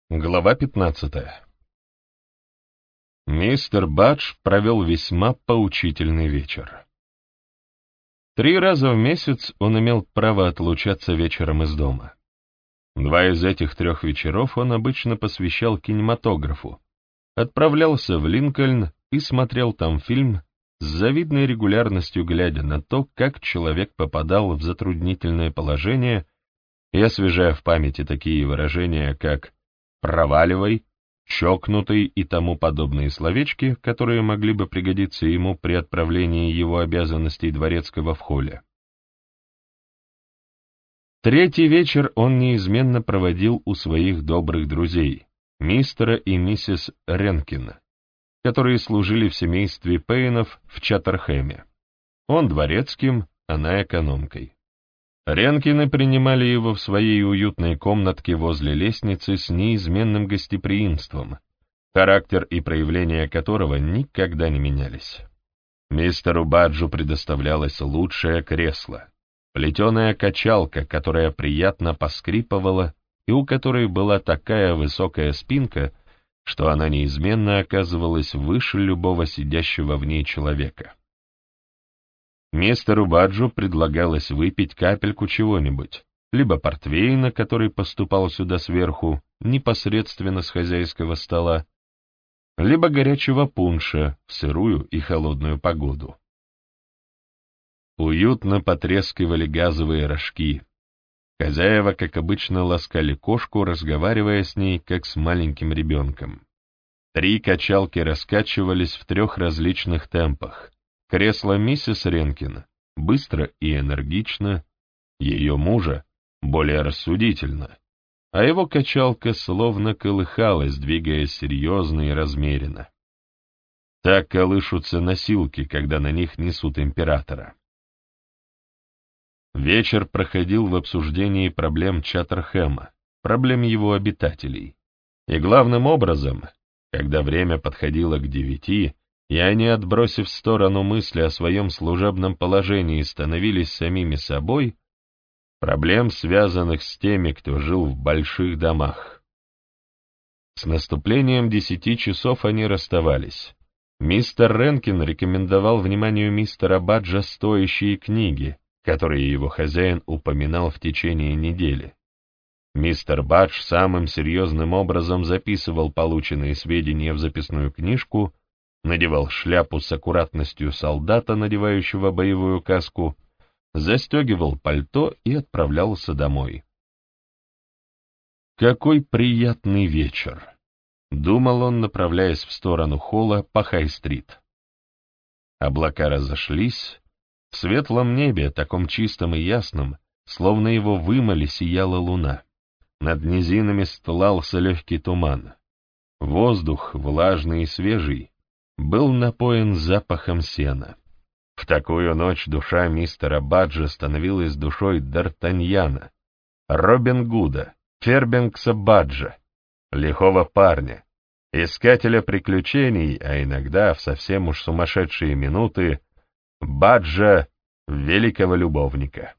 Глава 15. Мистер Бадж провел весьма поучительный вечер. 3 раза в месяц он имел право отлучаться вечером из дома. 2 из этих 3 вечеров он обычно посвящал кинематографу, отправлялся в Линкольн и смотрел там фильм, с завидной регулярностью глядя на то, как человек попадал в затруднительное положение и освежая в памяти такие выражения, как «проваливай», «чокнутый» и тому подобные словечки, которые могли бы пригодиться ему при отправлении его обязанностей дворецкого в холле. 3-й вечер он неизменно проводил у своих добрых друзей, мистера и миссис Ренкин, которые служили в семействе Пейнов в Чаттерхэме. Он дворецким, она экономкой. Ренкины принимали его в своей уютной комнатке возле лестницы с неизменным гостеприимством, характер и проявления которого никогда не менялись. Мистеру Баджу предоставлялось лучшее кресло, плетеная качалка, которая приятно поскрипывала и у которой была такая высокая спинка, что она неизменно оказывалась выше любого сидящего в ней человека. Мистеру Баджу предлагалось выпить капельку чего-нибудь, либо портвейна, который поступал сюда сверху, непосредственно с хозяйского стола, либо горячего пунша в сырую и холодную погоду. Уютно потрескивали газовые рожки. Хозяева, как обычно, ласкали кошку, разговаривая с ней, как с маленьким ребенком. 3 качалки раскачивались в 3 различных темпах. Кресло миссис Ренкин быстро и энергично, ее мужа более рассудительно, а его качалка словно колыхалась, двигаясь серьезно и размеренно. Так колышутся носилки, когда на них несут императора. Вечер проходил в обсуждении проблем Чаттерхэма, проблем его обитателей, и главным образом, когда время подходило к 9, и они, отбросив в сторону мысли о своем служебном положении, становились самими собой, проблем, связанных с теми, кто жил в больших домах. С наступлением 10 часов они расставались. Мистер Ренкин рекомендовал вниманию мистера Баджа стоящие книги, которые его хозяин упоминал в течение недели. Мистер Бадж самым серьезным образом записывал полученные сведения в записную книжку, надевал шляпу с аккуратностью солдата, надевающего боевую каску, застегивал пальто и отправлялся домой. «Какой приятный вечер!» — думал он, направляясь в сторону холла по Хай-стрит. Облака разошлись, в светлом небе, таком чистом и ясном, словно его вымыли, сияла луна. Над низинами стлался легкий туман. Воздух, влажный и свежий, был напоен запахом сена. В такую ночь душа мистера Баджа становилась душой Д'Артаньяна, Робин Гуда, Фербенкса Баджа, лихого парня, искателя приключений, а иногда, в совсем уж сумасшедшие минуты, Баджа, великого любовника.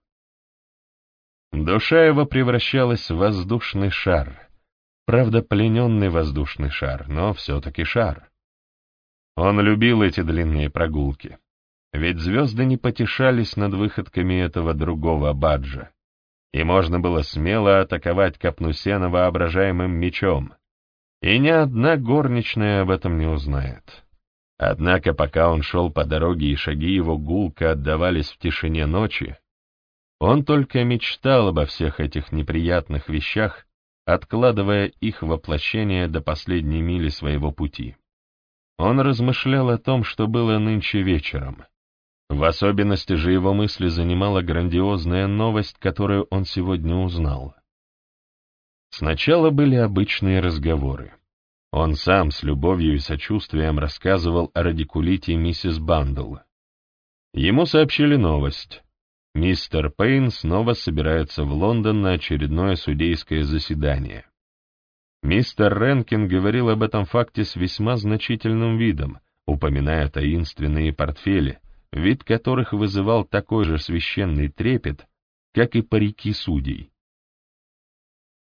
Душа его превращалась в воздушный шар, правда, плененный воздушный шар, но все-таки шар. Он любил эти длинные прогулки, ведь звезды не потешались над выходками этого другого Баджа, и можно было смело атаковать копну сена воображаемым мечом, и ни одна горничная об этом не узнает. Однако, пока он шел по дороге и шаги его гулко отдавались в тишине ночи, он только мечтал обо всех этих неприятных вещах, откладывая их воплощение до последней мили своего пути. Он размышлял о том, что было нынче вечером. В особенности же его мысли занимала грандиозная новость, которую он сегодня узнал. Сначала были обычные разговоры. Он сам с любовью и сочувствием рассказывал о радикулите миссис Бандл. Ему сообщили новость. Мистер Пейн снова собирается в Лондон на очередное судейское заседание. Мистер Ренкин говорил об этом факте с весьма значительным видом, упоминая таинственные портфели, вид которых вызывал такой же священный трепет, как и парики судей.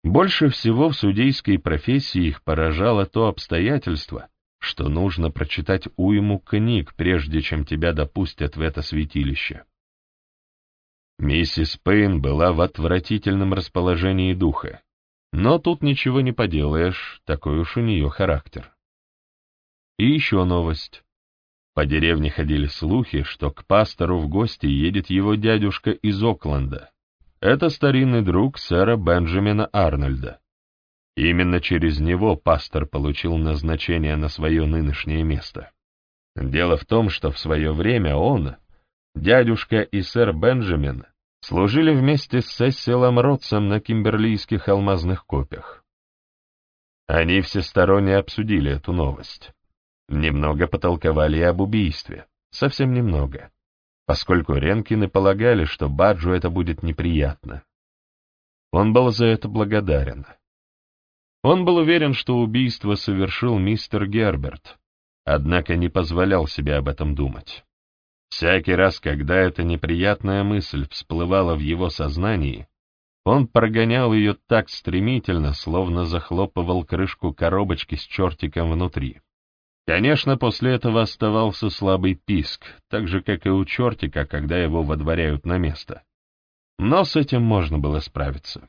Больше всего в судейской профессии их поражало то обстоятельство, что нужно прочитать уйму книг, прежде чем тебя допустят в это святилище. Миссис Пейн была в отвратительном расположении духа, но тут ничего не поделаешь, такой уж у нее характер. И еще новость. По деревне ходили слухи, что к пастору в гости едет его дядюшка из Окленда. Это старинный друг сэра Бенджамина Арнольда. Именно через него пастор получил назначение на свое нынешнее место. Дело в том, что в свое время он, дядюшка и сэр Бенджамин, служили вместе с Сесилом Ротсом на Кимберлийских алмазных копьях. Они всесторонне обсудили эту новость. Немного потолковали и об убийстве, совсем немного, поскольку Ренкины полагали, что Баджу это будет неприятно. Он был за это благодарен. Он был уверен, что убийство совершил мистер Герберт, однако не позволял себе об этом думать. Всякий раз, когда эта неприятная мысль всплывала в его сознании, он прогонял ее так стремительно, словно захлопывал крышку коробочки с чертиком внутри. Конечно, после этого оставался слабый писк, так же, как и у чертика, когда его водворяют на место. Но с этим можно было справиться.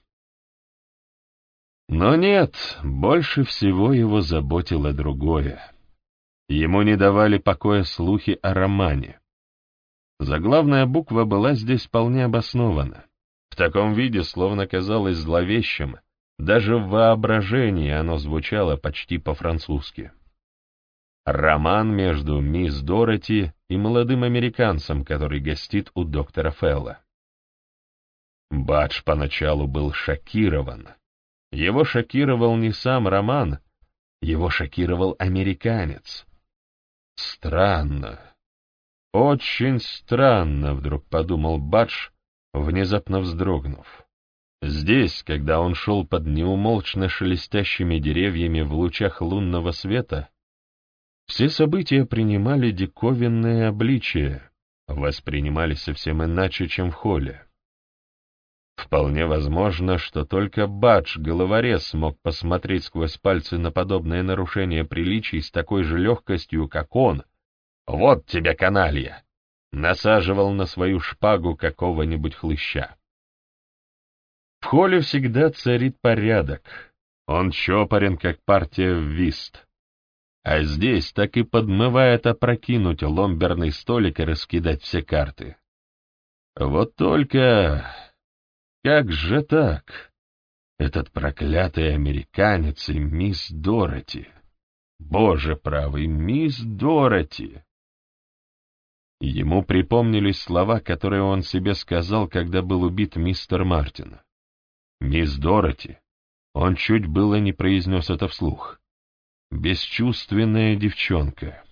Но нет, больше всего его заботило другое. Ему не давали покоя слухи о романе. Заглавная буква была здесь вполне обоснована. В таком виде, словно казалось зловещим, даже в воображении оно звучало почти по-французски. Роман между мисс Дороти и молодым американцем, который гостит у доктора Фелла. Бадж поначалу был шокирован. Его шокировал не сам роман, его шокировал американец. Странно, очень странно, вдруг подумал Бадж, внезапно вздрогнув. Здесь, когда он шел под неумолчно шелестящими деревьями в лучах лунного света, все события принимали диковинное обличие, воспринимались совсем иначе, чем в холле. Вполне возможно, что только Бадж, головорез, мог посмотреть сквозь пальцы на подобное нарушение приличий с такой же легкостью, как он. «Вот тебе каналья!» насаживал на свою шпагу какого-нибудь хлыща. В холле всегда царит порядок. Он чопорен, как партия в вист. А здесь так и подмывает опрокинуть ломберный столик и раскидать все карты. Вот только... как же так? Этот проклятый американец и мисс Дороти. Боже правый, мисс Дороти! Ему припомнились слова, которые он себе сказал, когда был убит мистер Мартин. Мисс Дороти. Он чуть было не произнес это вслух. Бесчувственная девчонка.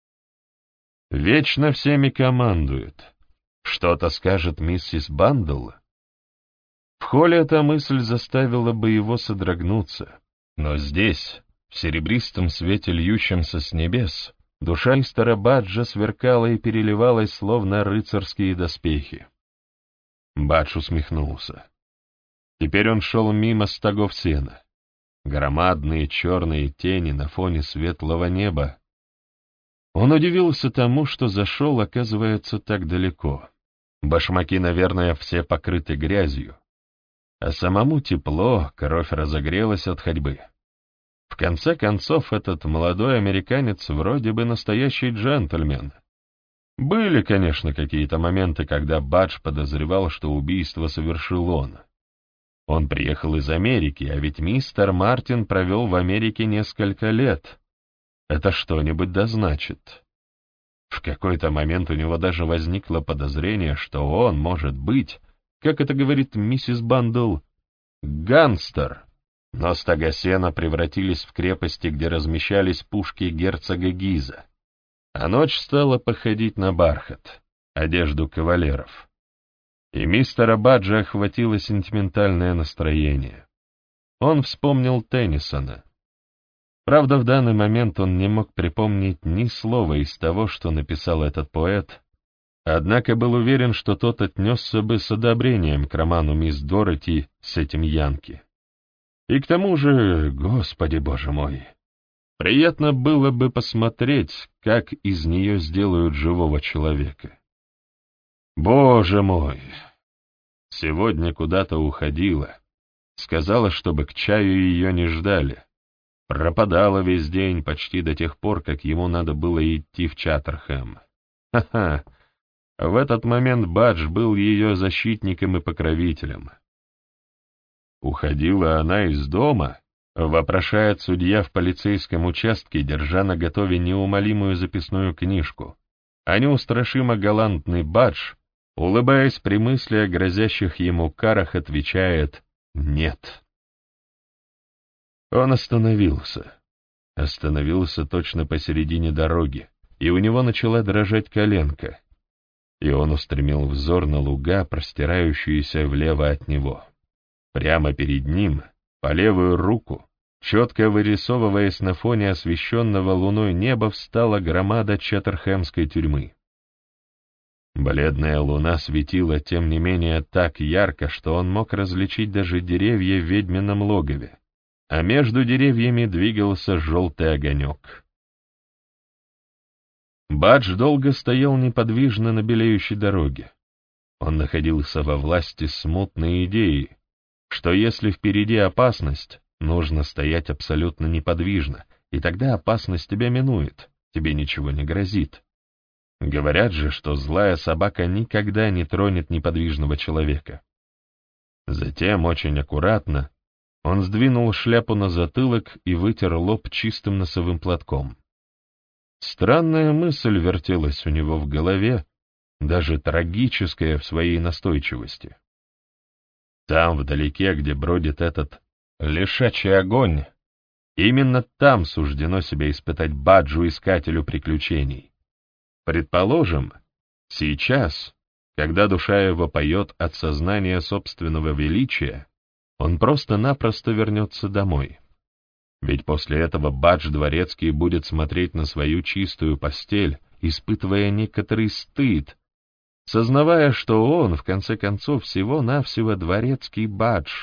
Вечно всеми командует. Что-то скажет миссис Бандл. В холле эта мысль заставила бы его содрогнуться. Но здесь, в серебристом свете, льющемся с небес, душа мистера Баджа сверкала и переливалась, словно рыцарские доспехи. Бадж усмехнулся. Теперь он шел мимо стогов сена. Громадные черные тени на фоне светлого неба. Он удивился тому, что зашел, оказывается, так далеко. Башмаки, наверное, все покрыты грязью. А самому тепло, кровь разогрелась от ходьбы. В конце концов, этот молодой американец вроде бы настоящий джентльмен. Были, конечно, какие-то моменты, когда Бадж подозревал, что убийство совершил он. Он приехал из Америки, а ведь мистер Мартин провел в Америке несколько лет. Это что-нибудь да значит. В какой-то момент у него даже возникло подозрение, что он, может быть, как это говорит миссис Бандл, гангстер. Но стога сена превратились в крепости, где размещались пушки герцога Гиза. А ночь стала походить на бархат, одежду кавалеров. И мистера Баджа охватило сентиментальное настроение. Он вспомнил Теннисона. Правда, в данный момент он не мог припомнить ни слова из того, что написал этот поэт, однако был уверен, что тот отнесся бы с одобрением к роману мисс Дороти с этим Янки. И к тому же, Господи Боже мой, приятно было бы посмотреть, как из нее сделают живого человека. Боже мой! Сегодня куда-то уходила. Сказала, чтобы к чаю ее не ждали. Пропадала весь день, почти до тех пор, как ему надо было идти в Чаттерхэм. Ха-ха! В этот момент Бадж был ее защитником и покровителем. Уходила она из дома, вопрошает судья в полицейском участке, держа наготове неумолимую записную книжку, а неустрашимо галантный Бадж, улыбаясь при мысли о грозящих ему карах, отвечает «нет». Он остановился. Остановился точно посередине дороги, и у него начала дрожать коленка, и он устремил взор на луга, простирающиеся влево от него. Прямо перед ним, по левую руку, четко вырисовываясь на фоне освещенного луной неба, встала громада Чаттерхэмской тюрьмы. Бледная луна светила, тем не менее, так ярко, что он мог различить даже деревья в ведьмином логове, а между деревьями двигался желтый огонек. Бадж долго стоял неподвижно на белеющей дороге. Он находился во власти смутной идеи, что если впереди опасность, нужно стоять абсолютно неподвижно, и тогда опасность тебя минует, тебе ничего не грозит. Говорят же, что злая собака никогда не тронет неподвижного человека. Затем, очень аккуратно, он сдвинул шляпу на затылок и вытер лоб чистым носовым платком. Странная мысль вертелась у него в голове, даже трагическая в своей настойчивости. Там, вдалеке, где бродит этот лишачий огонь, именно там суждено себя испытать Баджу-искателю приключений. Предположим, сейчас, когда душа его поет от сознания собственного величия, он просто-напросто вернется домой. Ведь после этого Бадж Дворецкий будет смотреть на свою чистую постель, испытывая некоторый стыд, сознавая, что он, в конце концов, всего-навсего дворецкий Бадж.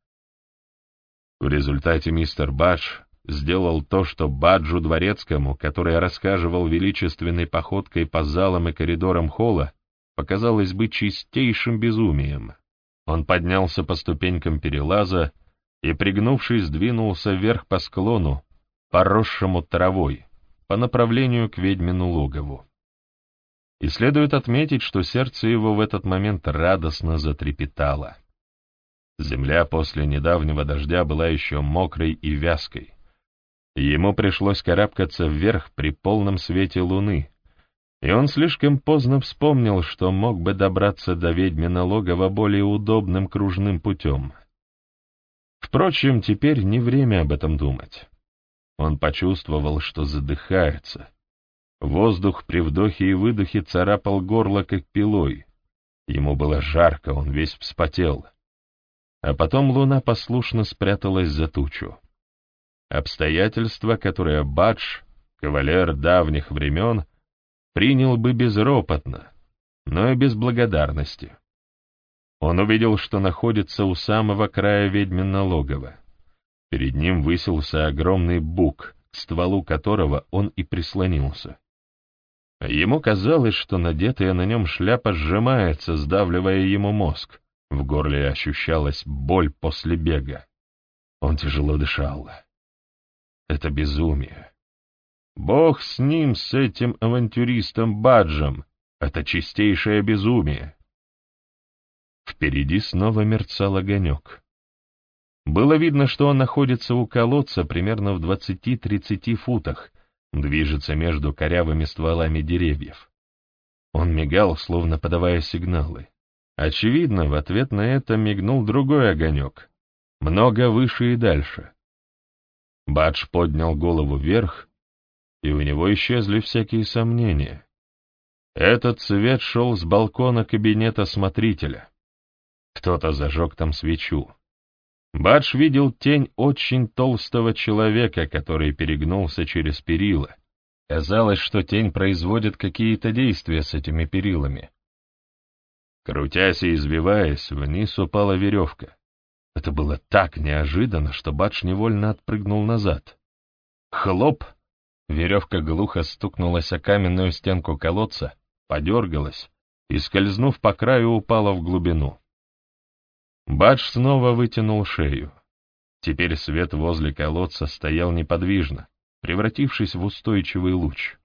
В результате мистер Бадж сделал то, что Баджу Дворецкому, который расхаживал величественной походкой по залам и коридорам холла, показалось быть чистейшим безумием. Он поднялся по ступенькам перелаза и, пригнувшись, двинулся вверх по склону, поросшему травой, по направлению к ведьмину логову. И следует отметить, что сердце его в этот момент радостно затрепетало. Земля после недавнего дождя была еще мокрой и вязкой. Ему пришлось карабкаться вверх при полном свете луны, и он слишком поздно вспомнил, что мог бы добраться до ведьмина логова более удобным кружным путем. Впрочем, теперь не время об этом думать. Он почувствовал, что задыхается. Воздух при вдохе и выдохе царапал горло, как пилой. Ему было жарко, он весь вспотел. А потом луна послушно спряталась за тучу. Обстоятельства, которые Бадж, кавалер давних времен, принял бы безропотно, но и без благодарности. Он увидел, что находится у самого края ведьминого логова. Перед ним высился огромный бук, к стволу которого он и прислонился. Ему казалось, что надетая на нем шляпа сжимается, сдавливая ему мозг. В горле ощущалась боль после бега. Он тяжело дышал. Это безумие. Бог с ним, с этим авантюристом Баджем. Это чистейшее безумие. Впереди снова мерцал огонек. Было видно, что он находится у колодца примерно в 20-30 футах, движется между корявыми стволами деревьев. Он мигал, словно подавая сигналы. Очевидно, в ответ на это мигнул другой огонек, много выше и дальше. Бадж поднял голову вверх, и у него исчезли всякие сомнения. Этот свет шел с балкона кабинета смотрителя. Кто-то зажег там свечу. Бадж видел тень очень толстого человека, который перегнулся через перила. Казалось, что тень производит какие-то действия с этими перилами. Крутясь и извиваясь, вниз упала веревка. Это было так неожиданно, что Бадж невольно отпрыгнул назад. Хлоп! Веревка глухо стукнулась о каменную стенку колодца, подергалась и, скользнув по краю, упала в глубину. Бадж снова вытянул шею. Теперь свет возле колодца стоял неподвижно, превратившись в устойчивый луч.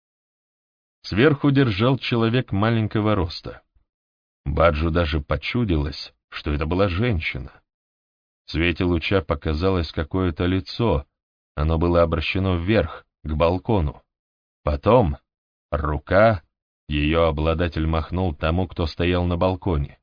Сверху держал человек маленького роста. Баджу даже почудилось, что это была женщина. В свете луча показалось какое-то лицо, оно было обращено вверх, к балкону. Потом рука, ее обладатель махнул тому, кто стоял на балконе.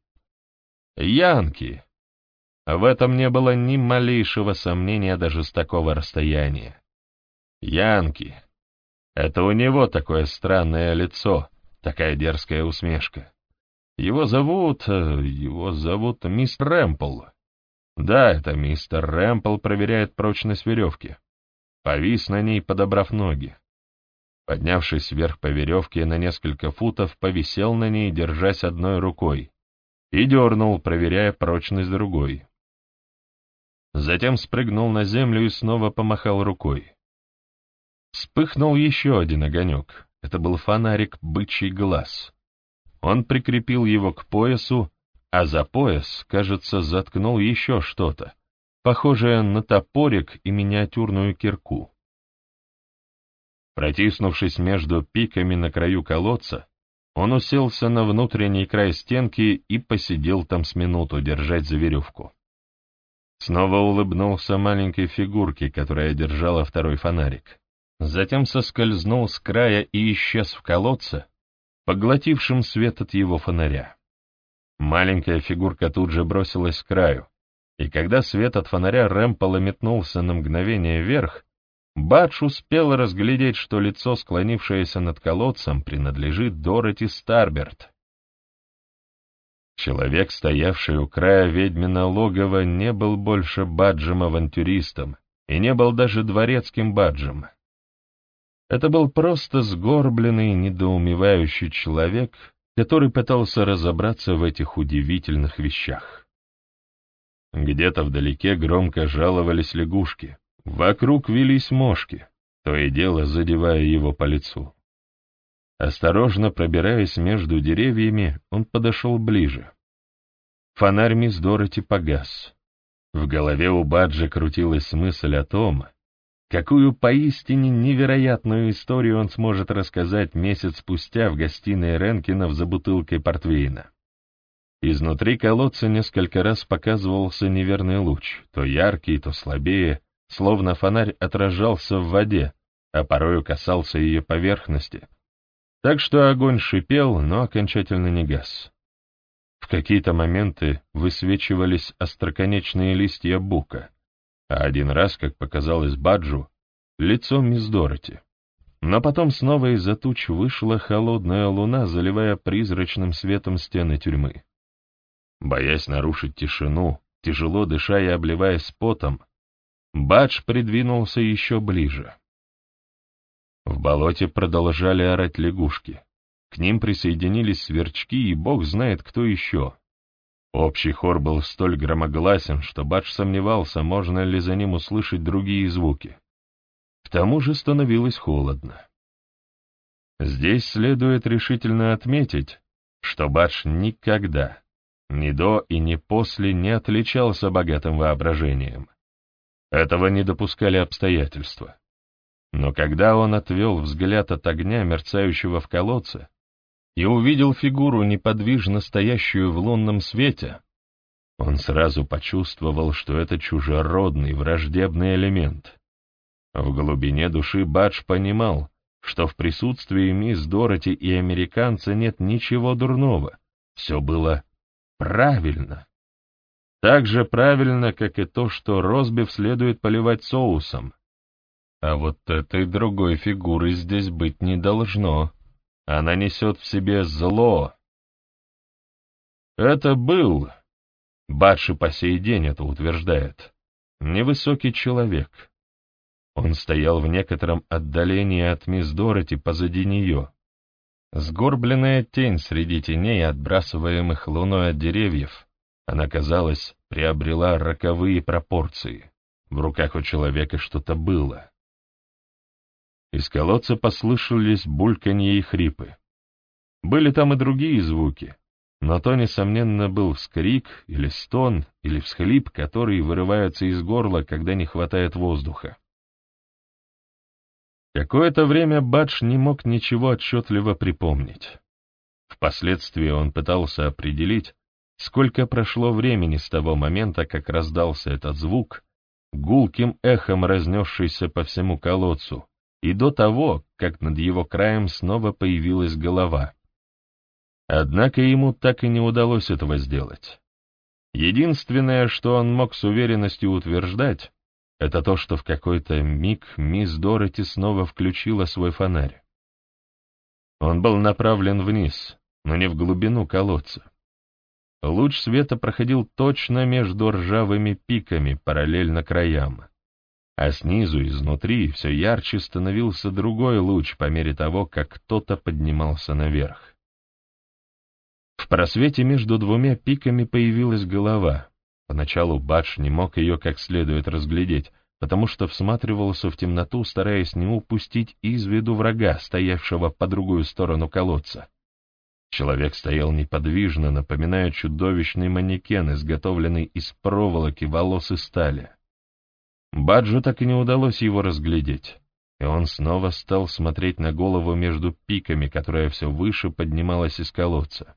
Янки! В этом не было ни малейшего сомнения даже с такого расстояния. Янки! Это у него такое странное лицо, такая дерзкая усмешка. Его зовут мистер Рэмпл. Да, это мистер Рэмпл проверяет прочность веревки. Повис на ней, подобрав ноги. Поднявшись вверх по веревке на несколько футов, повисел на ней, держась одной рукой, и дернул, проверяя прочность другой. Затем спрыгнул на землю и снова помахал рукой. Вспыхнул еще один огонек. Это был фонарик «Бычий глаз». Он прикрепил его к поясу, а за пояс, кажется, заткнул еще что-то, похожее на топорик и миниатюрную кирку. Протиснувшись между пиками на краю колодца, он уселся на внутренний край стенки и посидел там с минуту, держать за веревку. Снова улыбнулся маленькой фигурке, которая держала второй фонарик. Затем соскользнул с края и исчез в колодце, поглотившем свет от его фонаря. Маленькая фигурка тут же бросилась к краю, и когда свет от фонаря Рэмпола метнулся на мгновение вверх, Бадж успел разглядеть, что лицо, склонившееся над колодцем, принадлежит Дороти Старберт. Человек, стоявший у края ведьмина логова, не был больше Баджем-авантюристом и не был даже дворецким Баджем. Это был просто сгорбленный, недоумевающий человек, который пытался разобраться в этих удивительных вещах. Где-то вдалеке громко жаловались лягушки, вокруг вились мошки, то и дело задевая его по лицу. Осторожно пробираясь между деревьями, он подошел ближе. Фонарь мисс Дороти погас. В голове у Баджа крутилась мысль о том, какую поистине невероятную историю он сможет рассказать месяц спустя в гостиной Ренкинов за бутылкой портвейна. Изнутри колодца несколько раз показывался неверный луч, то яркий, то слабее, словно фонарь отражался в воде, а порою касался ее поверхности, так что огонь шипел, но окончательно не гас. В какие-то моменты высвечивались остроконечные листья бука, а один раз, как показалось Баджу, лицо мисс Дороти. Но потом снова из-за туч вышла холодная луна, заливая призрачным светом стены тюрьмы. Боясь нарушить тишину, тяжело дыша и обливаясь потом, Бадж придвинулся еще ближе. В болоте продолжали орать лягушки. К ним присоединились сверчки и бог знает кто еще. Общий хор был столь громогласен, что Бадж сомневался, можно ли за ним услышать другие звуки. К тому же становилось холодно. Здесь следует решительно отметить, что Бадж никогда, ни до и ни после, не отличался богатым воображением. Этого не допускали обстоятельства. Но когда он отвел взгляд от огня, мерцающего в колодце, и увидел фигуру, неподвижно стоящую в лунном свете, он сразу почувствовал, что это чужеродный, враждебный элемент. В глубине души Бадж понимал, что в присутствии мисс Дороти и американца нет ничего дурного, все было правильно. Так же правильно, как и то, что ростбиф следует поливать соусом. А вот этой другой фигуры здесь быть не должно. Она несет в себе зло. Это был, Бадж и по сей день это утверждает, невысокий человек. Он стоял в некотором отдалении от мисс Дороти позади нее. Сгорбленная тень среди теней, отбрасываемых луной от деревьев, Она, казалось, приобрела роковые пропорции. В руках у человека что-то было. Из колодца послышались бульканье и хрипы. Были там и другие звуки, но то, несомненно, был вскрик или стон, или всхлип, которые вырываются из горла, когда не хватает воздуха. Какое-то время Бадж не мог ничего отчетливо припомнить. Впоследствии он пытался определить, сколько прошло времени с того момента, как раздался этот звук, гулким эхом разнесшийся по всему колодцу, и до того, как над его краем снова появилась голова. Однако ему так и не удалось этого сделать. Единственное, что он мог с уверенностью утверждать, это то, что в какой-то миг мисс Дороти снова включила свой фонарь. Он был направлен вниз, но не в глубину колодца. Луч света проходил точно между ржавыми пиками, параллельно краям. А снизу, изнутри, все ярче становился другой луч по мере того, как кто-то поднимался наверх. В просвете между двумя пиками появилась голова. Поначалу Бадж не мог ее как следует разглядеть, потому что всматривался в темноту, стараясь не упустить из виду врага, стоявшего по другую сторону колодца. Человек стоял неподвижно, напоминая чудовищный манекен, изготовленный из проволоки, волос и стали. Баджу так и не удалось его разглядеть, и он снова стал смотреть на голову между пиками, которая все выше поднималась из колодца.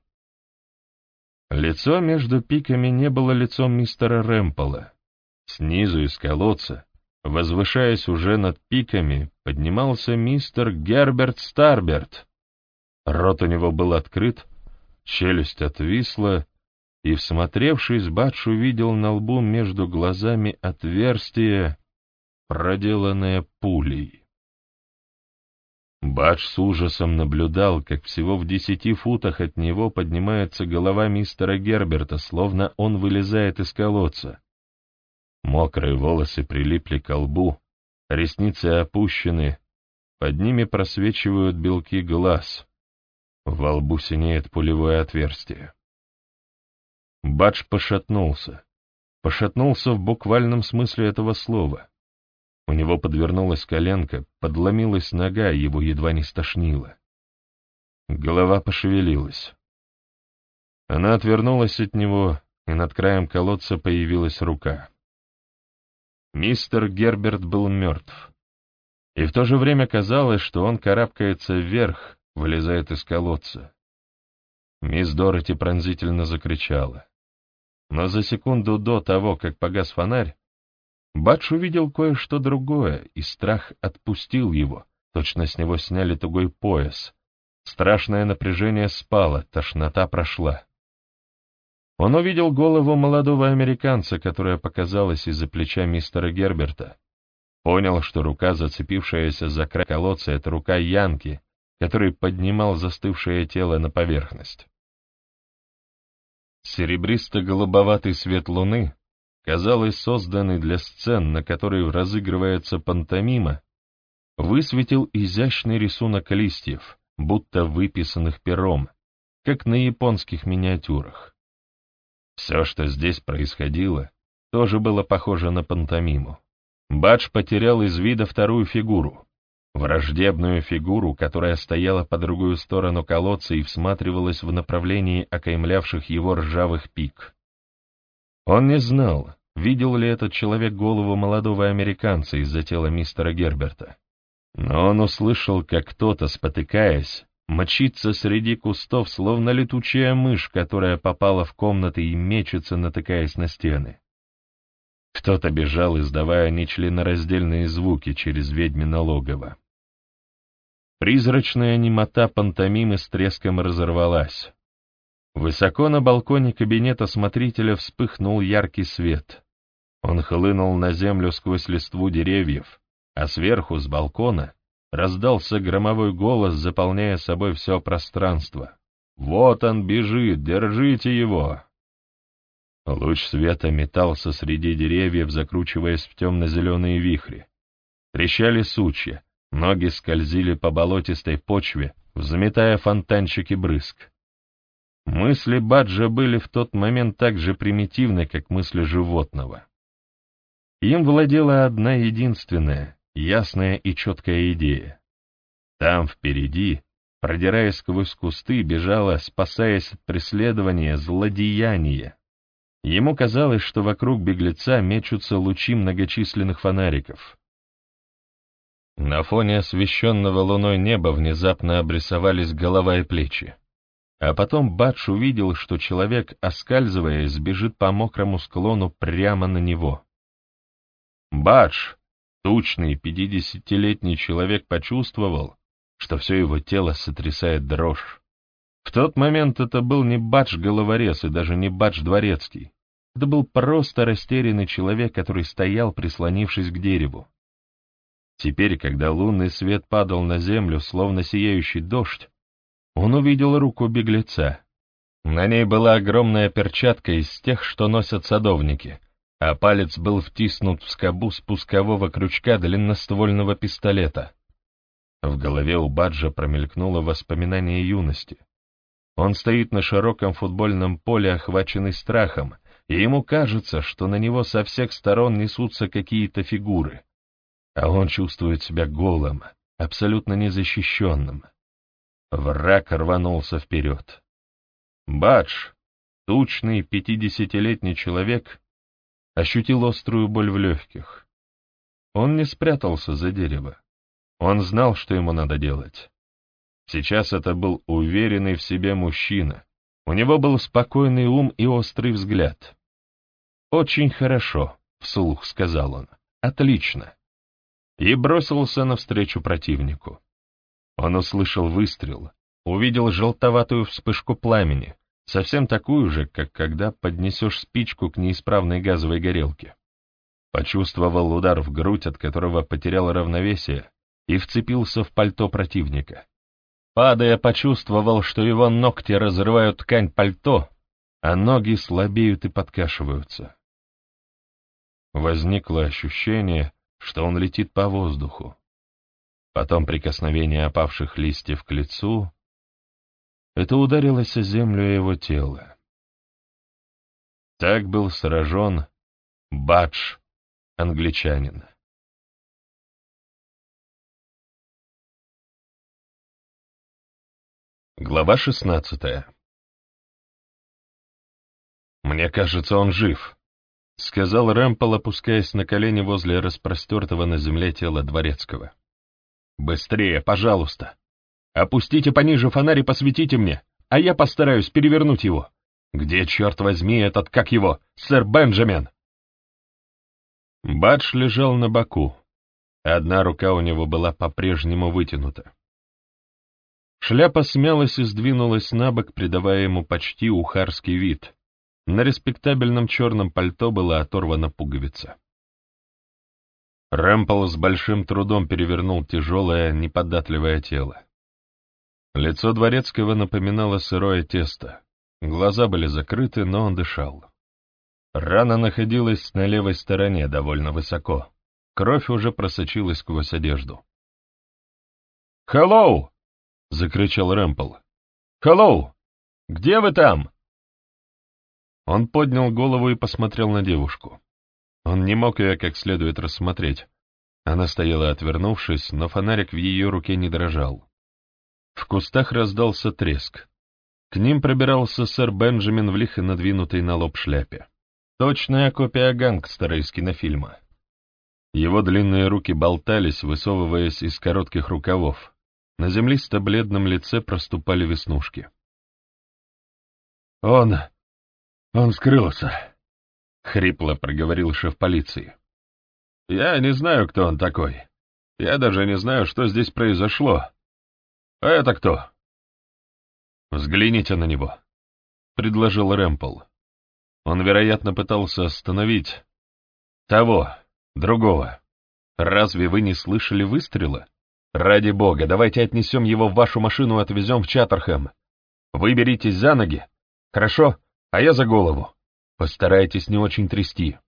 Лицо между пиками не было лицом мистера Рэмпола. Снизу из колодца, возвышаясь уже над пиками, поднимался мистер Герберт Старберт. Рот у него был открыт, челюсть отвисла, и, всмотревшись, Бадж увидел на лбу между глазами отверстие, проделанное пулей. Бадж с ужасом наблюдал, как всего в 10 футах от него поднимается голова мистера Герберта, словно он вылезает из колодца. Мокрые волосы прилипли к лбу, ресницы опущены, под ними просвечивают белки глаз. Во лбу синеет пулевое отверстие. Бадж пошатнулся. Пошатнулся в буквальном смысле этого слова. У него подвернулась коленка, подломилась нога, его едва не стошнило. Голова пошевелилась. Она отвернулась от него, и над краем колодца появилась рука. Мистер Герберт был мертв. И в то же время казалось, что он карабкается вверх, вылезает из колодца. Мисс Дороти пронзительно закричала. Но за секунду до того, как погас фонарь, Бадж увидел кое-что другое, и страх отпустил его, точно с него сняли тугой пояс. Страшное напряжение спало, тошнота прошла. Он увидел голову молодого американца, которая показалась из-за плеча мистера Герберта. Понял, что рука, зацепившаяся за край колодца, — это рука Янки, который поднимал застывшее тело на поверхность. Серебристо-голубоватый свет луны, казалось, созданный для сцен, на которой разыгрывается пантомима, высветил изящный рисунок листьев, будто выписанных пером, как на японских миниатюрах. Все, что здесь происходило, тоже было похоже на пантомиму. Бадж потерял из вида вторую фигуру, враждебную фигуру, которая стояла по другую сторону колодца и всматривалась в направлении окаймлявших его ржавых пик. Он не знал, видел ли этот человек голову молодого американца из-за тела мистера Герберта. Но он услышал, как кто-то, спотыкаясь, мчится среди кустов, словно летучая мышь, которая попала в комнаты и мечется, натыкаясь на стены. Кто-то бежал, издавая нечленораздельные звуки через ведьмино логово. Призрачная немота пантомимы с треском разорвалась. Высоко на балконе кабинета смотрителя вспыхнул яркий свет. Он хлынул на землю сквозь листву деревьев, а сверху, с балкона, раздался громовой голос, заполняя собой все пространство. «Вот он бежит! Держите его!» Луч света метался среди деревьев, закручиваясь в темно-зеленые вихри. Трещали сучья, ноги скользили по болотистой почве, взметая фонтанчики брызг. Мысли Баджа были в тот момент так же примитивны, как мысли животного. Им владела одна единственная, ясная и четкая идея. Там впереди, продираясь сквозь кусты, бежала, спасаясь от преследования, злодеяние. Ему казалось, что вокруг беглеца мечутся лучи многочисленных фонариков. На фоне освещенного луной неба внезапно обрисовались голова и плечи. А потом Бадж увидел, что человек, оскальзываясь, бежит по мокрому склону прямо на него. Бадж, тучный 50-летний человек, почувствовал, что все его тело сотрясает дрожь. В тот момент это был не Бадж-головорез и даже не Бадж-дворецкий. Это был просто растерянный человек, который стоял, прислонившись к дереву. Теперь, когда лунный свет падал на землю, словно сияющий дождь, он увидел руку беглеца. На ней была огромная перчатка из тех, что носят садовники, а палец был втиснут в скобу спускового крючка длинноствольного пистолета. В голове у Баджа промелькнуло воспоминание юности. Он стоит на широком футбольном поле, охваченный страхом, и ему кажется, что на него со всех сторон несутся какие-то фигуры, а он чувствует себя голым, абсолютно незащищенным. Враг рванулся вперед. Бадж, тучный 50-летний человек, ощутил острую боль в легких. Он не спрятался за дерево. Он знал, что ему надо делать. Сейчас это был уверенный в себе мужчина. У него был спокойный ум и острый взгляд. «Очень хорошо», — вслух сказал он. «Отлично». И бросился навстречу противнику. Он услышал выстрел, увидел желтоватую вспышку пламени, совсем такую же, как когда поднесешь спичку к неисправной газовой горелке. Почувствовал удар в грудь, от которого потерял равновесие, и вцепился в пальто противника. Падая, почувствовал, что его ногти разрывают ткань пальто, а ноги слабеют и подкашиваются. Возникло ощущение, что он летит по воздуху. Потом прикосновение опавших листьев к лицу. Это ударилось о землю его тела. Так был сражен Бадж, англичанин. Глава 16. «Мне кажется, он жив», — сказал Рэмпл, опускаясь на колени возле распростертого на земле тела дворецкого. «Быстрее, пожалуйста! Опустите пониже фонарь и посветите мне, а я постараюсь перевернуть его. Где, черт возьми, этот, как его, сэр Бенджамин?» Бадж лежал на боку. Одна рука у него была по-прежнему вытянута. Шляпа смялась и сдвинулась на бок, придавая ему почти ухарский вид. На респектабельном черном пальто была оторвана пуговица. Рэмпл с большим трудом перевернул тяжелое, неподатливое тело. Лицо дворецкого напоминало сырое тесто. Глаза были закрыты, но он дышал. Рана находилась на левой стороне, довольно высоко. Кровь уже просочилась сквозь одежду. «Хеллоу!» — закричал Рэмпл. «Хеллоу! Где вы там?» Он поднял голову и посмотрел на девушку. Он не мог ее как следует рассмотреть. Она стояла отвернувшись, но фонарик в ее руке не дрожал. В кустах раздался треск. К ним пробирался сэр Бенджамин в лихо надвинутой на лоб шляпе. Точная копия гангстера из кинофильма. Его длинные руки болтались, высовываясь из коротких рукавов. На землисто-бледном лице проступали веснушки. Он скрылся», — хрипло проговорил шеф полиции. «Я не знаю, кто он такой. Я даже не знаю, что здесь произошло. А это кто?» «Взгляните на него», — предложил Рэмпл. Он, вероятно, пытался остановить того, другого. Разве вы не слышали выстрела? Ради бога, давайте отнесем его в вашу машину и отвезем в Чаттерхэм. Вы беритесь за ноги, хорошо, а я за голову. Постарайтесь не очень трясти».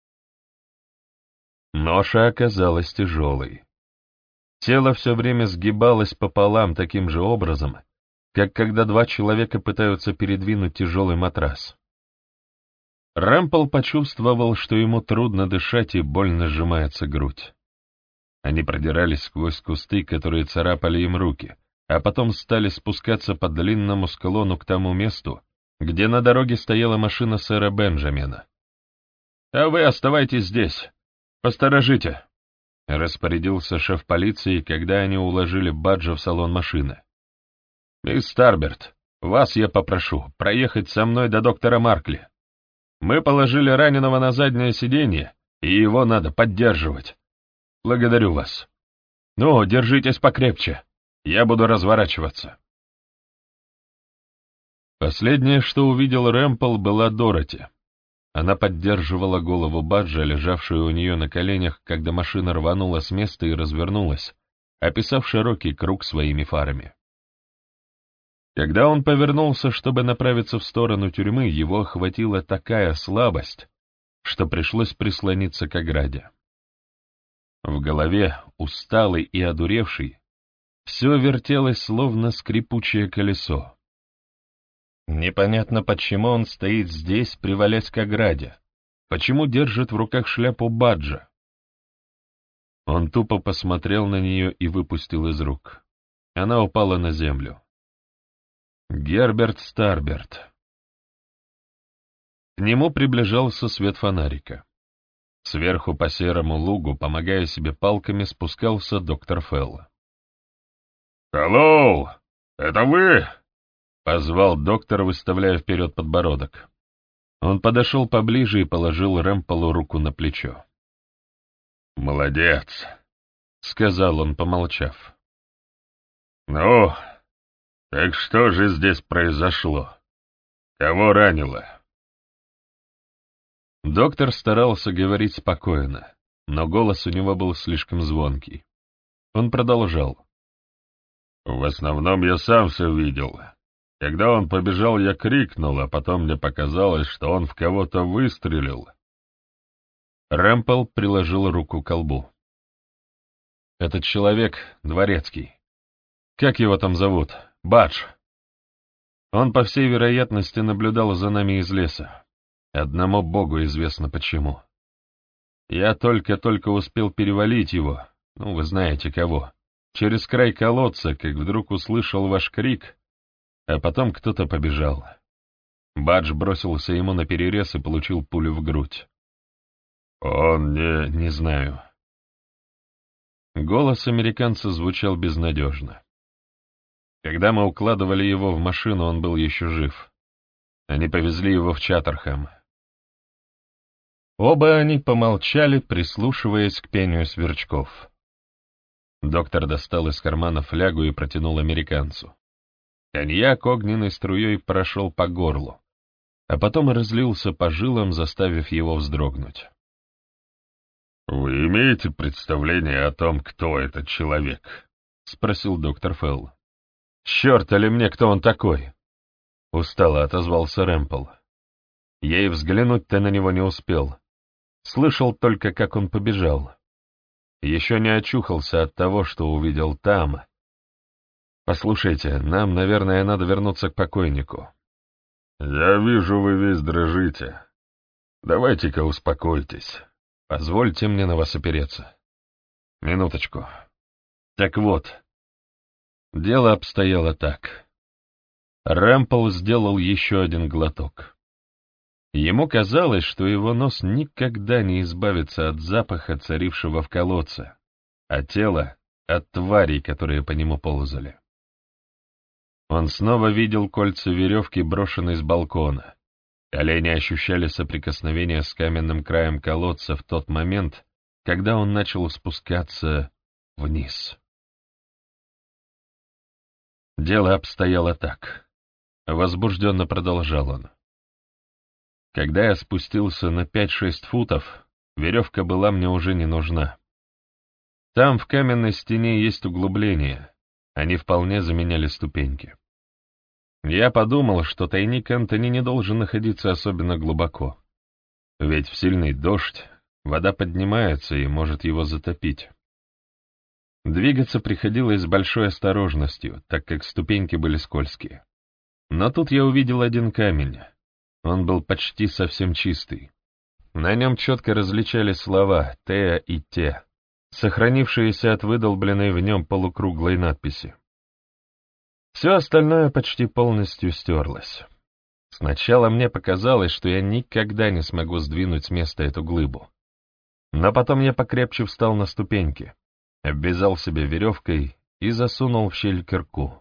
Ноша оказалась тяжелой. Тело все время сгибалось пополам таким же образом, как когда два человека пытаются передвинуть тяжелый матрас. Рэмпл почувствовал, что ему трудно дышать и больно сжимается грудь. Они продирались сквозь кусты, которые царапали им руки, а потом стали спускаться по длинному склону к тому месту, где на дороге стояла машина сэра Бенджамина. «А вы оставайтесь здесь. Посторожите», — распорядился шеф полиции, когда они уложили Баджа в салон машины. «Мисс Старберт, вас я попрошу проехать со мной до доктора Маркли. Мы положили раненого на заднее сиденье, и его надо поддерживать. Благодарю вас. Ну, держитесь покрепче. Я буду разворачиваться». Последнее, что увидел Рэмпл, была Дороти. Она поддерживала голову Баджа, лежавшую у нее на коленях, когда машина рванула с места и развернулась, описав широкий круг своими фарами. Когда он повернулся, чтобы направиться в сторону тюрьмы, его охватила такая слабость, что пришлось прислониться к ограде. В голове, усталый и одуревший, все вертелось, словно скрипучее колесо. Непонятно, почему он стоит здесь, привалясь к ограде, почему держит в руках шляпу Баджа. Он тупо посмотрел на нее и выпустил из рук. Она упала на землю. Герберт Старберт. К нему приближался свет фонарика. Сверху по серому лугу, помогая себе палками, спускался доктор Фелл. «Хеллоу! Это вы?» — позвал доктор, выставляя вперед подбородок. Он подошел поближе и положил Рэмпелу руку на плечо. «Молодец», — сказал он, помолчав. «Ну, так что же здесь произошло? Кого ранило?» Доктор старался говорить спокойно, но голос у него был слишком звонкий. Он продолжал. «В основном я сам все видел. Когда он побежал, я крикнул, а потом мне показалось, что он в кого-то выстрелил». Рэмпел приложил руку к колбу. «Этот человек — дворецкий. Как его там зовут? Бадж. Он, по всей вероятности, наблюдал за нами из леса. Одному Богу известно почему. Я только-только успел перевалить его, ну, вы знаете кого, через край колодца, как вдруг услышал ваш крик, а потом кто-то побежал. Бадж бросился ему наперерез и получил пулю в грудь. Он Не знаю». Голос американца звучал безнадежно. Когда мы укладывали его в машину, он был еще жив. Они повезли его в Чаттерхэм. Оба они помолчали, прислушиваясь к пению сверчков. Доктор достал из кармана флягу и протянул американцу. Коньяк огненной струей прошел по горлу, а потом разлился по жилам, заставив его вздрогнуть. «Вы имеете представление о том, кто этот человек?» — спросил доктор Фелл. «Черт ли мне, кто он такой?» — устало отозвался Рэмпл. Я и взглянуть-то на него не успел. Слышал только, как он побежал. Еще не очухался от того, что увидел там. Послушайте, нам, наверное, надо вернуться к покойнику. «Я вижу, вы весь дрожите. Давайте-ка успокойтесь. Позвольте мне на вас опереться. Минуточку. Так вот, дело обстояло так. Рэмпл сделал еще один глоток. Ему казалось, что его нос никогда не избавится от запаха, царившего в колодце, а тело — от тварей, которые по нему ползали. Он снова видел кольца веревки, брошенной с балкона. Колени ощущали соприкосновение с каменным краем колодца в тот момент, когда он начал спускаться вниз. Дело обстояло так. Возбужденно продолжал он. Когда я спустился на 5-6 футов, веревка была мне уже не нужна. Там в каменной стене есть углубления, они вполне заменяли ступеньки. Я подумал, что тайник Энтони не должен находиться особенно глубоко, ведь в сильный дождь вода поднимается и может его затопить. Двигаться приходилось с большой осторожностью, так как ступеньки были скользкие. Но тут я увидел один камень. Он был почти совсем чистый. На нем четко различались слова «Теа» и «Те», сохранившиеся от выдолбленной в нем полукруглой надписи. Все остальное почти полностью стерлось. Сначала мне показалось, что я никогда не смогу сдвинуть с места эту глыбу. Но потом я покрепче встал на ступеньки, обвязал себя веревкой и засунул в щель кирку.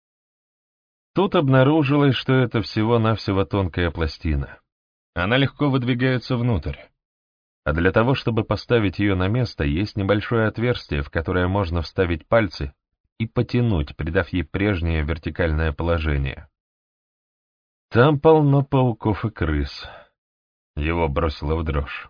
Тут обнаружилось, что это всего-навсего тонкая пластина. Она легко выдвигается внутрь. А для того, чтобы поставить ее на место, есть небольшое отверстие, в которое можно вставить пальцы и потянуть, придав ей прежнее вертикальное положение. Там полно пауков и крыс. Его бросило в дрожь.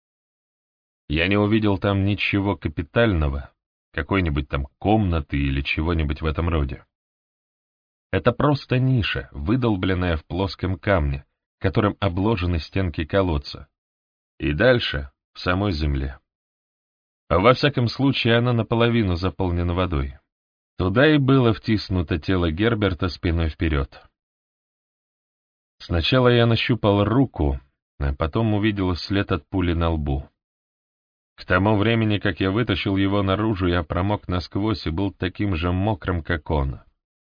Я не увидел там ничего капитального, какой-нибудь там комнаты или чего-нибудь в этом роде. Это просто ниша, выдолбленная в плоском камне, которым обложены стенки колодца. И дальше — в самой земле. Во всяком случае, она наполовину заполнена водой. Туда и было втиснуто тело Герберта спиной вперед. Сначала я нащупал руку, а потом увидел след от пули на лбу. К тому времени, как я вытащил его наружу, я промок насквозь и был таким же мокрым, как он.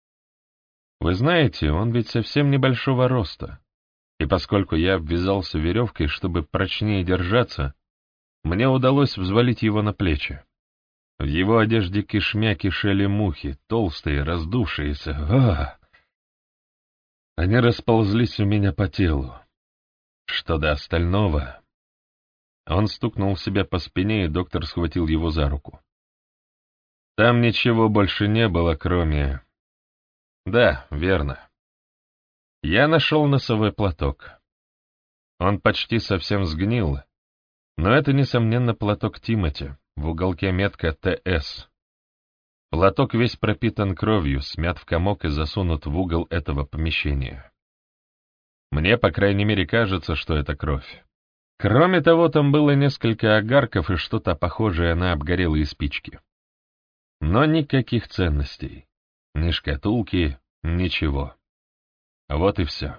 Вы знаете, он ведь совсем небольшого роста, и поскольку я обвязался веревкой, чтобы прочнее держаться, мне удалось взвалить его на плечи. В его одежде кишмя кишели мухи, толстые, раздувшиеся. Они расползлись у меня по телу. Что до остального... Он стукнул себя по спине, и доктор схватил его за руку. Там ничего больше не было, кроме... Да, верно. Я нашел носовой платок. Он почти совсем сгнил, но это, несомненно, платок Тимоти, в уголке метка ТС. Платок весь пропитан кровью, смят в комок и засунут в угол этого помещения. Мне, по крайней мере, кажется, что это кровь. Кроме того, там было несколько огарков и что-то похожее на обгорелые спички. Но никаких ценностей. Ни шкатулки, ничего. Вот и все.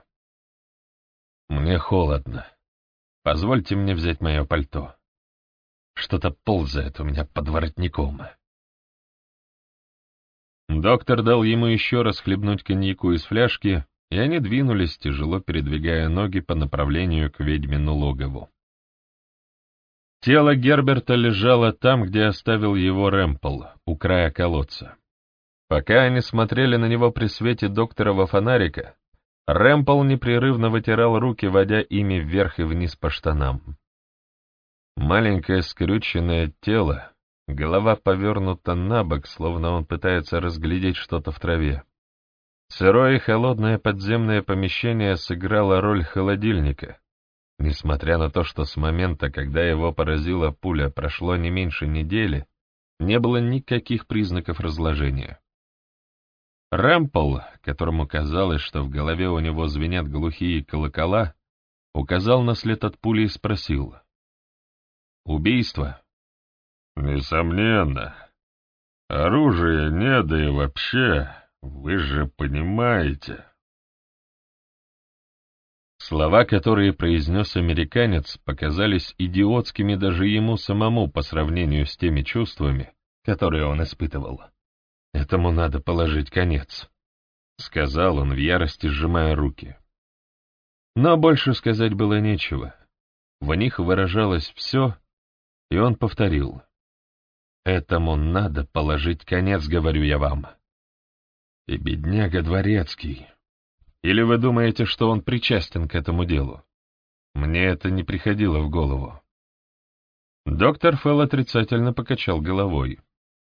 Мне холодно. Позвольте мне взять мое пальто. Что-то ползает у меня под воротником. Доктор дал ему еще раз хлебнуть коньяку из фляжки, и они двинулись, тяжело передвигая ноги по направлению к ведьмину логову. Тело Герберта лежало там, где оставил его Рэмпл, у края колодца. Пока они смотрели на него при свете докторова фонарика, Рэмпл непрерывно вытирал руки, водя ими вверх и вниз по штанам. Маленькое скрюченное тело, голова повернута на бок, словно он пытается разглядеть что-то в траве. Сырое и холодное подземное помещение сыграло роль холодильника, несмотря на то, что с момента, когда его поразила пуля, прошло не меньше недели, не было никаких признаков разложения. Рэмпл, которому казалось, что в голове у него звенят глухие колокола, указал на след от пули и спросил. «Убийство?» «Несомненно. Оружия нет, да и вообще, вы же понимаете». Слова, которые произнес американец, показались идиотскими даже ему самому по сравнению с теми чувствами, которые он испытывал. «Этому надо положить конец», — сказал он в ярости, сжимая руки. Но больше сказать было нечего. В них выражалось все, и он повторил. «Этому надо положить конец, говорю я вам». И бедняга Дворецкий. Или вы думаете, что он причастен к этому делу? Мне это не приходило в голову. Доктор Фелл отрицательно покачал головой.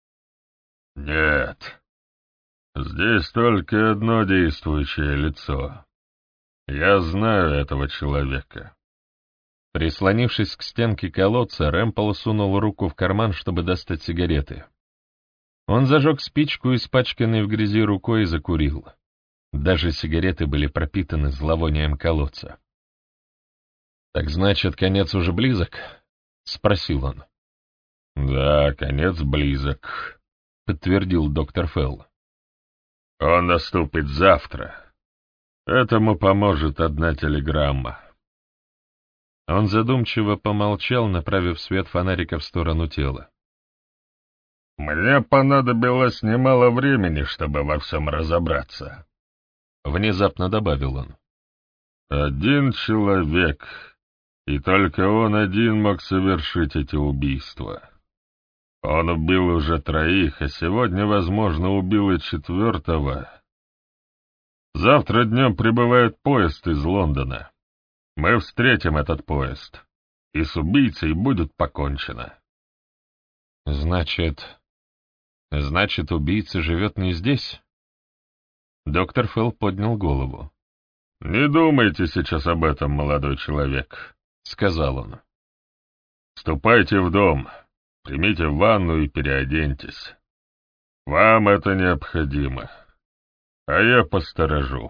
«Нет, здесь только одно действующее лицо. Я знаю этого человека». Прислонившись к стенке колодца, Рэмпл сунул руку в карман, чтобы достать сигареты. Он зажег спичку, испачканной в грязи рукой, и закурил. Даже сигареты были пропитаны зловонием колодца. «Так значит, конец уже близок?» — спросил он. «Да, конец близок. подтвердил доктор Фелл. «Он наступит завтра. Этому поможет одна телеграмма». Он задумчиво помолчал, направив свет фонарика в сторону тела. «Мне понадобилось немало времени, чтобы во всем разобраться», — внезапно добавил он. «Один человек, и только он один мог совершить эти убийства. Он убил уже 3, а сегодня, возможно, убил и 4. Завтра днем прибывает поезд из Лондона. Мы встретим этот поезд, и с убийцей будет покончено». Значит, убийца живет не здесь? Доктор Фелл поднял голову. «Не думайте сейчас об этом, молодой человек», — сказал он. «Ступайте в дом, примите ванну и переоденьтесь. Вам это необходимо, а я посторожу».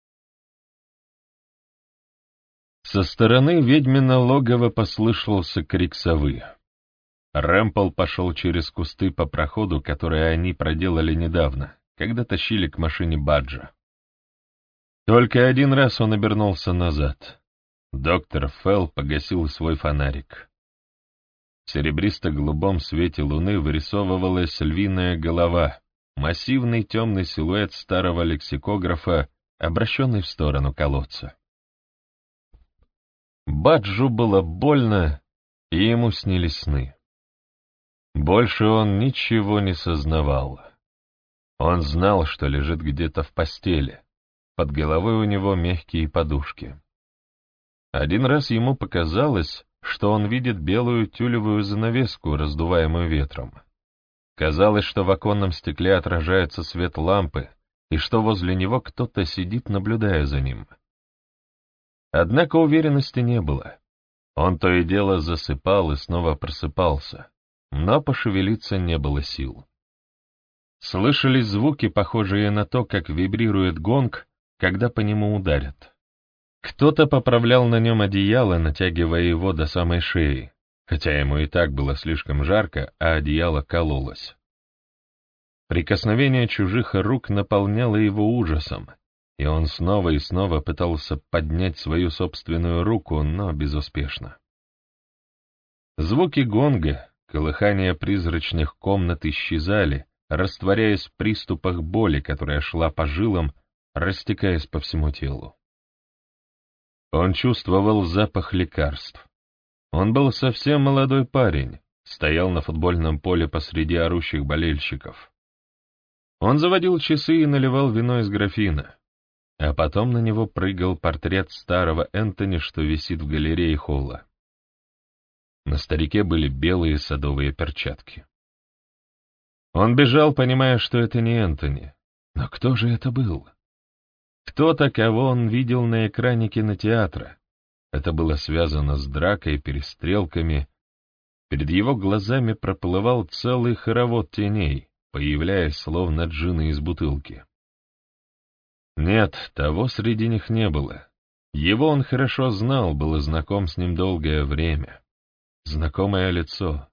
Со стороны ведьмина логова послышался крик совы. Рэмпл пошел через кусты по проходу, который они проделали недавно, когда тащили к машине Баджа. Только один раз он обернулся назад. Доктор Фелл погасил свой фонарик. В серебристо-голубом свете луны вырисовывалась львиная голова, массивный темный силуэт старого лексикографа, обращенный в сторону колодца. Баджу было больно, и ему снились сны. Больше он ничего не сознавал. Он знал, что лежит где-то в постели, под головой у него мягкие подушки. Один раз ему показалось, что он видит белую тюлевую занавеску, раздуваемую ветром. Казалось, что в оконном стекле отражается свет лампы, и что возле него кто-то сидит, наблюдая за ним. Однако уверенности не было. Он то и дело засыпал и снова просыпался, но пошевелиться не было сил. Слышались звуки, похожие на то, как вибрирует гонг, когда по нему ударят. Кто-то поправлял на нем одеяло, натягивая его до самой шеи, хотя ему и так было слишком жарко, а одеяло кололось. Прикосновение чужих рук наполняло его ужасом, и он снова и снова пытался поднять свою собственную руку, но безуспешно. Звуки гонга, колыхание призрачных комнат исчезали, растворяясь в приступах боли, которая шла по жилам, растекаясь по всему телу. Он чувствовал запах лекарств. Он был совсем молодой парень, стоял на футбольном поле посреди орущих болельщиков. Он заводил часы и наливал вино из графина, а потом на него прыгал портрет старого Энтони, что висит в галерее холла. На старике были белые садовые перчатки. Он бежал, понимая, что это не Энтони. Но кто же это был? Кто-то, кого он видел на экране кинотеатра. Это было связано с дракой, перестрелками. Перед его глазами проплывал целый хоровод теней, появляясь словно джинны из бутылки. Нет, того среди них не было. Его он хорошо знал, был знаком с ним долгое время. Знакомое лицо.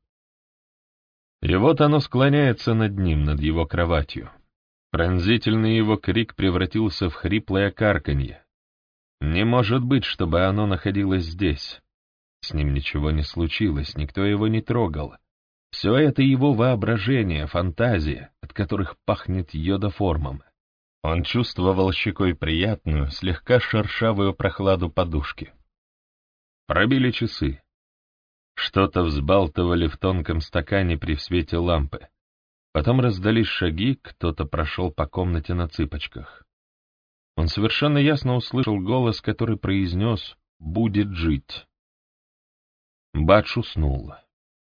И вот оно склоняется над ним, над его кроватью. Пронзительный его крик превратился в хриплое карканье. Не может быть, чтобы оно находилось здесь. С ним ничего не случилось, никто его не трогал. Все это его воображение, фантазия, от которых пахнет йодоформом. Он чувствовал щекой приятную, слегка шершавую прохладу подушки. Пробили часы. Что-то взбалтывали в тонком стакане при свете лампы. Потом раздались шаги, кто-то прошел по комнате на цыпочках. Он совершенно ясно услышал голос, который произнес «будет жить». Бадж уснул.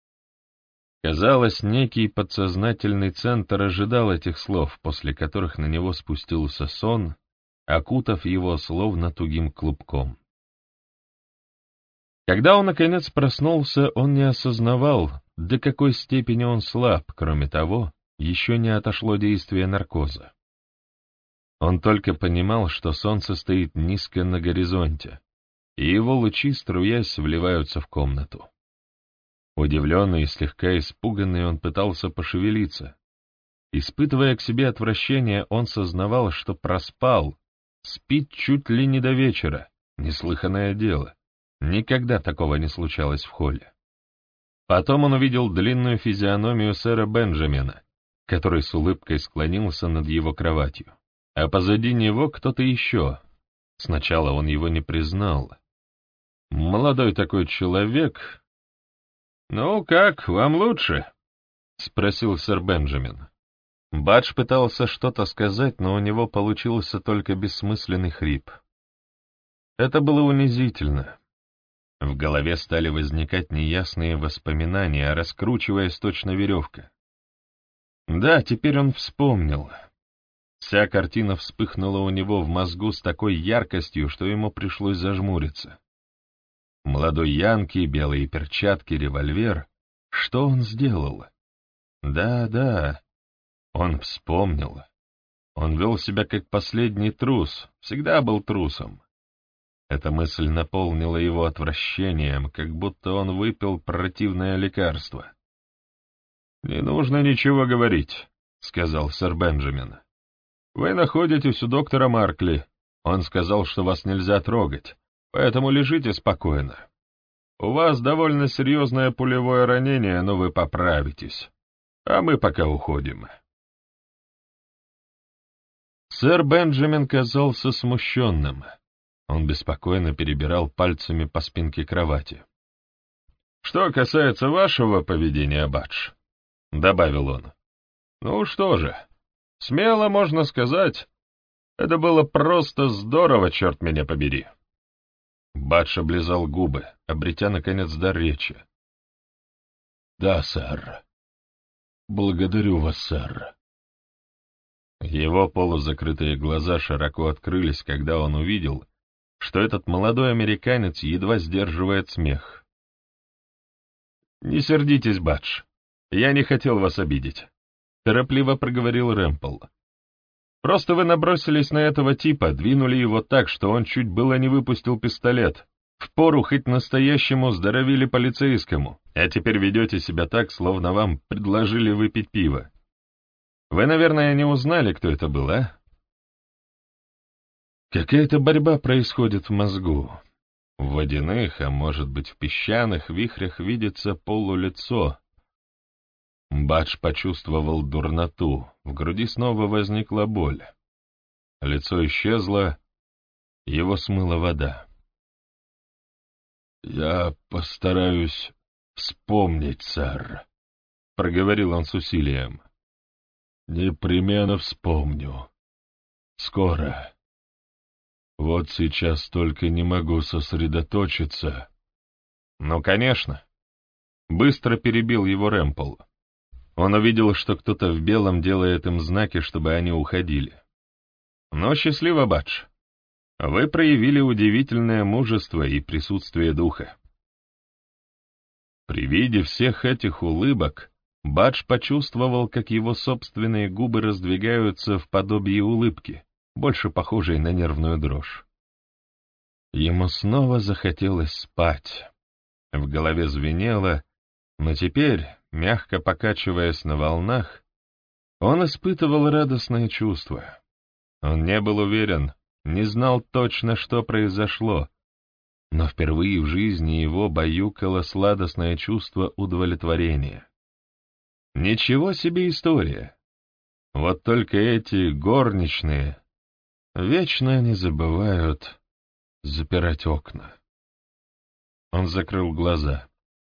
Казалось, некий подсознательный центр ожидал этих слов, после которых на него спустился сон, окутав его словно тугим клубком. Когда он, наконец, проснулся, он не осознавал, до какой степени он слаб, кроме того, еще не отошло действие наркоза. Он только понимал, что солнце стоит низко на горизонте, и его лучи, струясь, вливаются в комнату. Удивленный и слегка испуганный, он пытался пошевелиться, Испытывая к себе отвращение, он сознавал, что проспал, спит чуть ли не до вечера. Неслыханное дело. Никогда такого не случалось в холле. Потом он увидел длинную физиономию сэра Бенджамина, который с улыбкой склонился над его кроватью. А позади него кто-то еще. Сначала он его не признал. Молодой такой человек. «Ну как, вам лучше?» — спросил сэр Бенджамин. Бадж пытался что-то сказать, но у него получился только бессмысленный хрип. Это было унизительно. В голове стали возникать неясные воспоминания, раскручиваясь точно веревка. Да, теперь он вспомнил. Вся картина вспыхнула у него в мозгу с такой яркостью, что ему пришлось зажмуриться. Молодой Янки, белые перчатки, револьвер. Что он сделал? Да, он вспомнил. Он вел себя как последний трус, всегда был трусом. Эта мысль наполнила его отвращением, как будто он выпил противное лекарство. «Не нужно ничего говорить», — сказал сэр Бенджамин. «Вы находитесь у доктора Маркли. Он сказал, что вас нельзя трогать, поэтому лежите спокойно. У вас довольно серьезное пулевое ранение, но вы поправитесь. А мы пока уходим». Сэр Бенджамин казался смущенным. Он беспокойно перебирал пальцами по спинке кровати. «Что касается вашего поведения, Бадж», — добавил он, — «ну что же, смело можно сказать, это было просто здорово, черт меня побери». Бадж облизал губы, обретя, наконец, дар речи. «Да, сэр. Благодарю вас, сэр». Его полузакрытые глаза широко открылись, когда он увидел, что этот молодой американец едва сдерживает смех. «Не сердитесь, Бадж, я не хотел вас обидеть», — торопливо проговорил Рэмпл. «Просто вы набросились на этого типа, двинули его так, что он чуть было не выпустил пистолет. Впору хоть настоящему здоровили полицейскому, а теперь ведете себя так, словно вам предложили выпить пиво. Вы, наверное, не узнали, кто это был, а?» Какая-то борьба происходит в мозгу. В водяных, а может быть в песчаных вихрях видится полулицо. Бадж почувствовал дурноту, в груди снова возникла боль. Лицо исчезло, его смыла вода. «Я постараюсь вспомнить, сэр», — проговорил он с усилием. «Непременно вспомню. Скоро. Вот сейчас только не могу сосредоточиться». «Ну, конечно». Быстро перебил его Рэмпл. Он увидел, что кто-то в белом делает им знаки, чтобы они уходили. «Но счастливо, Бадж. Вы проявили удивительное мужество и присутствие духа». При виде всех этих улыбок Бадж почувствовал, как его собственные губы раздвигаются в подобии улыбки, больше похожей на нервную дрожь. Ему снова захотелось спать. В голове звенело, но теперь, мягко покачиваясь на волнах, он испытывал радостное чувство. Он не был уверен, не знал точно, что произошло, но впервые в жизни его баюкало сладостное чувство удовлетворения. Ничего себе история! Вот только эти горничные вечно не забывают запирать окна. Он закрыл глаза.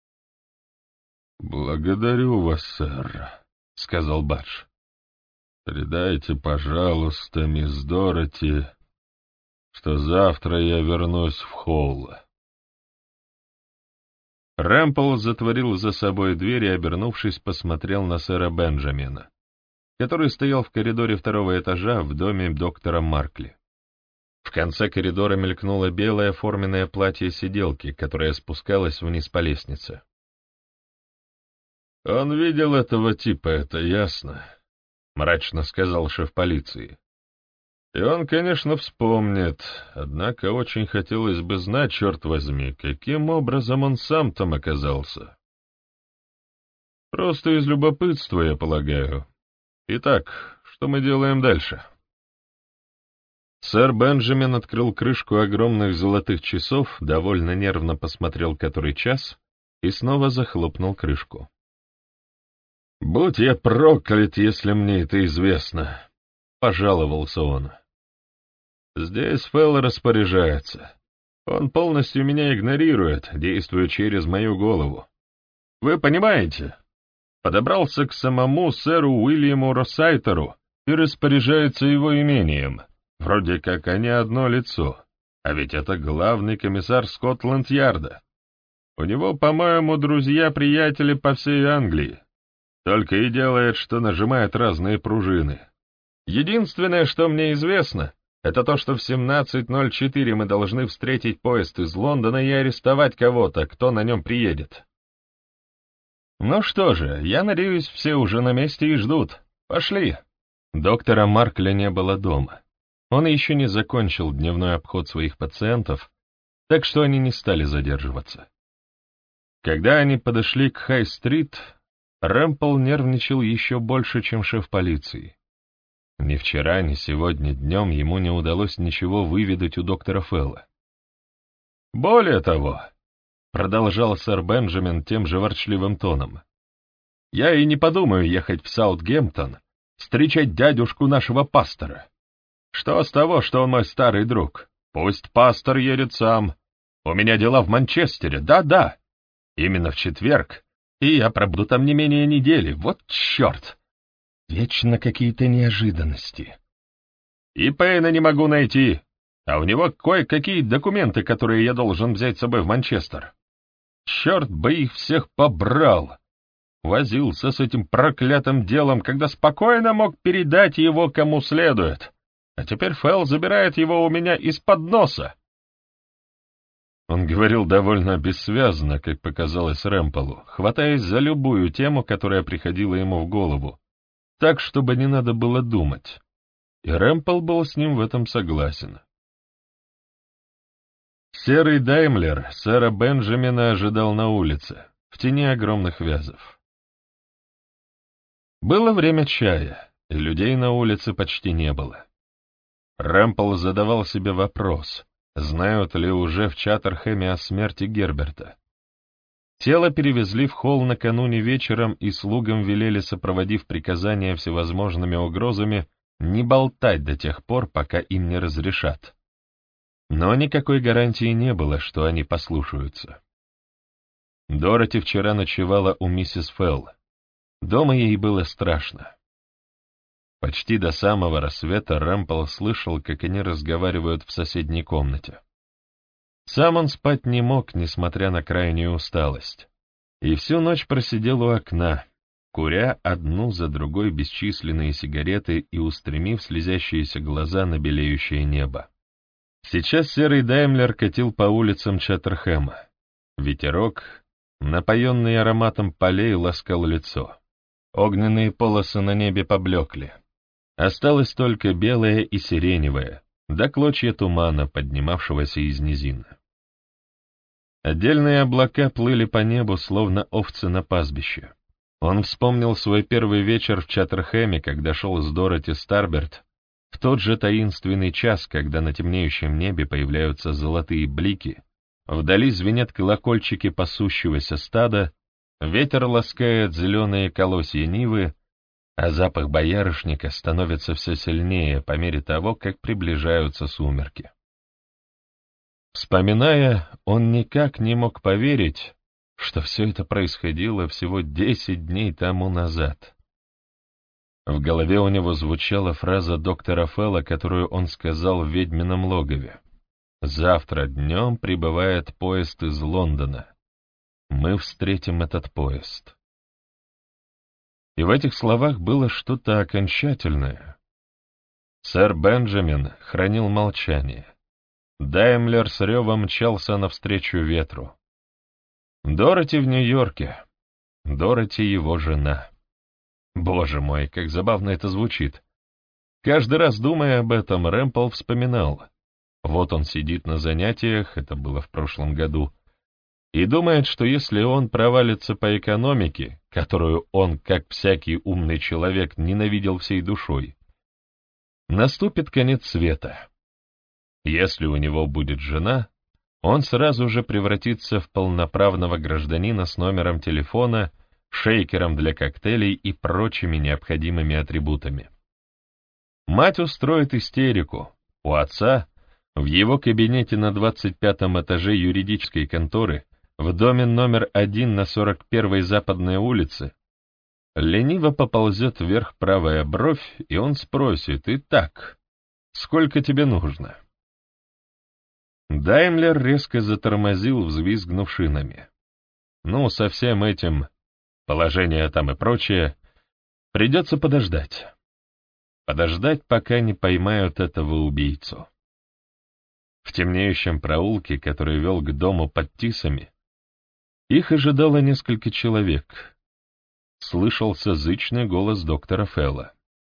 «Благодарю вас, сэр», — сказал Бадж. «Передайте, пожалуйста, мисс Дороти, что завтра я вернусь в холл». Рэмпл затворил за собой дверь и, обернувшись, посмотрел на сэра Бенджамина, который стоял в коридоре второго этажа в доме доктора Маркли. В конце коридора мелькнуло белое форменное платье сиделки, которое спускалось вниз по лестнице. «Он видел этого типа, это ясно», — мрачно сказал шеф полиции. «И он, конечно, вспомнит, однако очень хотелось бы знать, черт возьми, каким образом он сам там оказался. Просто из любопытства, я полагаю. Итак, что мы делаем дальше?» Сэр Бенджамин открыл крышку огромных золотых часов, довольно нервно посмотрел который час и снова захлопнул крышку. «Будь я проклят, если мне это известно», — пожаловался он. «Здесь Фэлл распоряжается. Он полностью меня игнорирует, действуя через мою голову. Вы понимаете? Подобрался к самому сэру Уильяму Россайтеру и распоряжается его имением. Вроде как они одно лицо, а ведь это главный комиссар Скотланд-Ярда. У него, по-моему, друзья-приятели по всей Англии. Только и делает, что нажимает разные пружины. Единственное, что мне известно, это то, что в 17:04 мы должны встретить поезд из Лондона и арестовать кого-то, кто на нем приедет. Ну что же, я надеюсь, все уже на месте и ждут. Пошли. Доктора Маркля не было дома. Он еще не закончил дневной обход своих пациентов, так что они не стали задерживаться. Когда они подошли к Хай-стрит, Рэмпл нервничал еще больше, чем шеф полиции. Ни вчера, ни сегодня днем ему не удалось ничего выведать у доктора Фэлла. «Более того», — продолжал сэр Бенджамин тем же ворчливым тоном, «я и не подумаю ехать в Саутгемптон, встречать дядюшку нашего пастора. Что с того, что он мой старый друг? Пусть пастор едет сам. У меня дела в Манчестере, да-да. Именно в четверг, и я пробуду там не менее недели. Вот черт! Вечно какие-то неожиданности. И Пейна не могу найти, а у него кое-какие документы, которые я должен взять с собой в Манчестер. Черт бы их всех побрал! Возился с этим проклятым делом, когда спокойно мог передать его кому следует. А теперь Фэлл забирает его у меня из-под носа. Он говорил довольно бессвязно, как показалось Рэмпелу, хватаясь за любую тему, которая приходила ему в голову, так, чтобы не надо было думать. И Рэмпел был с ним в этом согласен. Серый Даймлер сэра Бенджамина ожидал на улице, в тени огромных вязов. Было время чая, и людей на улице почти не было. Рэмпл задавал себе вопрос, знают ли уже в Чаттерхэме о смерти Герберта. Тело перевезли в холл накануне вечером, и слугам велели, сопроводив приказания всевозможными угрозами, не болтать до тех пор, пока им не разрешат. Но никакой гарантии не было, что они послушаются. Дороти вчера ночевала у миссис Фэлл. Дома ей было страшно. Почти до самого рассвета Рэмпл слышал, как они разговаривают в соседней комнате. Сам он спать не мог, несмотря на крайнюю усталость, и всю ночь просидел у окна, куря одну за другой бесчисленные сигареты и устремив слезящиеся глаза на белеющее небо. Сейчас серый Даймлер катил по улицам Чаттерхэма. Ветерок, напоенный ароматом полей, ласкал лицо. Огненные полосы на небе поблекли. Осталось только белое и сиреневое, да клочья тумана, поднимавшегося из низин. Отдельные облака плыли по небу, словно овцы на пастбище. Он вспомнил свой первый вечер в Чаттерхэме, когда шел с Дороти Старберт, в тот же таинственный час, когда на темнеющем небе появляются золотые блики, вдали звенят колокольчики пасущегося стада, ветер ласкает зеленые колосья нивы, а запах боярышника становится все сильнее по мере того, как приближаются сумерки. Вспоминая, он никак не мог поверить, что все это происходило всего 10 дней тому назад. В голове у него звучала фраза доктора Фэлла, которую он сказал в ведьмином логове. «Завтра днем прибывает поезд из Лондона. Мы встретим этот поезд». И в этих словах было что-то окончательное. Сэр Бенджамин хранил молчание. Даймлер с ревом мчался навстречу ветру. Дороти в Нью-Йорке. Дороти его жена. Боже мой, как забавно это звучит. Каждый раз, думая об этом, Рэмпл вспоминал. Вот он сидит на занятиях, это было в прошлом году, и думает, что если он провалится по экономике, которую он, как всякий умный человек, ненавидел всей душой, наступит конец света. Если у него будет жена, он сразу же превратится в полноправного гражданина с номером телефона, шейкером для коктейлей и прочими необходимыми атрибутами. Мать устроит истерику. У отца, в его кабинете на 25-м этаже юридической конторы, в доме номер 1 на 41-й Западной улице, лениво поползет вверх правая бровь, и он спросит: «Итак, сколько тебе нужно?» Даймлер резко затормозил, взвизгнув шинами. Ну, со всем этим, положение там и прочее, придется подождать. Подождать, пока не поймают этого убийцу. В темнеющем проулке, который вел к дому под Тисами, их ожидало несколько человек. Слышался зычный голос доктора Фелла.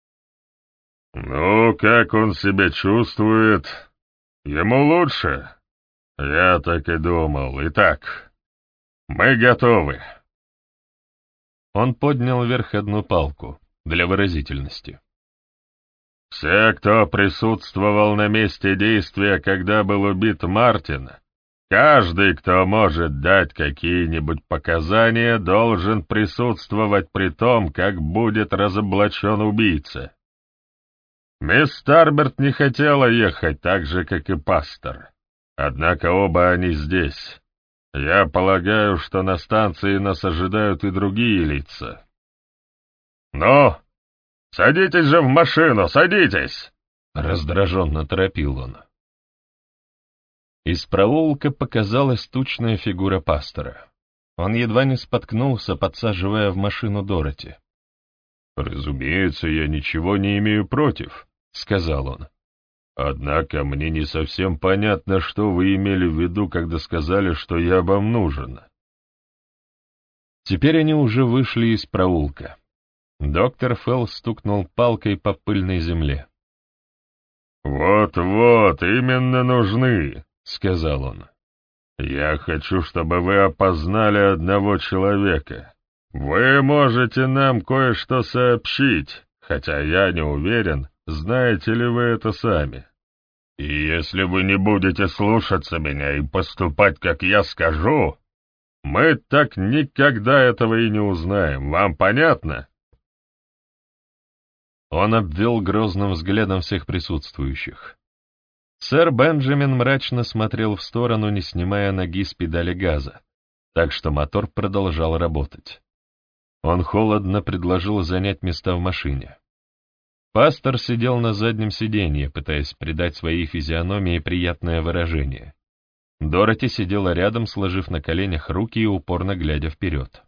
«Ну, как он себя чувствует? Ему лучше? Я так и думал. Итак, мы готовы». Он поднял вверх одну палку для выразительности. «Все, кто присутствовал на месте действия, когда был убит Мартин, каждый, кто может дать какие-нибудь показания, должен присутствовать при том, как будет разоблачен убийца. Мисс Старберт не хотела ехать так же, как и пастор. Однако оба они здесь. Я полагаю, что на станции нас ожидают и другие лица. «Ну, садитесь же в машину, садитесь!» — раздраженно торопил он. Из проулка показалась тучная фигура пастора. Он едва не споткнулся, подсаживая в машину Дороти. «Разумеется, я ничего не имею против», — сказал он. «Однако мне не совсем понятно, что вы имели в виду, когда сказали, что я вам нужен». Теперь они уже вышли из проулка. Доктор Фелл стукнул палкой по пыльной земле. «Вот-вот, именно нужны», — сказал он. «Я хочу, чтобы вы опознали одного человека. Вы можете нам кое-что сообщить, хотя я не уверен, знаете ли вы это сами. И если вы не будете слушаться меня и поступать, как я скажу, мы так никогда этого и не узнаем. Вам понятно?» Он обвел грозным взглядом всех присутствующих. Сэр Бенджамин мрачно смотрел в сторону, не снимая ноги с педали газа, так что мотор продолжал работать. Он холодно предложил занять места в машине. Пастор сидел на заднем сиденье, пытаясь придать своей физиономии приятное выражение. Дороти сидела рядом, сложив на коленях руки и упорно глядя вперед.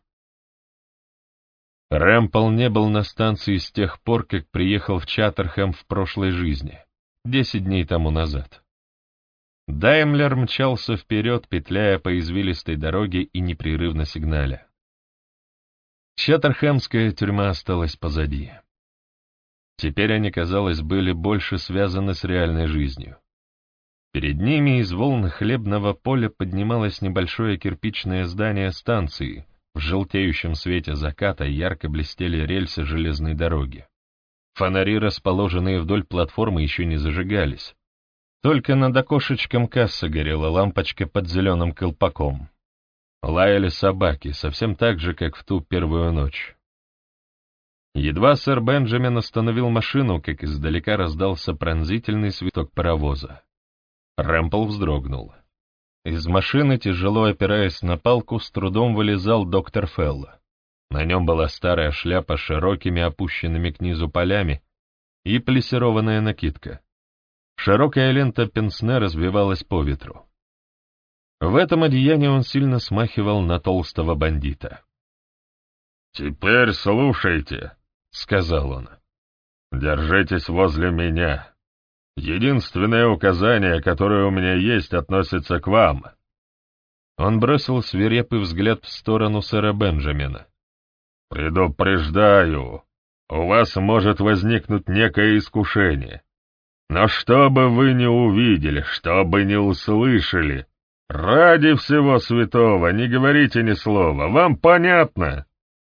Рэмпл не был на станции с тех пор, как приехал в Чаттерхэм в прошлой жизни, 10 дней тому назад. Даймлер мчался вперед, петляя по извилистой дороге и непрерывно сигналя. Чаттерхэмская тюрьма осталась позади. Теперь они, казалось, были больше связаны с реальной жизнью. Перед ними из волн хлебного поля поднималось небольшое кирпичное здание станции. В желтеющем свете заката ярко блестели рельсы железной дороги. Фонари, расположенные вдоль платформы, еще не зажигались. Только над окошечком кассы горела лампочка под зеленым колпаком. Лаяли собаки, совсем так же, как в ту первую ночь. Едва сэр Бенджамин остановил машину, как издалека раздался пронзительный свисток паровоза. Рэмпл вздрогнул. Из машины, тяжело опираясь на палку, с трудом вылезал доктор Фелл. На нем была старая шляпа с широкими опущенными к низу полями и плессированная накидка. Широкая лента пенсне развивалась по ветру. В этом одеянии он сильно смахивал на толстого бандита. «Теперь слушайте», — сказал он. «Держитесь возле меня. Единственное указание, которое у меня есть, относится к вам». Он бросил свирепый взгляд в сторону сэра Бенджамина. «Предупреждаю, у вас может возникнуть некое искушение. Но что бы вы ни увидели, что бы ни услышали, Ради всего святого, не говорите ни слова, вам понятно?»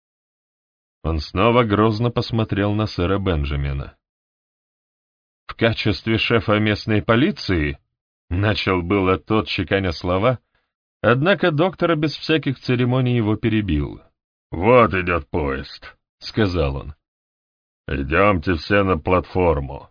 Он снова грозно посмотрел на сэра Бенджамина. «В качестве шефа местной полиции?» — начал было тот, чеканя слова, однако доктора без всяких церемоний его перебил. «Вот идет поезд», — сказал он. «Идемте все на платформу».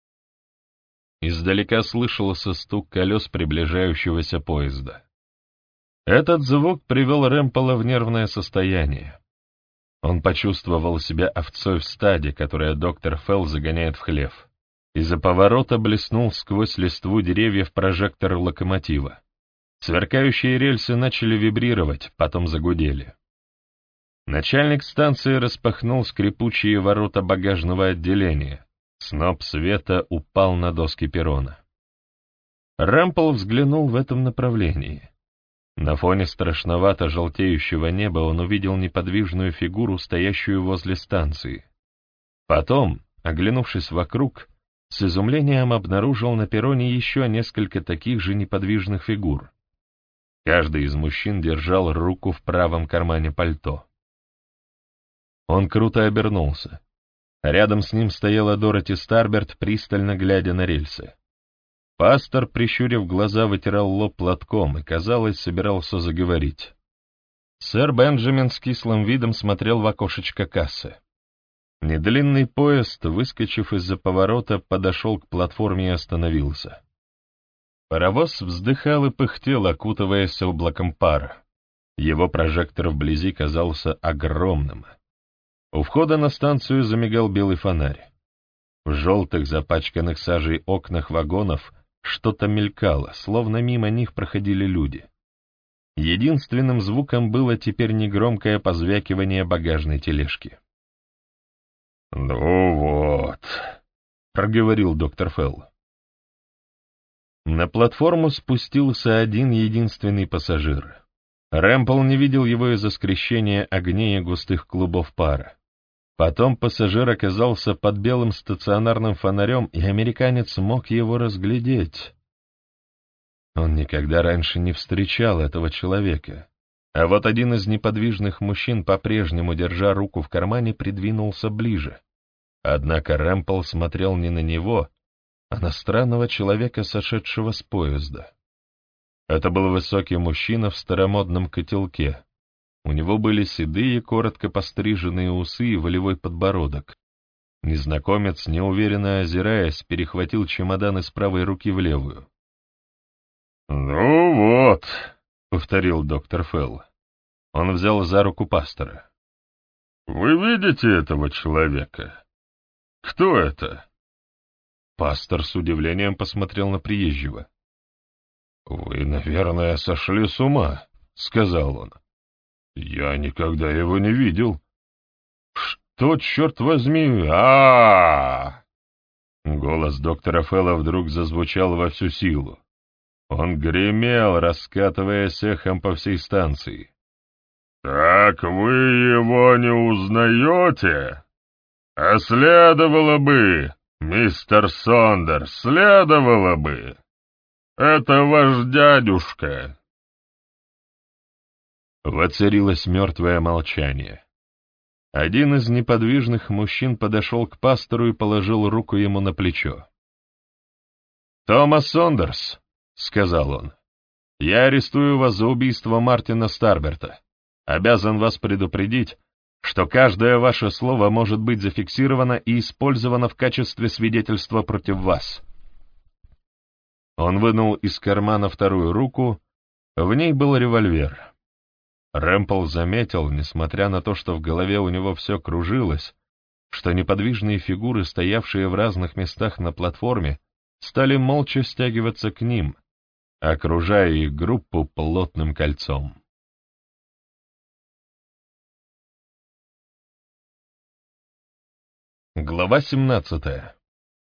Издалека слышался стук колес приближающегося поезда. Этот звук привел Рэмпола в нервное состояние. Он почувствовал себя овцой в стаде, которое доктор Фелл загоняет в хлев. Из-за поворота блеснул сквозь листву деревьев прожектор локомотива. Сверкающие рельсы начали вибрировать, потом загудели. Начальник станции распахнул скрипучие ворота багажного отделения. Сноп света упал на доски перрона. Рэмпл взглянул в этом направлении. На фоне страшновато желтеющего неба он увидел неподвижную фигуру, стоящую возле станции. Потом, оглянувшись вокруг, с изумлением обнаружил на перроне еще несколько таких же неподвижных фигур. Каждый из мужчин держал руку в правом кармане пальто. Он круто обернулся. Рядом с ним стояла Дороти Старберт, пристально глядя на рельсы. Пастор, прищурив глаза, вытирал лоб платком и, казалось, собирался заговорить. Сэр Бенджамин с кислым видом смотрел в окошечко кассы. Недлинный поезд, выскочив из-за поворота, подошел к платформе и остановился. Паровоз вздыхал и пыхтел, окутываясь облаком пара. Его прожектор вблизи казался огромным. У входа на станцию замигал белый фонарь. В желтых, запачканных сажей окнах вагонов что-то мелькало, словно мимо них проходили люди. Единственным звуком было теперь негромкое позвякивание багажной тележки. «Ну вот», — проговорил доктор Фелл. На платформу спустился один единственный пассажир. Рэмпл не видел его из-за скрещения огней и густых клубов пара. Потом пассажир оказался под белым стационарным фонарем, и американец мог его разглядеть. Он никогда раньше не встречал этого человека. А вот один из неподвижных мужчин, по-прежнему держа руку в кармане, придвинулся ближе. Однако Рэмпл смотрел не на него, а на странного человека, сошедшего с поезда. Это был высокий мужчина в старомодном котелке. У него были седые, коротко постриженные усы и волевой подбородок. Незнакомец, неуверенно озираясь, перехватил чемодан из правой руки в левую. «Ну вот», — повторил доктор Фелл. Он взял за руку пастора. «Вы видите этого человека? Кто это?» Пастор с удивлением посмотрел на приезжего. «Вы, наверное, сошли с ума», — сказал он. «Я никогда его не видел». «Что, черт возьми, Голос доктора Фелла вдруг зазвучал во всю силу. Он гремел, раскатываясь эхом по всей станции. «Так вы его не узнаете? А следовало бы, мистер Сондерс, следовало бы. Это ваш дядюшка». Воцарилось мертвое молчание. Один из неподвижных мужчин подошел к пастору и положил руку ему на плечо. «Томас Сондерс», — сказал он, — «я арестую вас за убийство Мартина Старберта. Обязан вас предупредить, что каждое ваше слово может быть зафиксировано и использовано в качестве свидетельства против вас». Он вынул из кармана вторую руку, в ней был револьвер. Рэмпл заметил, несмотря на то, что в голове у него все кружилось, что неподвижные фигуры, стоявшие в разных местах на платформе, стали молча стягиваться к ним, окружая их группу плотным кольцом. Глава 17.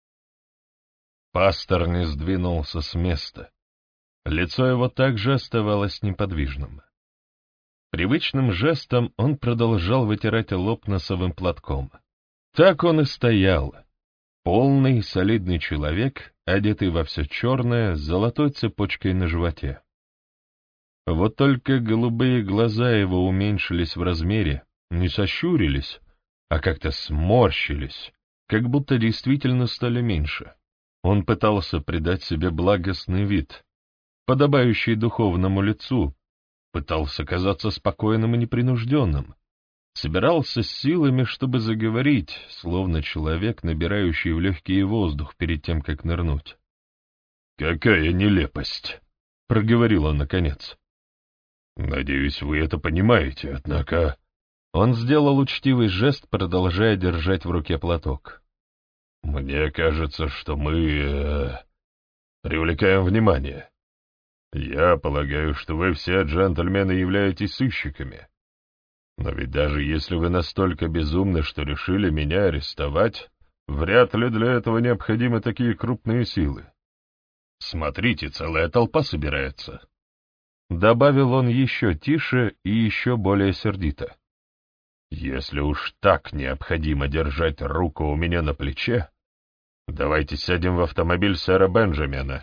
Пастор не сдвинулся с места. Лицо его также оставалось неподвижным. Привычным жестом он продолжал вытирать лоб носовым платком. Так он и стоял. Полный, солидный человек, одетый во все черное, с золотой цепочкой на животе. Вот только голубые глаза его уменьшились в размере, не сощурились, а как-то сморщились, как будто действительно стали меньше. Он пытался придать себе благостный вид, подобающий духовному лицу, пытался казаться спокойным и непринужденным, собирался с силами, чтобы заговорить, словно человек, набирающий в легкий воздух перед тем, как нырнуть. «Какая нелепость!» — проговорил он наконец. «Надеюсь, вы это понимаете, однако...» Он сделал учтивый жест, продолжая держать в руке платок. «Мне кажется, что мы... привлекаем внимание. Я полагаю, что вы все джентльмены являетесь сыщиками. Но ведь даже если вы настолько безумны, что решили меня арестовать, вряд ли для этого необходимы такие крупные силы. Смотрите, целая толпа собирается». Добавил он еще тише и еще более сердито. «Если уж так необходимо держать руку у меня на плече, давайте сядем в автомобиль сэра Бенджамина».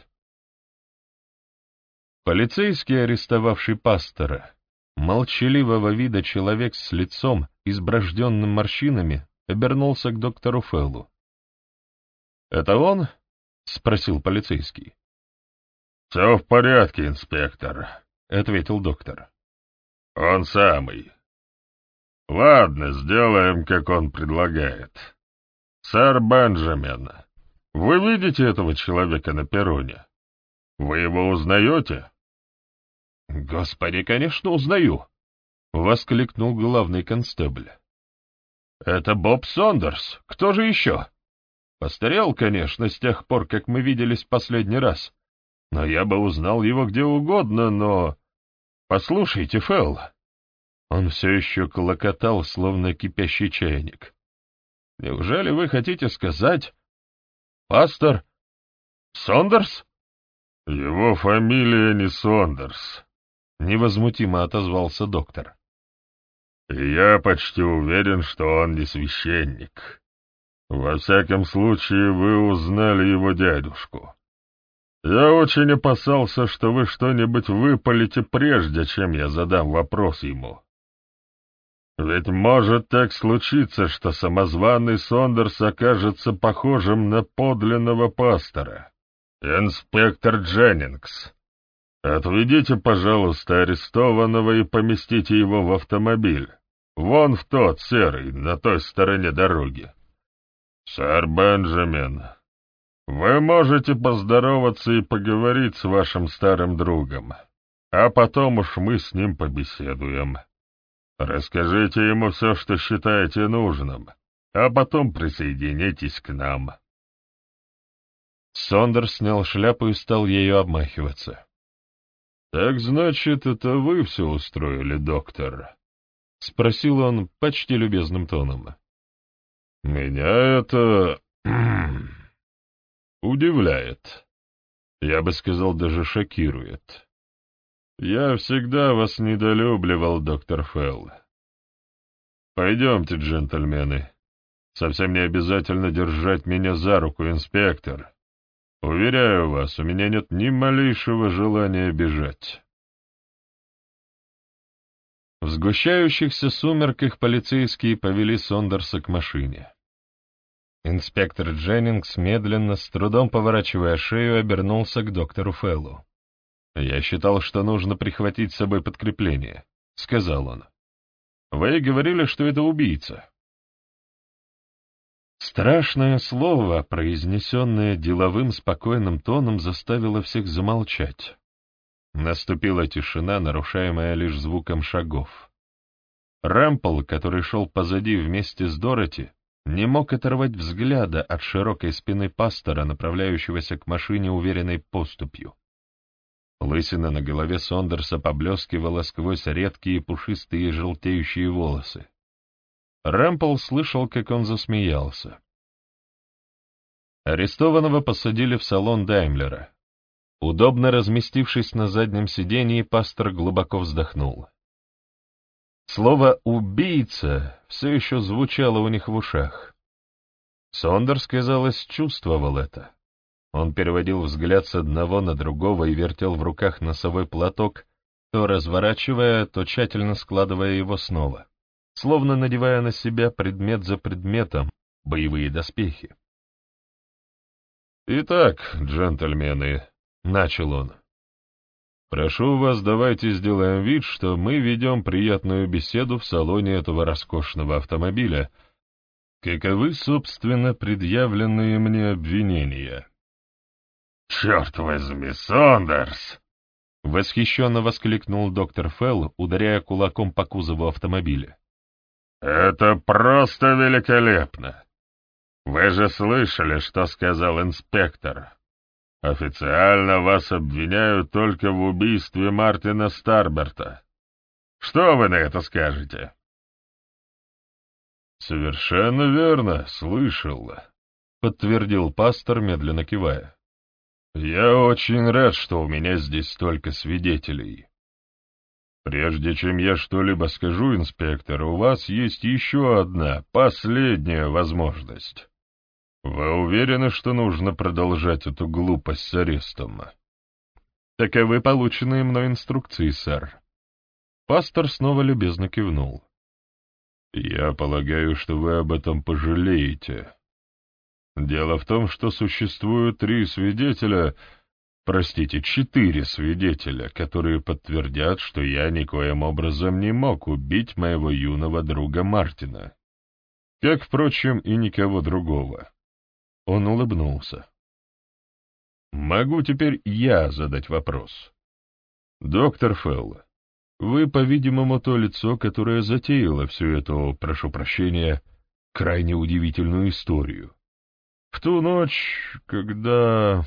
Полицейский, арестовавший пастора, молчаливого вида человек с лицом, изброжденным морщинами, обернулся к доктору Феллу. «Это он?» — спросил полицейский. «Все в порядке, инспектор», — ответил доктор. «Он самый. Ладно, сделаем, как он предлагает. Сэр Бенджамин, вы видите этого человека на перроне? Вы его узнаете?» «Господи, конечно, узнаю!» — воскликнул главный констебль. «Это Боб Сондерс. Кто же еще? Постарел, конечно, с тех пор, как мы виделись в последний раз. Но я бы узнал его где угодно, но... Послушайте, Фелл». Он все еще клокотал, словно кипящий чайник. «Неужели вы хотите сказать... Пастор Сондерс?» «Его фамилия не Сондерс», — невозмутимо отозвался доктор. «И я почти уверен, что он не священник. Во всяком случае, вы узнали его дядюшку. Я очень опасался, что вы что-нибудь выпалите прежде, чем я задам вопрос ему. Ведь может так случиться, что самозваный Сондерс окажется похожим на подлинного пастора. Инспектор Дженнингс, отведите, пожалуйста, арестованного и поместите его в автомобиль. Вон в тот, серый, на той стороне дороги. Сэр Бенджамин, вы можете поздороваться и поговорить с вашим старым другом, а потом уж мы с ним побеседуем. Расскажите ему все, что считаете нужным, а потом присоединитесь к нам». Сондерс снял шляпу и стал ею обмахиваться. «Так значит, это вы все устроили, доктор?» — спросил он почти любезным тоном. «Меня это... удивляет. Я бы сказал, даже шокирует. Я всегда вас недолюбливал, доктор Фелл. Пойдемте, джентльмены. Совсем не обязательно держать меня за руку, инспектор. Уверяю вас, у меня нет ни малейшего желания бежать». В сгущающихся сумерках полицейские повели Сондерса к машине. Инспектор Дженнингс, медленно, с трудом поворачивая шею, обернулся к доктору Феллу. «Я считал, что нужно прихватить с собой подкрепление», — сказал он. «Вы говорили, что это убийца». Страшное слово, произнесенное деловым спокойным тоном, заставило всех замолчать. Наступила тишина, нарушаемая лишь звуком шагов. Рэмпл, который шел позади вместе с Дороти, не мог оторвать взгляда от широкой спины пастора, направляющегося к машине уверенной поступью. Лысина на голове Сондерса поблескивала сквозь редкие пушистые желтеющие волосы. Рэмпл слышал, как он засмеялся. Арестованного посадили в салон Даймлера. Удобно разместившись на заднем сидении, пастор глубоко вздохнул. Слово «убийца» все еще звучало у них в ушах. Сондерс, казалось, чувствовал это. Он переводил взгляд с одного на другого и вертел в руках носовой платок, то разворачивая, то тщательно складывая его снова, словно надевая на себя предмет за предметом боевые доспехи. «Итак, джентльмены», — начал он, — «прошу вас, давайте сделаем вид, что мы ведем приятную беседу в салоне этого роскошного автомобиля. Каковы, собственно, предъявленные мне обвинения?» «Черт возьми, Сондерс!» — восхищенно воскликнул доктор Фелл, ударяя кулаком по кузову автомобиля. «Это просто великолепно! Вы же слышали, что сказал инспектор. Официально вас обвиняют только в убийстве Мартина Старберта. Что вы на это скажете?» «Совершенно верно, слышал», — подтвердил пастор, медленно кивая. «Я очень рад, что у меня здесь столько свидетелей. Прежде чем я что-либо скажу, инспектор, у вас есть еще одна, последняя возможность. Вы уверены, что нужно продолжать эту глупость с арестом?» «Таковы полученные мной инструкции, сэр». Пастор снова любезно кивнул. «Я полагаю, что вы об этом пожалеете. Дело в том, что существуют 4 свидетеля, которые подтвердят, что я никоим образом не мог убить моего юного друга Мартина, как, впрочем, и никого другого». Он улыбнулся. «Могу теперь я задать вопрос? Доктор Фелл, вы, по-видимому, то лицо, которое затеяло всю эту, прошу прощения, крайне удивительную историю. В ту ночь, когда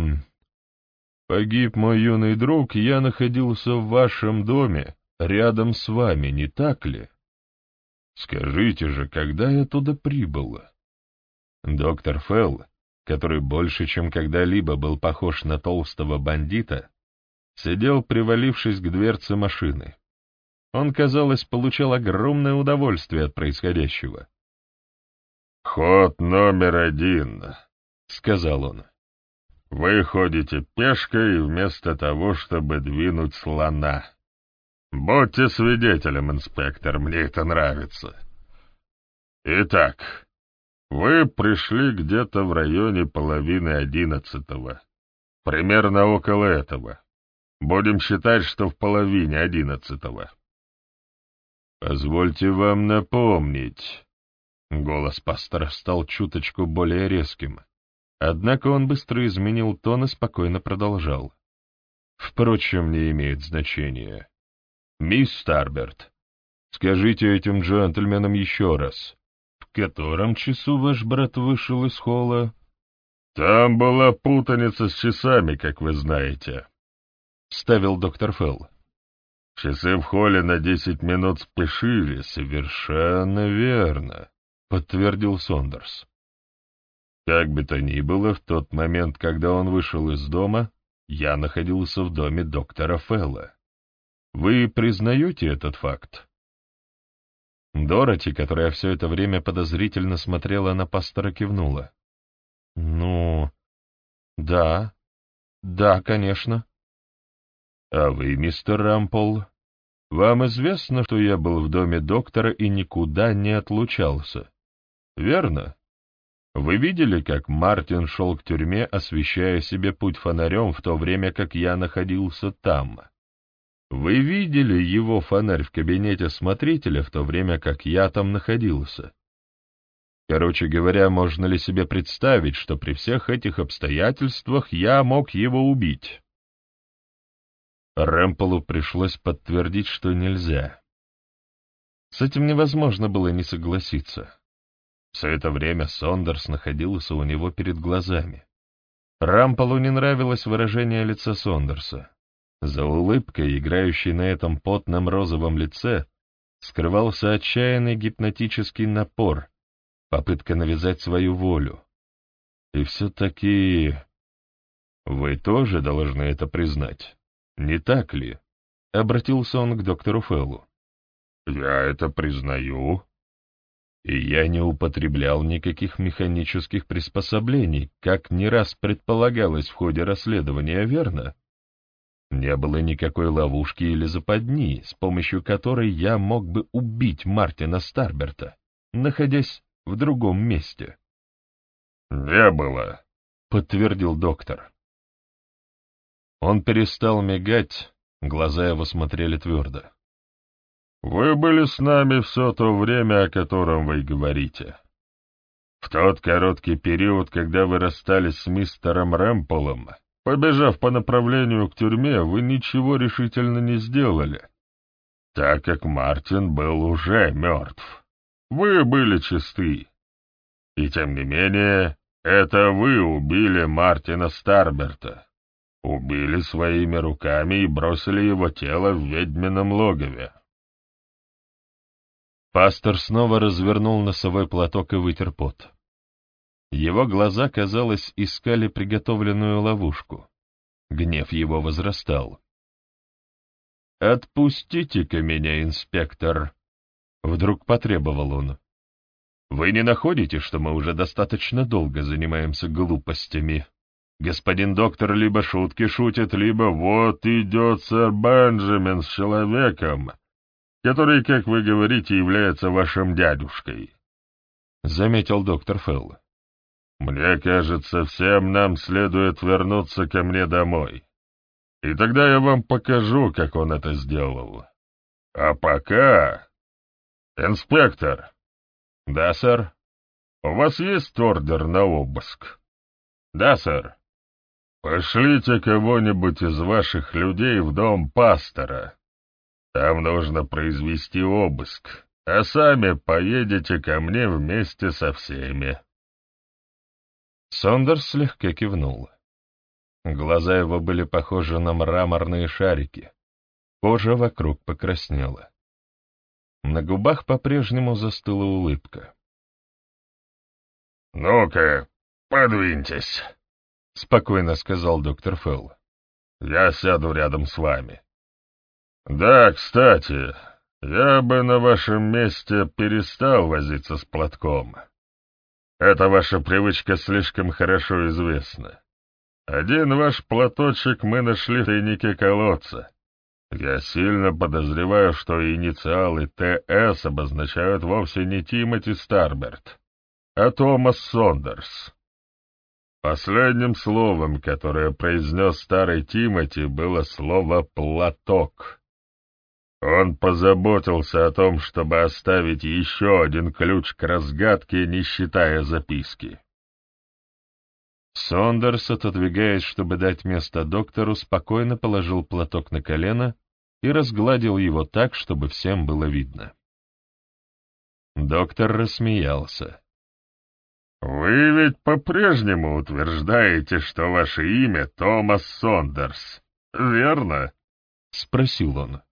погиб мой юный друг, я находился в вашем доме, рядом с вами, не так ли? Скажите же, когда я туда прибыл?» Доктор Фелл, который больше, чем когда-либо был похож на толстого бандита, сидел, привалившись к дверце машины. Он, казалось, получал огромное удовольствие от происходящего. «Ход номер 1», — сказал он. «Вы ходите пешкой вместо того, чтобы двинуть слона. Будьте свидетелем, инспектор, мне это нравится. Итак, вы пришли где-то в районе 10:30, примерно около этого. Будем считать, что в 10:30. «Позвольте вам напомнить...» Голос пастора стал чуточку более резким, однако он быстро изменил тон и спокойно продолжал. «Впрочем, не имеет значения. Мисс Старберт, скажите этим джентльменам еще раз, в котором часу ваш брат вышел из холла?» «Там была путаница с часами, как вы знаете», — вставил доктор Фелл. «Часы в холле на 10 минут спешили». «Совершенно верно», — подтвердил Сондерс. «Как бы то ни было, в тот момент, когда он вышел из дома, я находился в доме доктора Фелла. Вы признаете этот факт?» Дороти, которая все это время подозрительно смотрела на пастора, кивнула. «Ну, да, конечно». «А вы, мистер Рампол, вам известно, что я был в доме доктора и никуда не отлучался, верно? Вы видели, как Мартин шел к тюрьме, освещая себе путь фонарем, в то время как я находился там? Вы видели его фонарь в кабинете смотрителя, в то время как я там находился? Короче говоря, можно ли себе представить, что при всех этих обстоятельствах я мог его убить?» Рэмполу пришлось подтвердить, что нельзя. С этим невозможно было не согласиться. Все это время Сондерс находился у него перед глазами. Рамполу не нравилось выражение лица Сондерса. За улыбкой, играющей на этом потном розовом лице, скрывался отчаянный гипнотический напор, попытка навязать свою волю. И все-таки вы тоже должны это признать, не так ли? — обратился он к доктору Феллу. «Я это признаю». «И я не употреблял никаких механических приспособлений, как не раз предполагалось в ходе расследования, верно?» Не было никакой ловушки или западни, с помощью которой я мог бы убить Мартина Старберта, находясь в другом месте. «Не было», — подтвердил доктор. Он перестал мигать, глаза его смотрели твердо. «Вы были с нами все то время, о котором вы говорите. В тот короткий период, когда вы расстались с мистером Рэмполом, побежав по направлению к тюрьме, вы ничего решительно не сделали, так как Мартин был уже мертв. Вы были чисты. И тем не менее, это вы убили Мартина Старберта. Убили своими руками и бросили его тело в ведьмином логове». Пастор снова развернул носовой платок и вытер пот. Его глаза, казалось, искали приготовленную ловушку. Гнев его возрастал. «Отпустите-ка меня, инспектор!» — вдруг потребовал он. «Вы не находите, что мы уже достаточно долго занимаемся глупостями? Господин доктор либо шутки шутит, либо вот идет сэр Бенджамин с человеком, который, как вы говорите, является вашим дядюшкой», — заметил доктор Фелл. «Мне кажется, всем нам следует вернуться ко мне домой. И тогда я вам покажу, как он это сделал. А пока... Инспектор!» «Да, сэр». «У вас есть ордер на обыск?» «Да, сэр». «Пошлите кого-нибудь из ваших людей в дом пастора. Там нужно произвести обыск, а сами поедете ко мне вместе со всеми». Сондерс слегка кивнул. Глаза его были похожи на мраморные шарики. Кожа вокруг покраснела. На губах по-прежнему застыла улыбка. «Ну-ка, подвиньтесь», — спокойно сказал доктор Фелл. «Я сяду рядом с вами. Да, кстати, я бы на вашем месте перестал возиться с платком. Эта ваша привычка слишком хорошо известна. Один ваш платочек мы нашли в тайнике колодца. Я сильно подозреваю, что инициалы ТС обозначают вовсе не Тимоти Старберт, а Томас Сондерс. Последним словом, которое произнес старый Тимоти, было слово «платок». Он позаботился о том, чтобы оставить еще один ключ к разгадке, не считая записки. Сондерс, отодвигаясь, чтобы дать место доктору, спокойно положил платок на колено и разгладил его так, чтобы всем было видно. Доктор рассмеялся. «Вы ведь по-прежнему утверждаете, что ваше имя Томас Сондерс, верно?» — спросил он.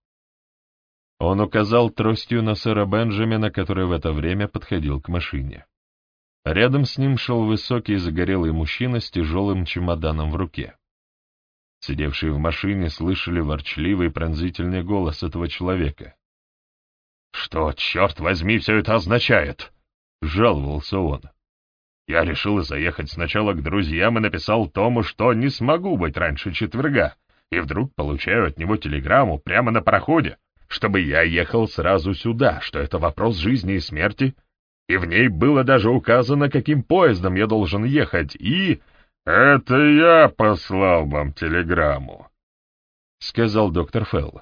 Он указал тростью на сэра Бенджамина, который в это время подходил к машине. Рядом с ним шел высокий загорелый мужчина с тяжелым чемоданом в руке. Сидевшие в машине слышали ворчливый пронзительный голос этого человека. «Что, черт возьми, все это означает?» — жаловался он. «Я решил заехать сначала к друзьям и написал Тому, что не смогу быть раньше четверга, и вдруг получаю от него телеграмму прямо на пароходе, чтобы я ехал сразу сюда, что это вопрос жизни и смерти, и в ней было даже указано, каким поездом я должен ехать, и...» «Это я послал вам телеграмму», — сказал доктор Фелл.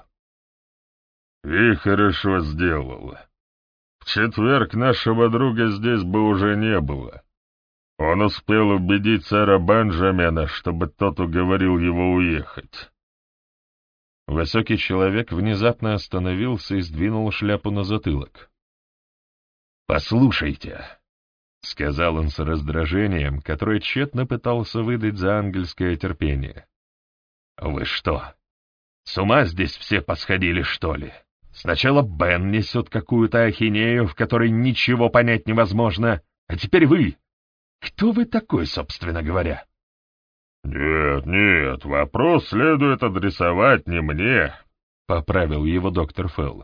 «И хорошо сделал. В четверг нашего друга здесь бы уже не было. Он успел убедить сэра Бенджамина, чтобы тот уговорил его уехать». Высокий человек внезапно остановился и сдвинул шляпу на затылок. «Послушайте», — сказал он с раздражением, которое тщетно пытался выдать за ангельское терпение. «Вы что, с ума здесь все посходили, что ли? Сначала Бен несет какую-то ахинею, в которой ничего понять невозможно, а теперь вы. Кто вы такой, собственно говоря?» «Нет, нет, вопрос следует адресовать не мне», — поправил его доктор Фелл.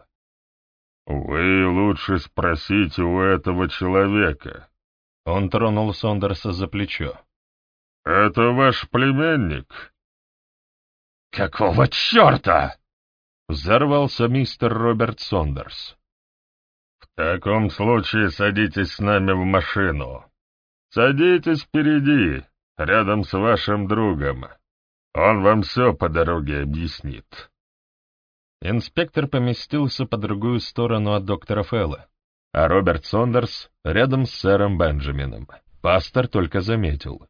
«Вы лучше спросите у этого человека». Он тронул Сондерса за плечо. «Это ваш племянник?» «Какого черта?» — взорвался мистер Роберт Сондерс. «В таком случае садитесь с нами в машину. Садитесь впереди, рядом с вашим другом. Он вам все по дороге объяснит». Инспектор поместился по другую сторону от доктора Фелла, а Роберт Сондерс рядом с сэром Бенджамином. Пастор только заметил.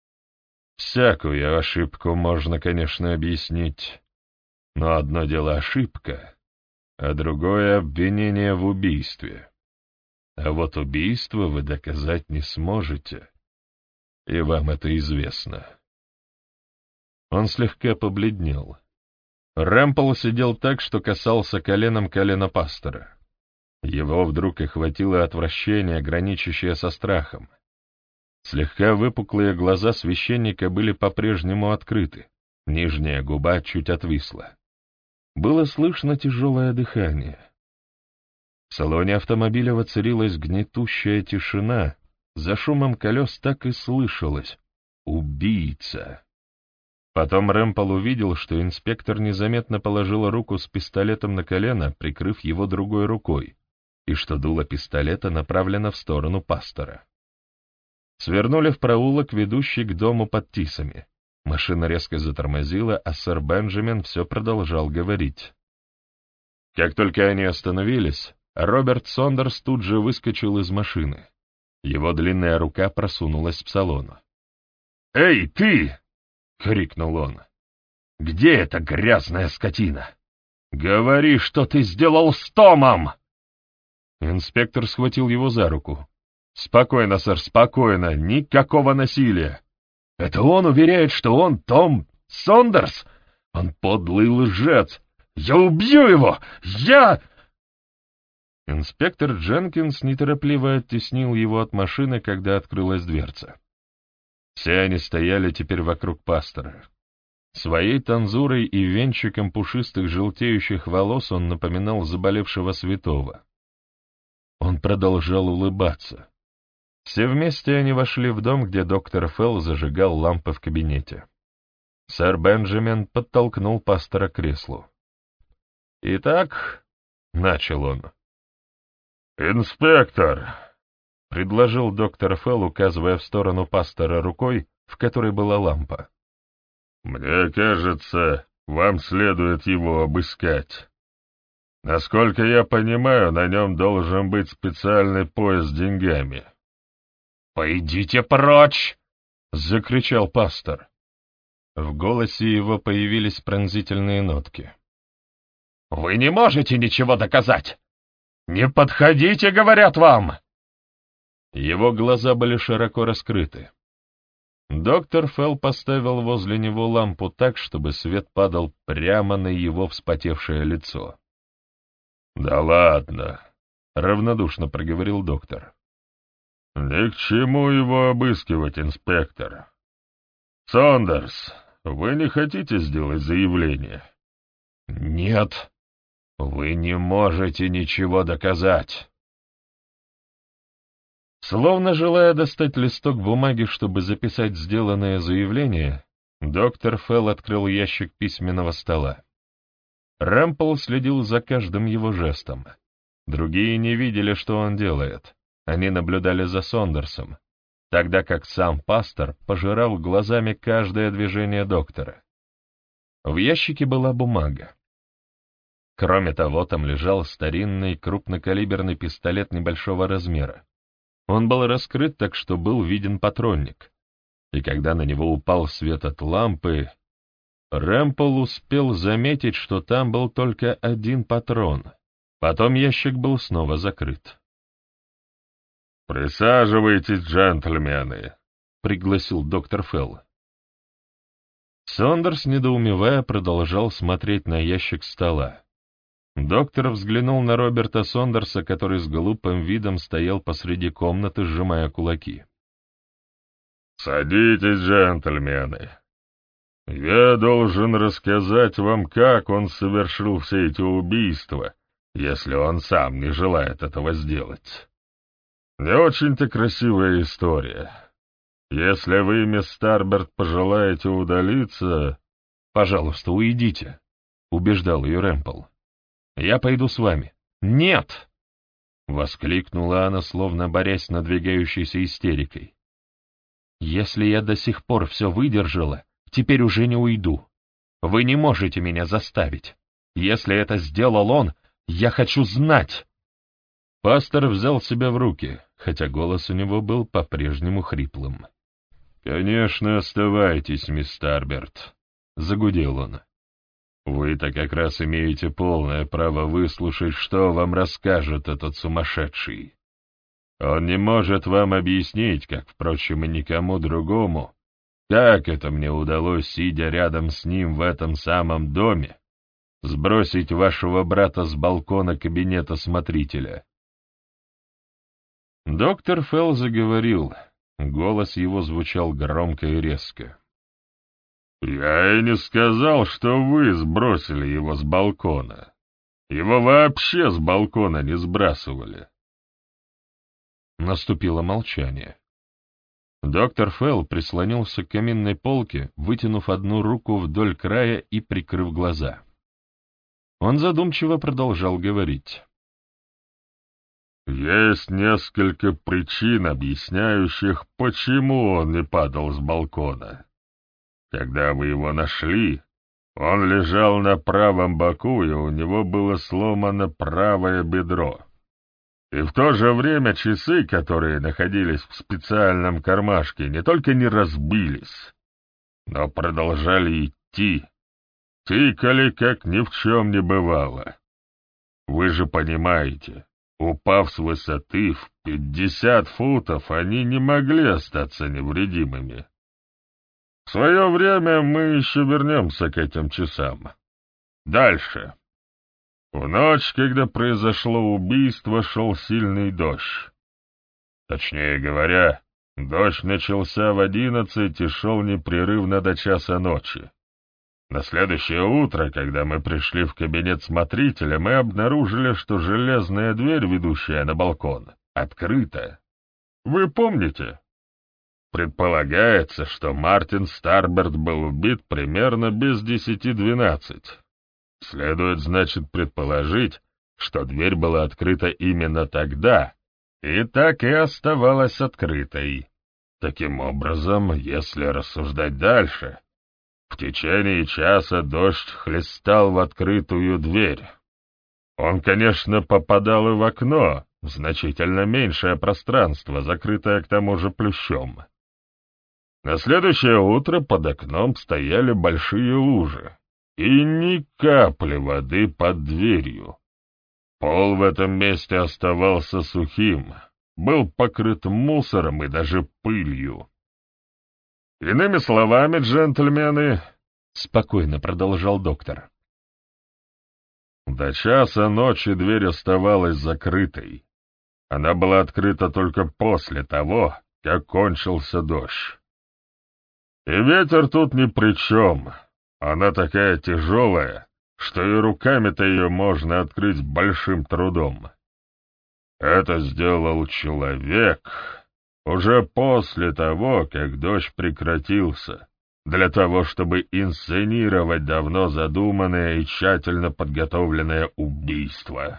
Всякую ошибку можно, конечно, объяснить, но одно дело ошибка, а другое — обвинение в убийстве. А вот убийство вы доказать не сможете, и вам это известно. Он слегка побледнел. Рэмпл сидел так, что касался коленом колена пастора. Его вдруг охватило отвращение, граничащее со страхом. Слегка выпуклые глаза священника были по-прежнему открыты, нижняя губа чуть отвисла. Было слышно тяжелое дыхание. В салоне автомобиля воцарилась гнетущая тишина, за шумом колес так и слышалось: «Убийца». Потом Рэмпл увидел, что инспектор незаметно положил руку с пистолетом на колено, прикрыв его другой рукой, и что дуло пистолета направлено в сторону пастора. Свернули в проулок, ведущий к дому под Тисами. Машина резко затормозила, а сэр Бенджамин все продолжал говорить. Как только они остановились, Роберт Сондерс тут же выскочил из машины. Его длинная рука просунулась в салон. «Эй, ты!» — крикнул он. «Где эта грязная скотина? Говори, что ты сделал с Томом!» Инспектор схватил его за руку. «Спокойно, сэр, спокойно, никакого насилия. Это он уверяет, что он Том Сондерс? Он подлый лжец! Я убью его! Я...» Инспектор Дженкинс неторопливо оттеснил его от машины, когда открылась дверца. Все они стояли теперь вокруг пастора. Своей танзурой и венчиком пушистых желтеющих волос он напоминал заболевшего святого. Он продолжал улыбаться. Все вместе они вошли в дом, где доктор Фелл зажигал лампы в кабинете. Сэр Бенджамин подтолкнул пастора к креслу. «Итак», — начал он. «Инспектор», — предложил доктор Фелл, указывая в сторону пастора рукой, в которой была лампа. «мне кажется, вам следует его обыскать. Насколько я понимаю, на нем должен быть специальный пояс с деньгами». «Пойдите прочь!» — закричал пастор. В голосе его появились пронзительные нотки. «Вы не можете ничего доказать! Не подходите, говорят вам!» Его глаза были широко раскрыты. Доктор Фелл поставил возле него лампу так, чтобы свет падал прямо на его вспотевшее лицо. «Да ладно», — равнодушно проговорил доктор. «Ни к чему его обыскивать, инспектор. Сондерс, вы не хотите сделать заявление?» «Нет, вы не можете ничего доказать». Словно желая достать листок бумаги, чтобы записать сделанное заявление, доктор Фелл открыл ящик письменного стола. Рэмпл следил за каждым его жестом. Другие не видели, что он делает. Они наблюдали за Сондерсом, тогда как сам пастор пожирал глазами каждое движение доктора. В ящике была бумага. Кроме того, там лежал старинный крупнокалиберный пистолет небольшого размера. Он был раскрыт так, что был виден патронник. И когда на него упал свет от лампы, Рэмпл успел заметить, что там был только один патрон. Потом ящик был снова закрыт. «Присаживайтесь, джентльмены», — пригласил доктор Фелл. Сондерс, недоумевая, продолжал смотреть на ящик стола. Доктор взглянул на Роберта Сондерса, который с глупым видом стоял посреди комнаты, сжимая кулаки. «Садитесь, джентльмены. Я должен рассказать вам, как он совершил все эти убийства, если он сам не желает этого сделать. Не очень-то красивая история. Если вы, мисс Старберт, пожелаете удалиться, «Пожалуйста, уйдите», — убеждал ее Рэмпл. «Я пойду с вами». «Нет!» — воскликнула она, словно борясь с надвигающейся истерикой. «Если я до сих пор все выдержала, теперь уже не уйду. Вы не можете меня заставить. Если это сделал он, я хочу знать!» Пастор взял себя в руки, хотя голос у него был по-прежнему хриплым. «Конечно, оставайтесь, мисс Тарберт», — загудел он. «Вы-то как раз имеете полное право выслушать, что вам расскажет этот сумасшедший. Он не может вам объяснить, как, впрочем, и никому другому, как это мне удалось, сидя рядом с ним в этом самом доме, сбросить вашего брата с балкона кабинета смотрителя». Доктор Фелл заговорил. Голос его звучал громко и резко. «Я и не сказал, что вы сбросили его с балкона. Его вообще с балкона не сбрасывали». Наступило молчание. Доктор Фелл прислонился к каминной полке, вытянув одну руку вдоль края и прикрыв глаза. Он задумчиво продолжал говорить. «Есть несколько причин, объясняющих, почему он не падал с балкона. Когда вы его нашли, он лежал на правом боку, и у него было сломано правое бедро. И в то же время часы, которые находились в специальном кармашке, не только не разбились, но продолжали идти, тикали, как ни в чем не бывало. Вы же понимаете, упав с высоты в 50 футов, они не могли остаться невредимыми. В свое время мы еще вернемся к этим часам. Дальше. В ночь, когда произошло убийство, шел сильный дождь. Точнее говоря, дождь начался в 11 и шел непрерывно до часа ночи. На следующее утро, когда мы пришли в кабинет смотрителя, мы обнаружили, что железная дверь, ведущая на балкон, открыта. Вы помните? Предполагается, что Мартин Старберт был убит примерно без 10:12. Следует, значит, предположить, что дверь была открыта именно тогда, и так и оставалась открытой. Таким образом, если рассуждать дальше, в течение часа дождь хлестал в открытую дверь. Он, конечно, попадал и в окно, в значительно меньшее пространство, закрытое к тому же плющом. На следующее утро под окном стояли большие лужи, и ни капли воды под дверью. Пол в этом месте оставался сухим, был покрыт мусором и даже пылью. Иными словами, джентльмены, — спокойно продолжал доктор, — до часа ночи дверь оставалась закрытой. Она была открыта только после того, как кончился дождь. И ветер тут ни при чем. Она такая тяжелая, что и руками-то ее можно открыть большим трудом. Это сделал человек уже после того, как дождь прекратился, для того, чтобы инсценировать давно задуманное и тщательно подготовленное убийство.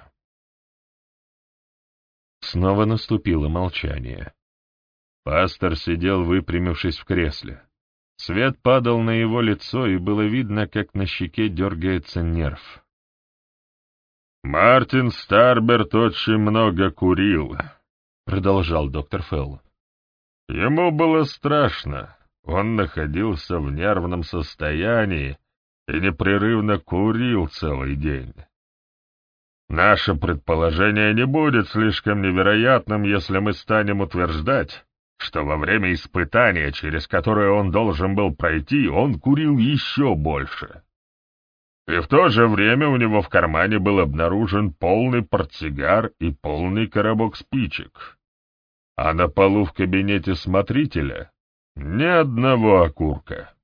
Снова наступило молчание. Пастор сидел, выпрямившись в кресле. Свет падал на его лицо, и было видно, как на щеке дергается нерв. «Мартин Старберт очень много курил», — продолжал доктор Фелл. «Ему было страшно. Он находился в нервном состоянии и непрерывно курил целый день. Наше предположение не будет слишком невероятным, если мы станем утверждать, что во время испытания, через которое он должен был пройти, он курил еще больше. И в то же время у него в кармане был обнаружен полный портсигар и полный коробок спичек. А на полу в кабинете смотрителя ни одного окурка».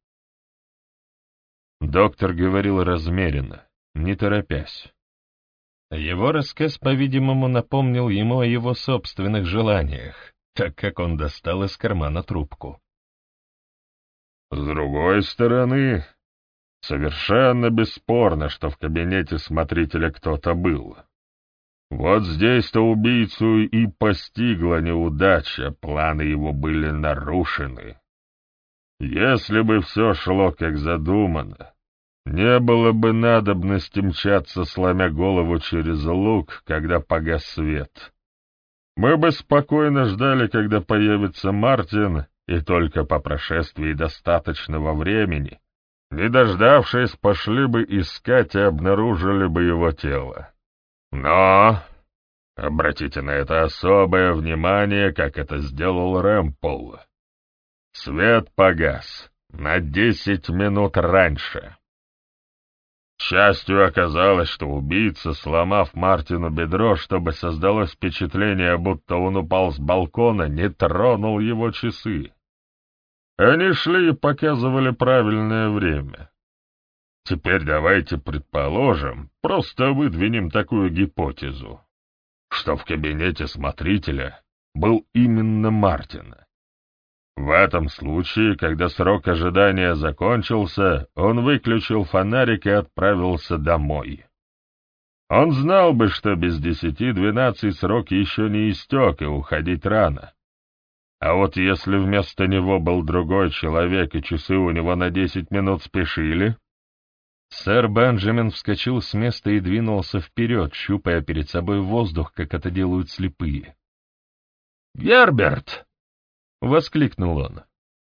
Доктор говорил размеренно, не торопясь. Его рассказ, по-видимому, напомнил ему о его собственных желаниях, так как он достал из кармана трубку. «С другой стороны, Совершенно бесспорно, что в кабинете смотрителя кто-то был. Вот здесь-то убийцу и постигла неудача, планы его были нарушены. Если бы все шло как задумано, не было бы надобности мчаться, сломя голову через луг, когда погас свет. Мы бы спокойно ждали, когда появится Мартин, и только по прошествии достаточного времени, не дождавшись, пошли бы искать и обнаружили бы его тело. Но обратите на это особое внимание, как это сделал Рэмпл. Свет погас на 10 минут раньше. К счастью, оказалось, что убийца, сломав Мартину бедро, чтобы создалось впечатление, будто он упал с балкона, не тронул его часы. Они шли и показывали правильное время. Теперь давайте предположим, просто выдвинем такую гипотезу, что в кабинете смотрителя был именно Мартин. В этом случае, когда срок ожидания закончился, он выключил фонарик и отправился домой. Он знал бы, что без 10-12 срок еще не истек, и уходить рано. А вот если вместо него был другой человек, и часы у него на 10 минут спешили... Сэр Бенджамин вскочил с места и двинулся вперед, щупая перед собой воздух, как это делают слепые. «Герберт!» — воскликнул он.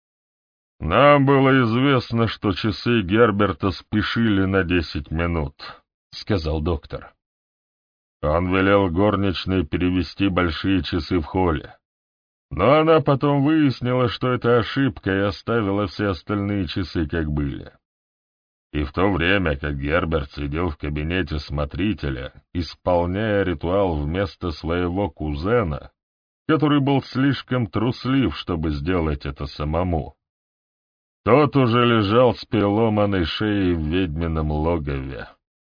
«Нам было известно, что часы Герберта спешили на 10 минут», — сказал доктор. Он велел горничной перевести большие часы в холле. Но она потом выяснила, что это ошибка, и оставила все остальные часы, как были. И в то время, как Герберт сидел в кабинете смотрителя, исполняя ритуал вместо своего кузена, который был слишком труслив, чтобы сделать это самому, тот уже лежал с переломанной шеей в ведьмином логове.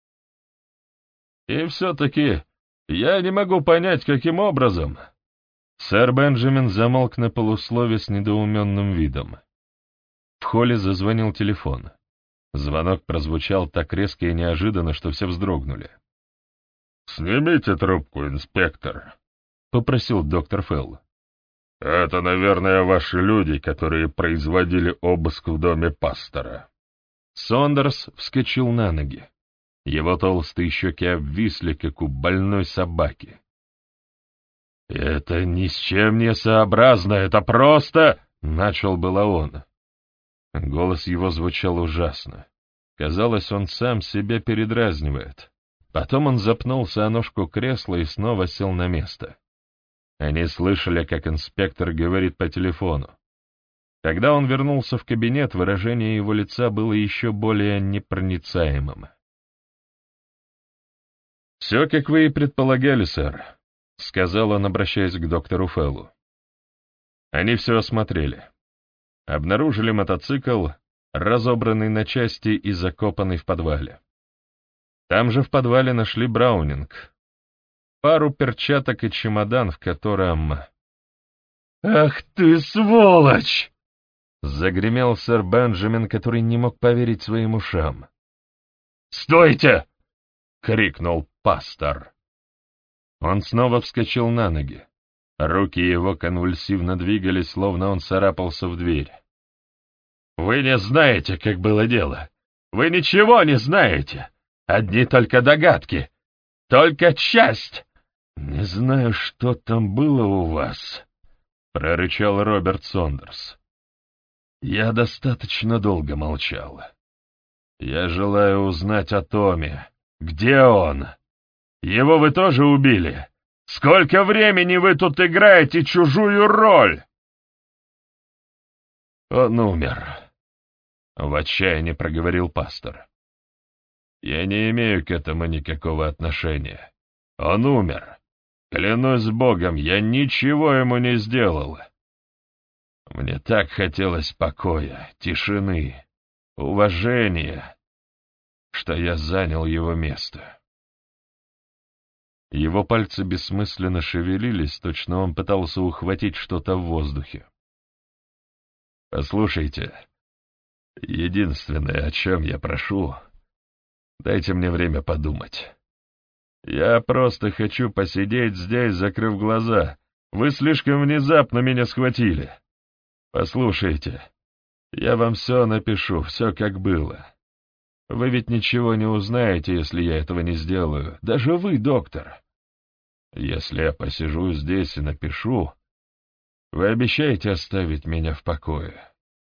«И все-таки я не могу понять, каким образом...» Сэр Бенджамин замолк на полуслове с недоуменным видом. В холле зазвонил телефон. Звонок прозвучал так резко и неожиданно, что все вздрогнули. «Снимите трубку, инспектор», — попросил доктор Фелл. «Это, наверное, ваши люди, которые производили обыск в доме пастора». Сондерс вскочил на ноги. Его толстые щеки обвисли, как у больной собаки. «Это ни с чем не сообразно, это просто...» — начал было он. Голос его звучал ужасно. Казалось, он сам себя передразнивает. Потом он запнулся о ножку кресла и снова сел на место. Они слышали, как инспектор говорит по телефону. Когда он вернулся в кабинет, выражение его лица было еще более непроницаемым. «Все, как вы и предполагали, сэр», — сказал он, обращаясь к доктору Феллу. Они все осмотрели. Обнаружили мотоцикл, разобранный на части и закопанный в подвале. Там же в подвале нашли браунинг, пару перчаток и чемодан, в котором... «Ах ты, сволочь!» — загремел сэр Бенджамин, который не мог поверить своим ушам. «Стойте!» — крикнул пастор. Он снова вскочил на ноги. Руки его конвульсивно двигались, словно он царапался в дверь. «Вы не знаете, как было дело. Вы ничего не знаете. Одни только догадки. Только часть. Не знаю, что там было у вас», — прорычал Роберт Сондерс. «Я достаточно долго молчал. Я желаю узнать о Томе. Где он? Его вы тоже убили? Сколько времени вы тут играете чужую роль?» «Он умер», — в отчаянии проговорил пастор. «Я не имею к этому никакого отношения. Он умер. Клянусь Богом, я ничего ему не сделал. Мне так хотелось покоя, тишины, уважения, что я занял его место». Его пальцы бессмысленно шевелились, точно он пытался ухватить что-то в воздухе. «Послушайте, Единственное, о чем я прошу, дайте мне время подумать. Я просто хочу посидеть здесь, закрыв глаза. Вы слишком внезапно меня схватили. Послушайте, я вам все напишу, все как было. Вы ведь ничего не узнаете, если я этого не сделаю. Даже вы, доктор. Если я посижу здесь и напишу, вы обещаете оставить меня в покое?»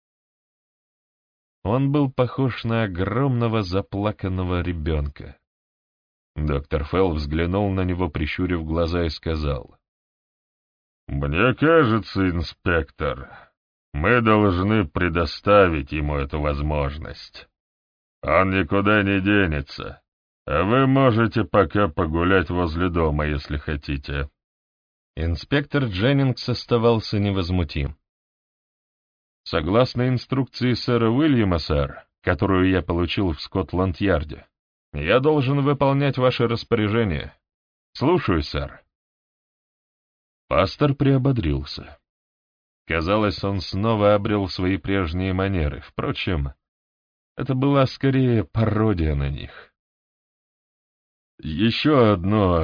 Он был похож на огромного заплаканного ребенка. Доктор Фелл взглянул на него, прищурив глаза, и сказал: «Мне кажется, инспектор, мы должны предоставить ему эту возможность. Он никуда не денется, а вы можете пока погулять возле дома, если хотите». Инспектор Дженнингс оставался невозмутим. «Согласно инструкции сэра Уильяма, сэр, которую я получил в Скотланд-Ярде, я должен выполнять ваши распоряжения. Слушаю, сэр». Пастор приободрился. Казалось, он снова обрел свои прежние манеры. Впрочем, это была скорее пародия на них. «Еще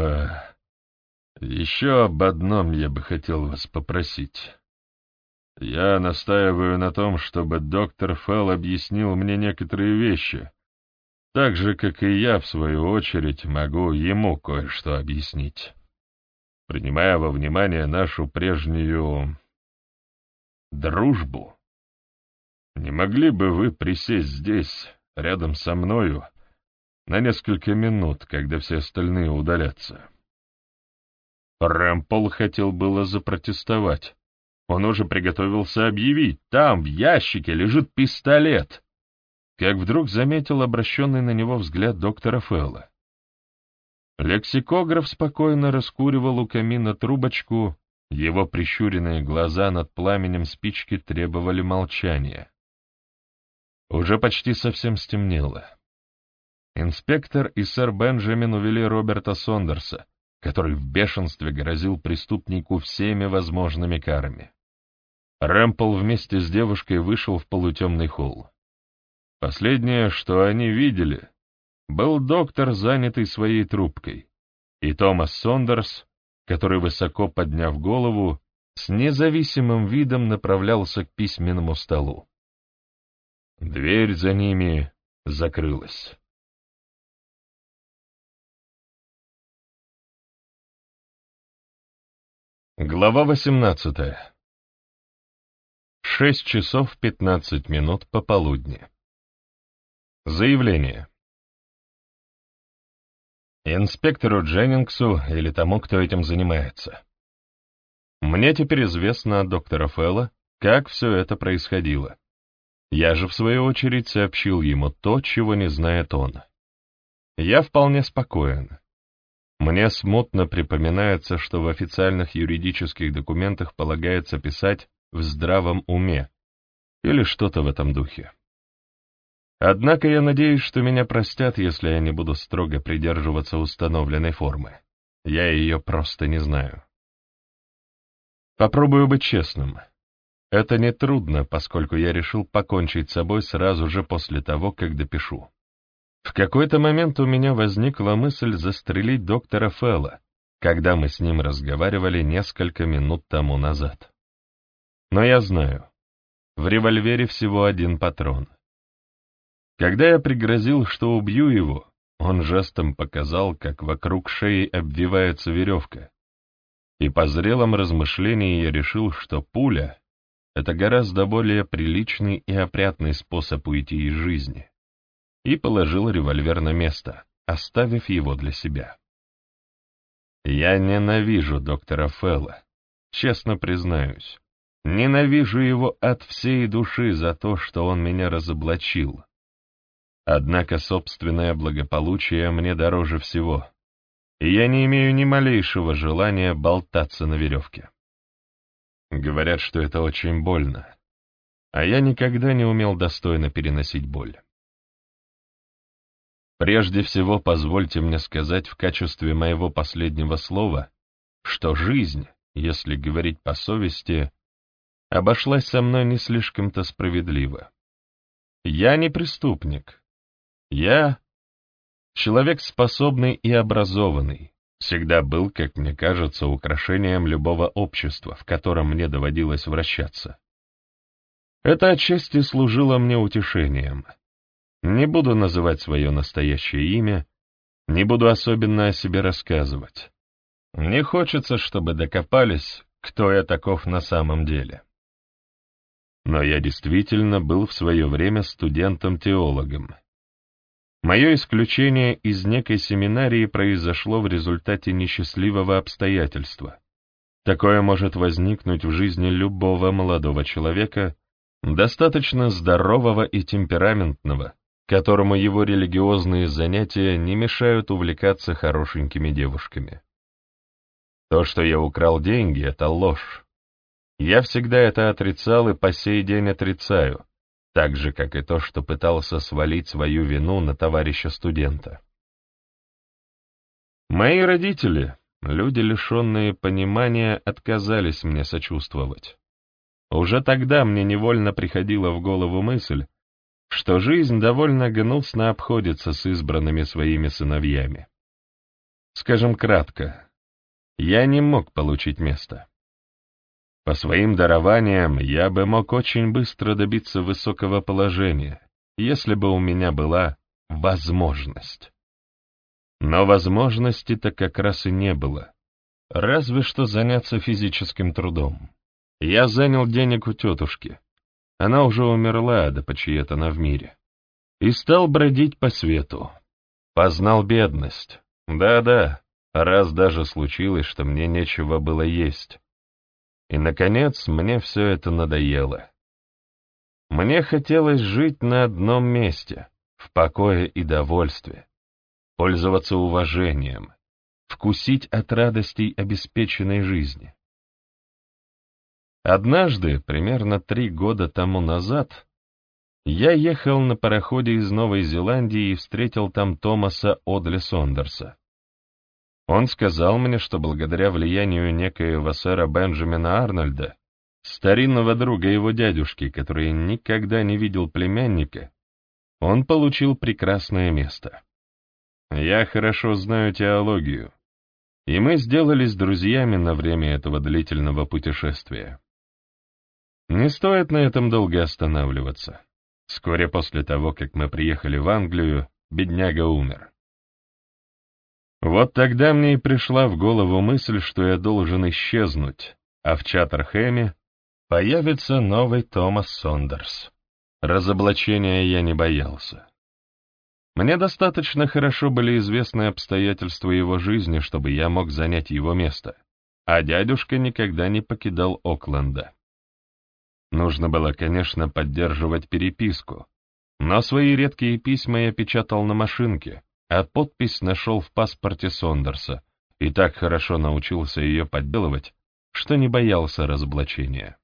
об одном я бы хотел вас попросить. Я настаиваю на том, чтобы доктор Фелл объяснил мне некоторые вещи, так же, как и я, в свою очередь, могу ему кое-что объяснить, принимая во внимание нашу прежнюю дружбу. Не могли бы вы присесть здесь, рядом со мною, на несколько минут, когда все остальные удалятся?» Рэмпол хотел было запротестовать. Он уже приготовился объявить: там, в ящике, лежит пистолет, как вдруг заметил обращенный на него взгляд доктора Фелла. Лексикограф спокойно раскуривал у камина трубочку, его прищуренные глаза над пламенем спички требовали молчания. Уже почти совсем стемнело. Инспектор и сэр Бенджамин увели Роберта Сондерса, который в бешенстве грозил преступнику всеми возможными карами. Рэмпл вместе с девушкой вышел в полутемный холл. Последнее, что они видели, был доктор, занятый своей трубкой, и Томас Сондерс, который, высоко подняв голову, с независимым видом направлялся к письменному столу. Дверь за ними закрылась. Глава 18. 6 часов 15 минут пополудни. Заявление. Инспектору Дженнингсу или тому, кто этим занимается. Мне теперь известно от доктора Фелла, как все это происходило. Я же, в свою очередь, сообщил ему то, чего не знает он. Я вполне спокоен. Мне смутно припоминается, что в официальных юридических документах полагается писать «в здравом уме» или что-то в этом духе. Однако я надеюсь, что меня простят, если я не буду строго придерживаться установленной формы. Я ее просто не знаю. Попробую быть честным. Это нетрудно, поскольку я решил покончить с собой сразу же после того, как допишу. В какой-то момент у меня возникла мысль застрелить доктора Фелла, когда мы с ним разговаривали несколько минут тому назад. Но я знаю, в револьвере всего один патрон. Когда я пригрозил, что убью его, он жестом показал, как вокруг шеи обвивается веревка. И по зрелом размышлении я решил, что пуля — это гораздо более приличный и опрятный способ уйти из жизни. И положил револьвер на место, оставив его для себя. Я ненавижу доктора Фелла, честно признаюсь. Ненавижу его от всей души за то, что он меня разоблачил. Однако собственное благополучие мне дороже всего, и я не имею ни малейшего желания болтаться на веревке. Говорят, что это очень больно, а я никогда не умел достойно переносить боль. Прежде всего, позвольте мне сказать в качестве моего последнего слова, что жизнь, если говорить по совести, обошлась со мной не слишком-то справедливо. Я не преступник. Я человек способный и образованный. Всегда был, как мне кажется, украшением любого общества, в котором мне доводилось вращаться. Это отчасти служило мне утешением. Не буду называть свое настоящее имя, не буду особенно о себе рассказывать. Не хочется, чтобы докопались, кто я таков на самом деле. Но я действительно был в свое время студентом-теологом. Мое исключение из некой семинарии произошло в результате несчастливого обстоятельства. Такое может возникнуть в жизни любого молодого человека, достаточно здорового и темпераментного, которому его религиозные занятия не мешают увлекаться хорошенькими девушками. То, что я украл деньги, — это ложь. Я всегда это отрицал и по сей день отрицаю, так же, как и то, что пытался свалить свою вину на товарища-студента. Мои родители, люди, лишенные понимания, отказались мне сочувствовать. Уже тогда мне невольно приходила в голову мысль, что жизнь довольно гнусно обходится с избранными своими сыновьями. Скажем кратко, я не мог получить место. По своим дарованиям я бы мог очень быстро добиться высокого положения, если бы у меня была возможность. Но возможности-то как раз и не было, разве что заняться физическим трудом. Я занял денег у тетушки, она уже умерла, да почиет она в мире, и стал бродить по свету. Познал бедность, да-да, раз даже случилось, что мне нечего было есть. И, наконец, мне все это надоело. Мне хотелось жить на одном месте, в покое и довольстве, пользоваться уважением, вкусить от радостей обеспеченной жизни. Однажды, примерно 3 года тому назад, я ехал на пароходе из Новой Зеландии и встретил там Томаса Одли Сондерса. Он сказал мне, что благодаря влиянию некоего сэра Бенджамина Арнольда, старинного друга его дядюшки, который никогда не видел племянника, он получил прекрасное место. Я хорошо знаю теологию, и мы сделались друзьями на время этого длительного путешествия. Не стоит на этом долго останавливаться. Вскоре после того, как мы приехали в Англию, бедняга умер. Вот тогда мне и пришла в голову мысль, что я должен исчезнуть, а в Чаттерхэме появится новый Томас Сондерс. Разоблачения я не боялся. Мне достаточно хорошо были известны обстоятельства его жизни, чтобы я мог занять его место, а дядюшка никогда не покидал Окленда. Нужно было, конечно, поддерживать переписку, но свои редкие письма я печатал на машинке, а подпись нашел в паспорте Сондерса и так хорошо научился ее подделывать, что не боялся разоблачения.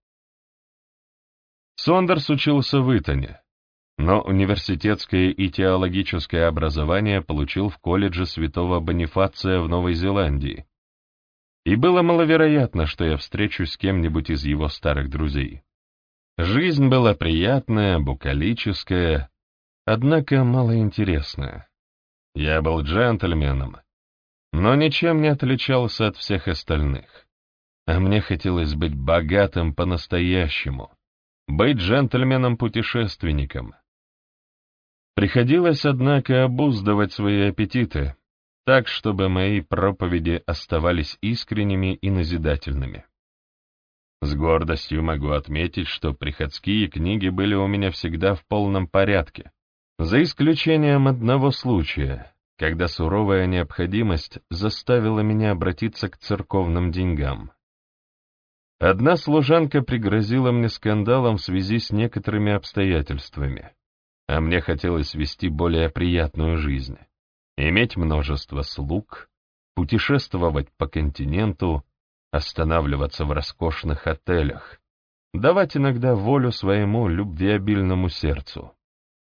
Сондерс учился в Итоне, но университетское и теологическое образование получил в колледже Святого Бонифация в Новой Зеландии, и было маловероятно, что я встречусь с кем-нибудь из его старых друзей. Жизнь была приятная, букалическая, однако малоинтересная. Я был джентльменом, но ничем не отличался от всех остальных. А мне хотелось быть богатым по-настоящему, быть джентльменом-путешественником. Приходилось, однако, обуздывать свои аппетиты, так, чтобы мои проповеди оставались искренними и назидательными. С гордостью могу отметить, что приходские книги были у меня всегда в полном порядке, за исключением одного случая, когда суровая необходимость заставила меня обратиться к церковным деньгам. Одна служанка пригрозила мне скандалом в связи с некоторыми обстоятельствами, а мне хотелось вести более приятную жизнь, иметь множество слуг, путешествовать по континенту, останавливаться в роскошных отелях, давать иногда волю своему любвеобильному сердцу.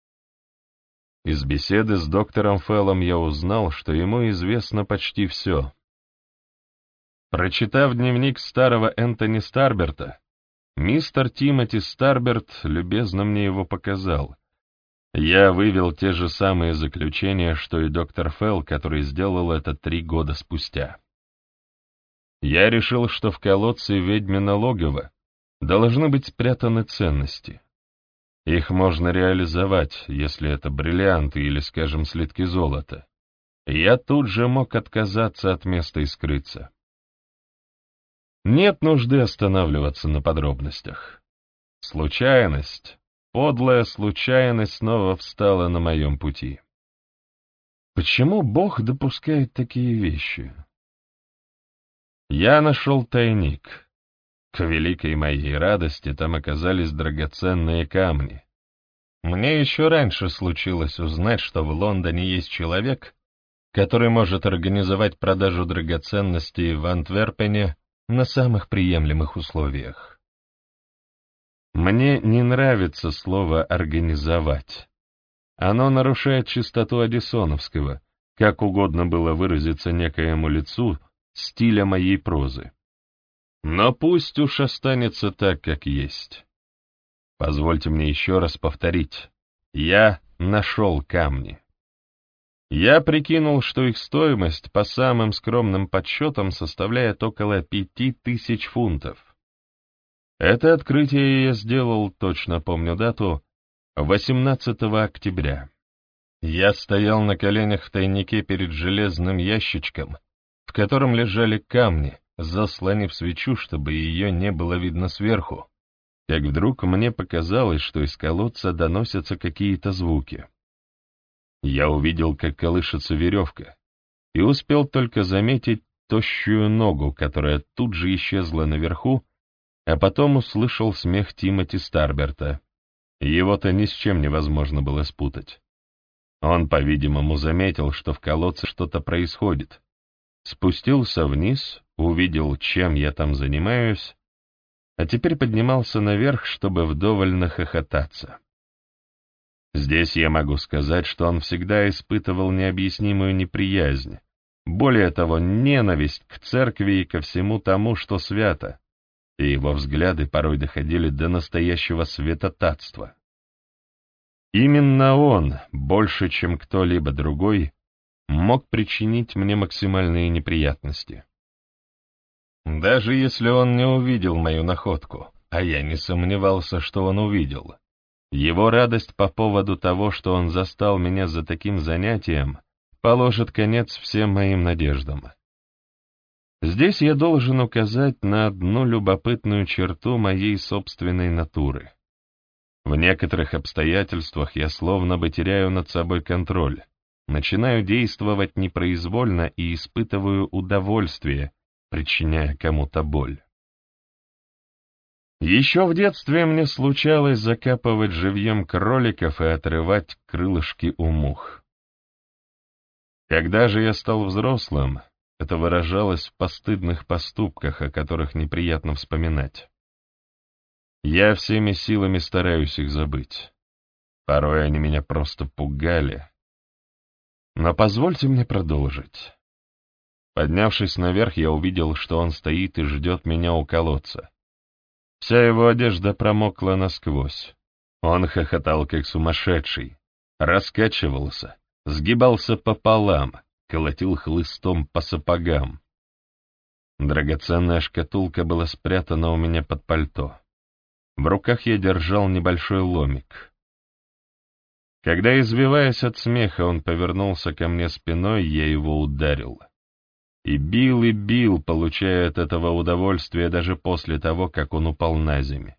Из беседы с доктором Феллом я узнал, что ему известно почти все. Прочитав дневник старого Энтони Старберта, мистер Тимоти Старберт любезно мне его показал, Я вывел те же самые заключения, что и доктор Фелл, который сделал это 3 года спустя. Я решил, что в колодце ведьмино логово должны быть спрятаны ценности. Их можно реализовать, если это бриллианты или, скажем, слитки золота. Я тут же мог отказаться от места и скрыться. Нет нужды останавливаться на подробностях. Случайность, подлая случайность снова встала на моем пути. Почему Бог допускает такие вещи? Я нашел тайник. К великой моей радости там оказались драгоценные камни. Мне еще раньше случилось узнать, что в Лондоне есть человек, который может организовать продажу драгоценностей в Антверпене на самых приемлемых условиях. Мне не нравится слово «организовать». Оно нарушает чистоту Аддисоновского, как угодно было выразиться некоему лицу, стиля моей прозы. Но пусть уж останется так, как есть. Позвольте мне еще раз повторить. Я нашел камни. Я прикинул, что их стоимость по самым скромным подсчетам составляет около 5000 фунтов. Это открытие я сделал, точно помню дату, 18 октября. Я стоял на коленях в тайнике перед железным ящичком, в котором лежали камни, заслонив свечу, чтобы ее не было видно сверху, как вдруг мне показалось, что из колодца доносятся какие-то звуки. Я увидел, как колышется веревка, и успел только заметить тощую ногу, которая тут же исчезла наверху, а потом услышал смех Тимоти Старберта. Его-то ни с чем невозможно было спутать. Он, по-видимому, заметил, что в колодце что-то происходит. Спустился вниз, увидел, чем я там занимаюсь, а теперь поднимался наверх, чтобы вдоволь нахохотаться. Здесь я могу сказать, что он всегда испытывал необъяснимую неприязнь, более того, ненависть к церкви и ко всему тому, что свято, и его взгляды порой доходили до настоящего святотатства. Именно он, больше чем кто-либо другой, мог причинить мне максимальные неприятности. Даже если он не увидел мою находку, а я не сомневался, что он увидел, его радость по поводу того, что он застал меня за таким занятием, положит конец всем моим надеждам. Здесь я должен указать на одну любопытную черту моей собственной натуры. В некоторых обстоятельствах я словно бы теряю над собой контроль, начинаю действовать непроизвольно и испытываю удовольствие, причиняя кому-то боль. Еще в детстве мне случалось закапывать живьем кроликов и отрывать крылышки у мух. Когда же я стал взрослым, это выражалось в постыдных поступках, о которых неприятно вспоминать. Я всеми силами стараюсь их забыть. Порой они меня просто пугали. Но позвольте мне продолжить. Поднявшись наверх, я увидел, что он стоит и ждет меня у колодца. Вся его одежда промокла насквозь. Он хохотал, как сумасшедший, раскачивался, сгибался пополам, колотил хлыстом по сапогам. Драгоценная шкатулка была спрятана у меня под пальто. В руках я держал небольшой ломик. Когда, извиваясь от смеха, он повернулся ко мне спиной, я его ударил. И бил, получая от этого удовольствие даже после того, как он упал на землю.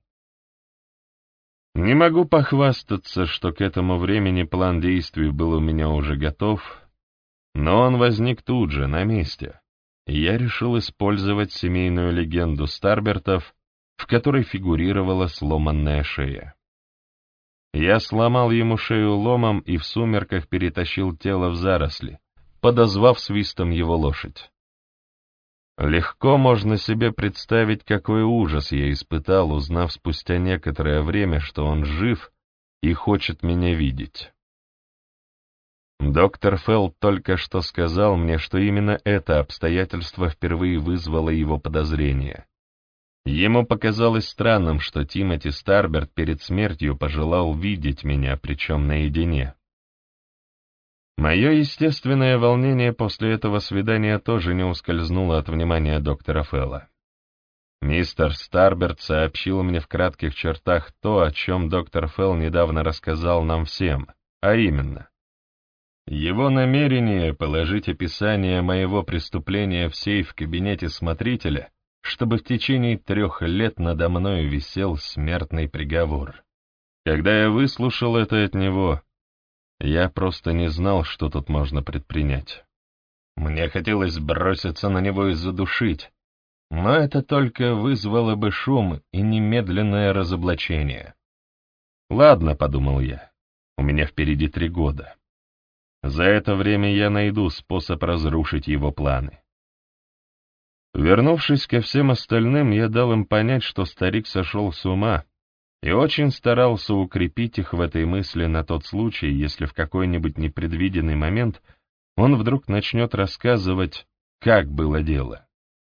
Не могу похвастаться, что к этому времени план действий был у меня уже готов, но он возник тут же, на месте, и я решил использовать семейную легенду Старбертов, в которой фигурировала сломанная шея. Я сломал ему шею ломом и в сумерках перетащил тело в заросли, подозвав свистом его лошадь. Легко можно себе представить, какой ужас я испытал, узнав спустя некоторое время, что он жив и хочет меня видеть. Доктор Фелл только что сказал мне, что именно это обстоятельство впервые вызвало его подозрение. Ему показалось странным, что Тимоти Старберт перед смертью пожелал видеть меня, причем наедине. Мое естественное волнение после этого свидания тоже не ускользнуло от внимания доктора Фелла. Мистер Старберт сообщил мне в кратких чертах то, о чем доктор Фелл недавно рассказал нам всем, а именно, его намерение положить описание моего преступления в сейф в кабинете смотрителя, чтобы в течение 3 лет надо мною висел смертный приговор. Когда я выслушал это от него, я просто не знал, что тут можно предпринять. Мне хотелось броситься на него и задушить, но это только вызвало бы шум и немедленное разоблачение. «Ладно», — подумал я, — «у меня впереди 3 года. За это время я найду способ разрушить его планы». Вернувшись ко всем остальным, я дал им понять, что старик сошел с ума, и очень старался укрепить их в этой мысли на тот случай, если в какой-нибудь непредвиденный момент он вдруг начнет рассказывать, как было дело.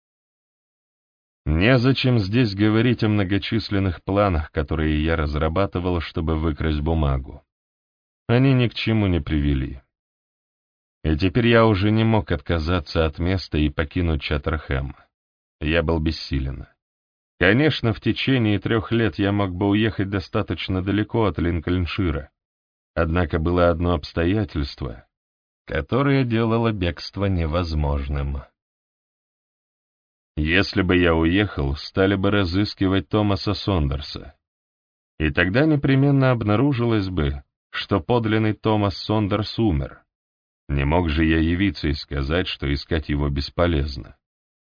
Незачем здесь говорить о многочисленных планах, которые я разрабатывал, чтобы выкрасть бумагу. Они ни к чему не привели. И теперь я уже не мог отказаться от места и покинуть Чаттерхэм. Я был бессилен. Конечно, в течение 3 лет я мог бы уехать достаточно далеко от Линкольншира. Однако было одно обстоятельство, которое делало бегство невозможным. Если бы я уехал, стали бы разыскивать Томаса Сондерса. И тогда непременно обнаружилось бы, что подлинный Томас Сондерс умер. Не мог же я явиться и сказать, что искать его бесполезно.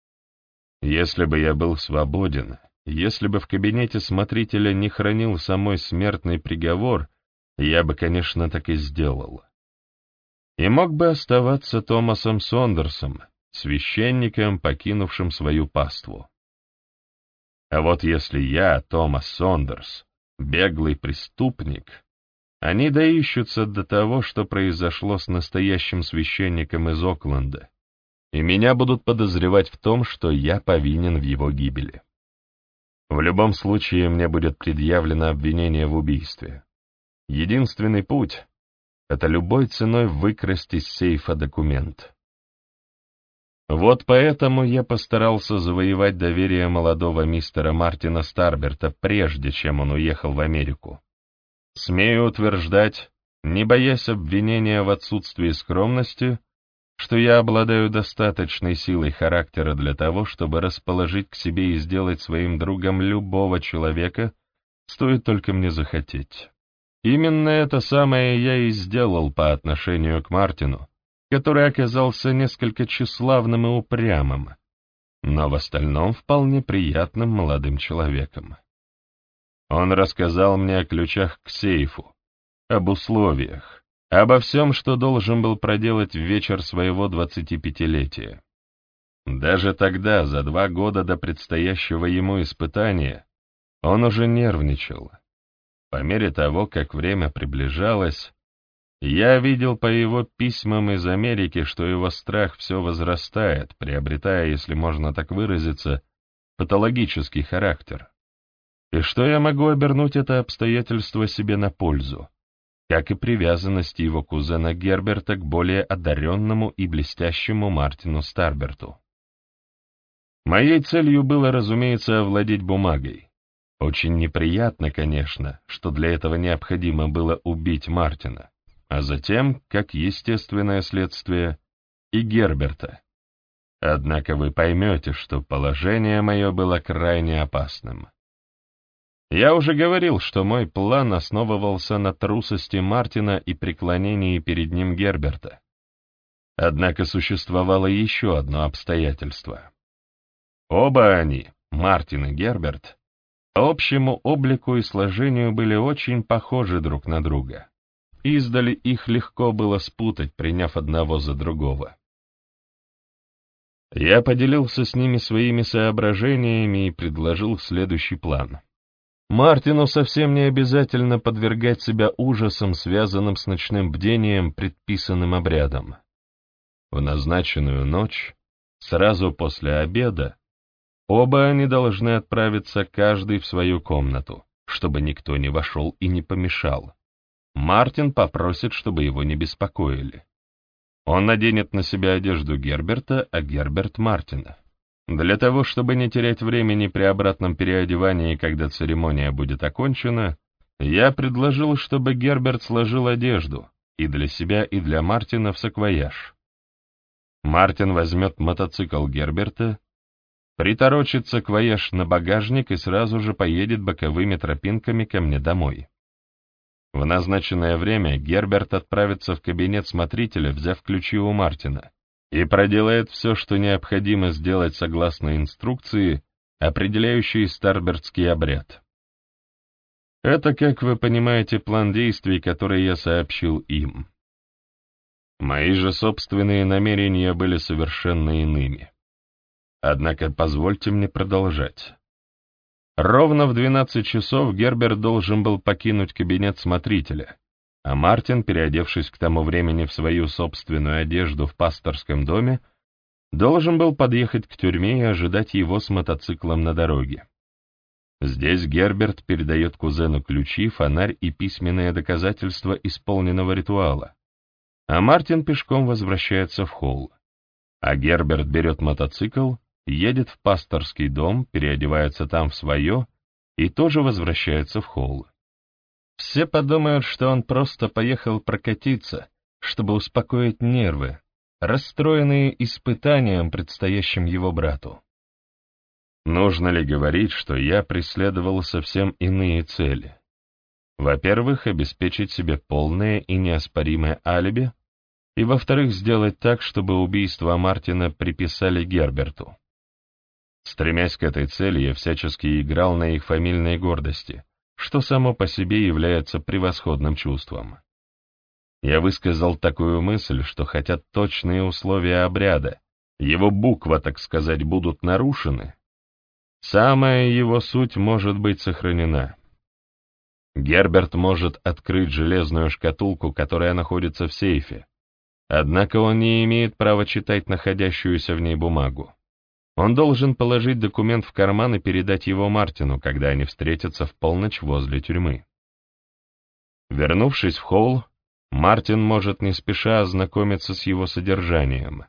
Если бы я был свободен, если бы в кабинете смотрителя не хранил самой смертный приговор, я бы, конечно, так и сделал. И мог бы оставаться Томасом Сондерсом, священником, покинувшим свою паству. А вот если я, Томас Сондерс, беглый преступник, они доищутся до того, что произошло с настоящим священником из Окленда, и меня будут подозревать в том, что я повинен в его гибели. В любом случае мне будет предъявлено обвинение в убийстве. Единственный путь — это любой ценой выкрасть из сейфа документ. Вот поэтому я постарался завоевать доверие молодого мистера Мартина Старберта, прежде чем он уехал в Америку. Смею утверждать, не боясь обвинения в отсутствии скромности, что я обладаю достаточной силой характера для того, чтобы расположить к себе и сделать своим другом любого человека, стоит только мне захотеть. Именно это самое я и сделал по отношению к Мартину, который оказался несколько тщеславным и упрямым, но в остальном вполне приятным молодым человеком. Он рассказал мне о ключах к сейфу, об условиях, обо всем, что должен был проделать в вечер своего 25-летия. Даже тогда, за 2 года до предстоящего ему испытания, он уже нервничал. По мере того, как время приближалось, я видел по его письмам из Америки, что его страх все возрастает, приобретая, если можно так выразиться, патологический характер. И что я могу обернуть это обстоятельство себе на пользу, как и привязанность его кузена Герберта к более одаренному и блестящему Мартину Старберту. Моей целью было, разумеется, овладеть бумагой. Очень неприятно, конечно, что для этого необходимо было убить Мартина, а затем, как естественное следствие, и Герберта. Однако вы поймете, что положение мое было крайне опасным. Я уже говорил, что мой план основывался на трусости Мартина и преклонении перед ним Герберта. Однако существовало еще одно обстоятельство. Оба они, Мартин и Герберт, по общему облику и сложению были очень похожи друг на друга. Издали их легко было спутать, приняв одного за другого. Я поделился с ними своими соображениями и предложил следующий план. Мартину совсем не обязательно подвергать себя ужасам, связанным с ночным бдением, предписанным обрядом. В назначенную ночь, сразу после обеда, Оба они должны отправиться каждый в свою комнату, чтобы никто не вошел и не помешал. Мартин попросит, чтобы его не беспокоили. Он наденет на себя одежду Герберта, а Герберт — Мартина. Для того, чтобы не терять времени при обратном переодевании, когда церемония будет окончена, я предложил, чтобы Герберт сложил одежду и для себя, и для Мартина в саквояж. Мартин возьмет мотоцикл Герберта, приторочит саквояж на багажник и сразу же поедет боковыми тропинками ко мне домой. В назначенное время Герберт отправится в кабинет смотрителя, взяв ключи у Мартина, и проделает все, что необходимо сделать согласно инструкции, определяющей старбертский обряд. Это, как вы понимаете, план действий, который я сообщил им. Мои же собственные намерения были совершенно иными. Однако позвольте мне продолжать. Ровно в 12 часов Герберт должен был покинуть кабинет смотрителя, а Мартин, переодевшись к тому времени в свою собственную одежду в пасторском доме, должен был подъехать к тюрьме и ожидать его с мотоциклом на дороге. Здесь Герберт передает кузену ключи, фонарь и письменные доказательства исполненного ритуала, а Мартин пешком возвращается в холл. А Герберт берет мотоцикл, едет в пасторский дом, переодевается там в свое и тоже возвращается в холл. Все подумают, что он просто поехал прокатиться, чтобы успокоить нервы, расстроенные испытанием, предстоящим его брату. Нужно ли говорить, что я преследовал совсем иные цели? Во-первых, обеспечить себе полное и неоспоримое алиби, и, во-вторых, сделать так, чтобы убийство Мартина приписали Герберту. Стремясь к этой цели, я всячески играл на их фамильной гордости, что само по себе является превосходным чувством. Я высказал такую мысль, что хотя точные условия обряда, его буква, так сказать, будут нарушены, самая его суть может быть сохранена. Герберт может открыть железную шкатулку, которая находится в сейфе, однако он не имеет права читать находящуюся в ней бумагу. Он должен положить документ в карман и передать его Мартину, когда они встретятся в полночь возле тюрьмы. Вернувшись в холл, Мартин может не спеша ознакомиться с его содержанием.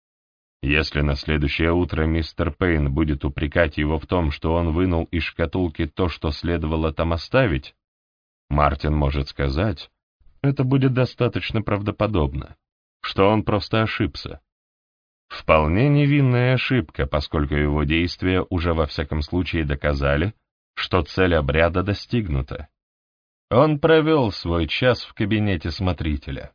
Если на следующее утро мистер Пейн будет упрекать его в том, что он вынул из шкатулки то, что следовало там оставить, Мартин может сказать, это будет достаточно правдоподобно, что он просто ошибся. Вполне невинная ошибка, поскольку его действия уже во всяком случае доказали, что цель обряда достигнута. Он провел свой час в кабинете смотрителя.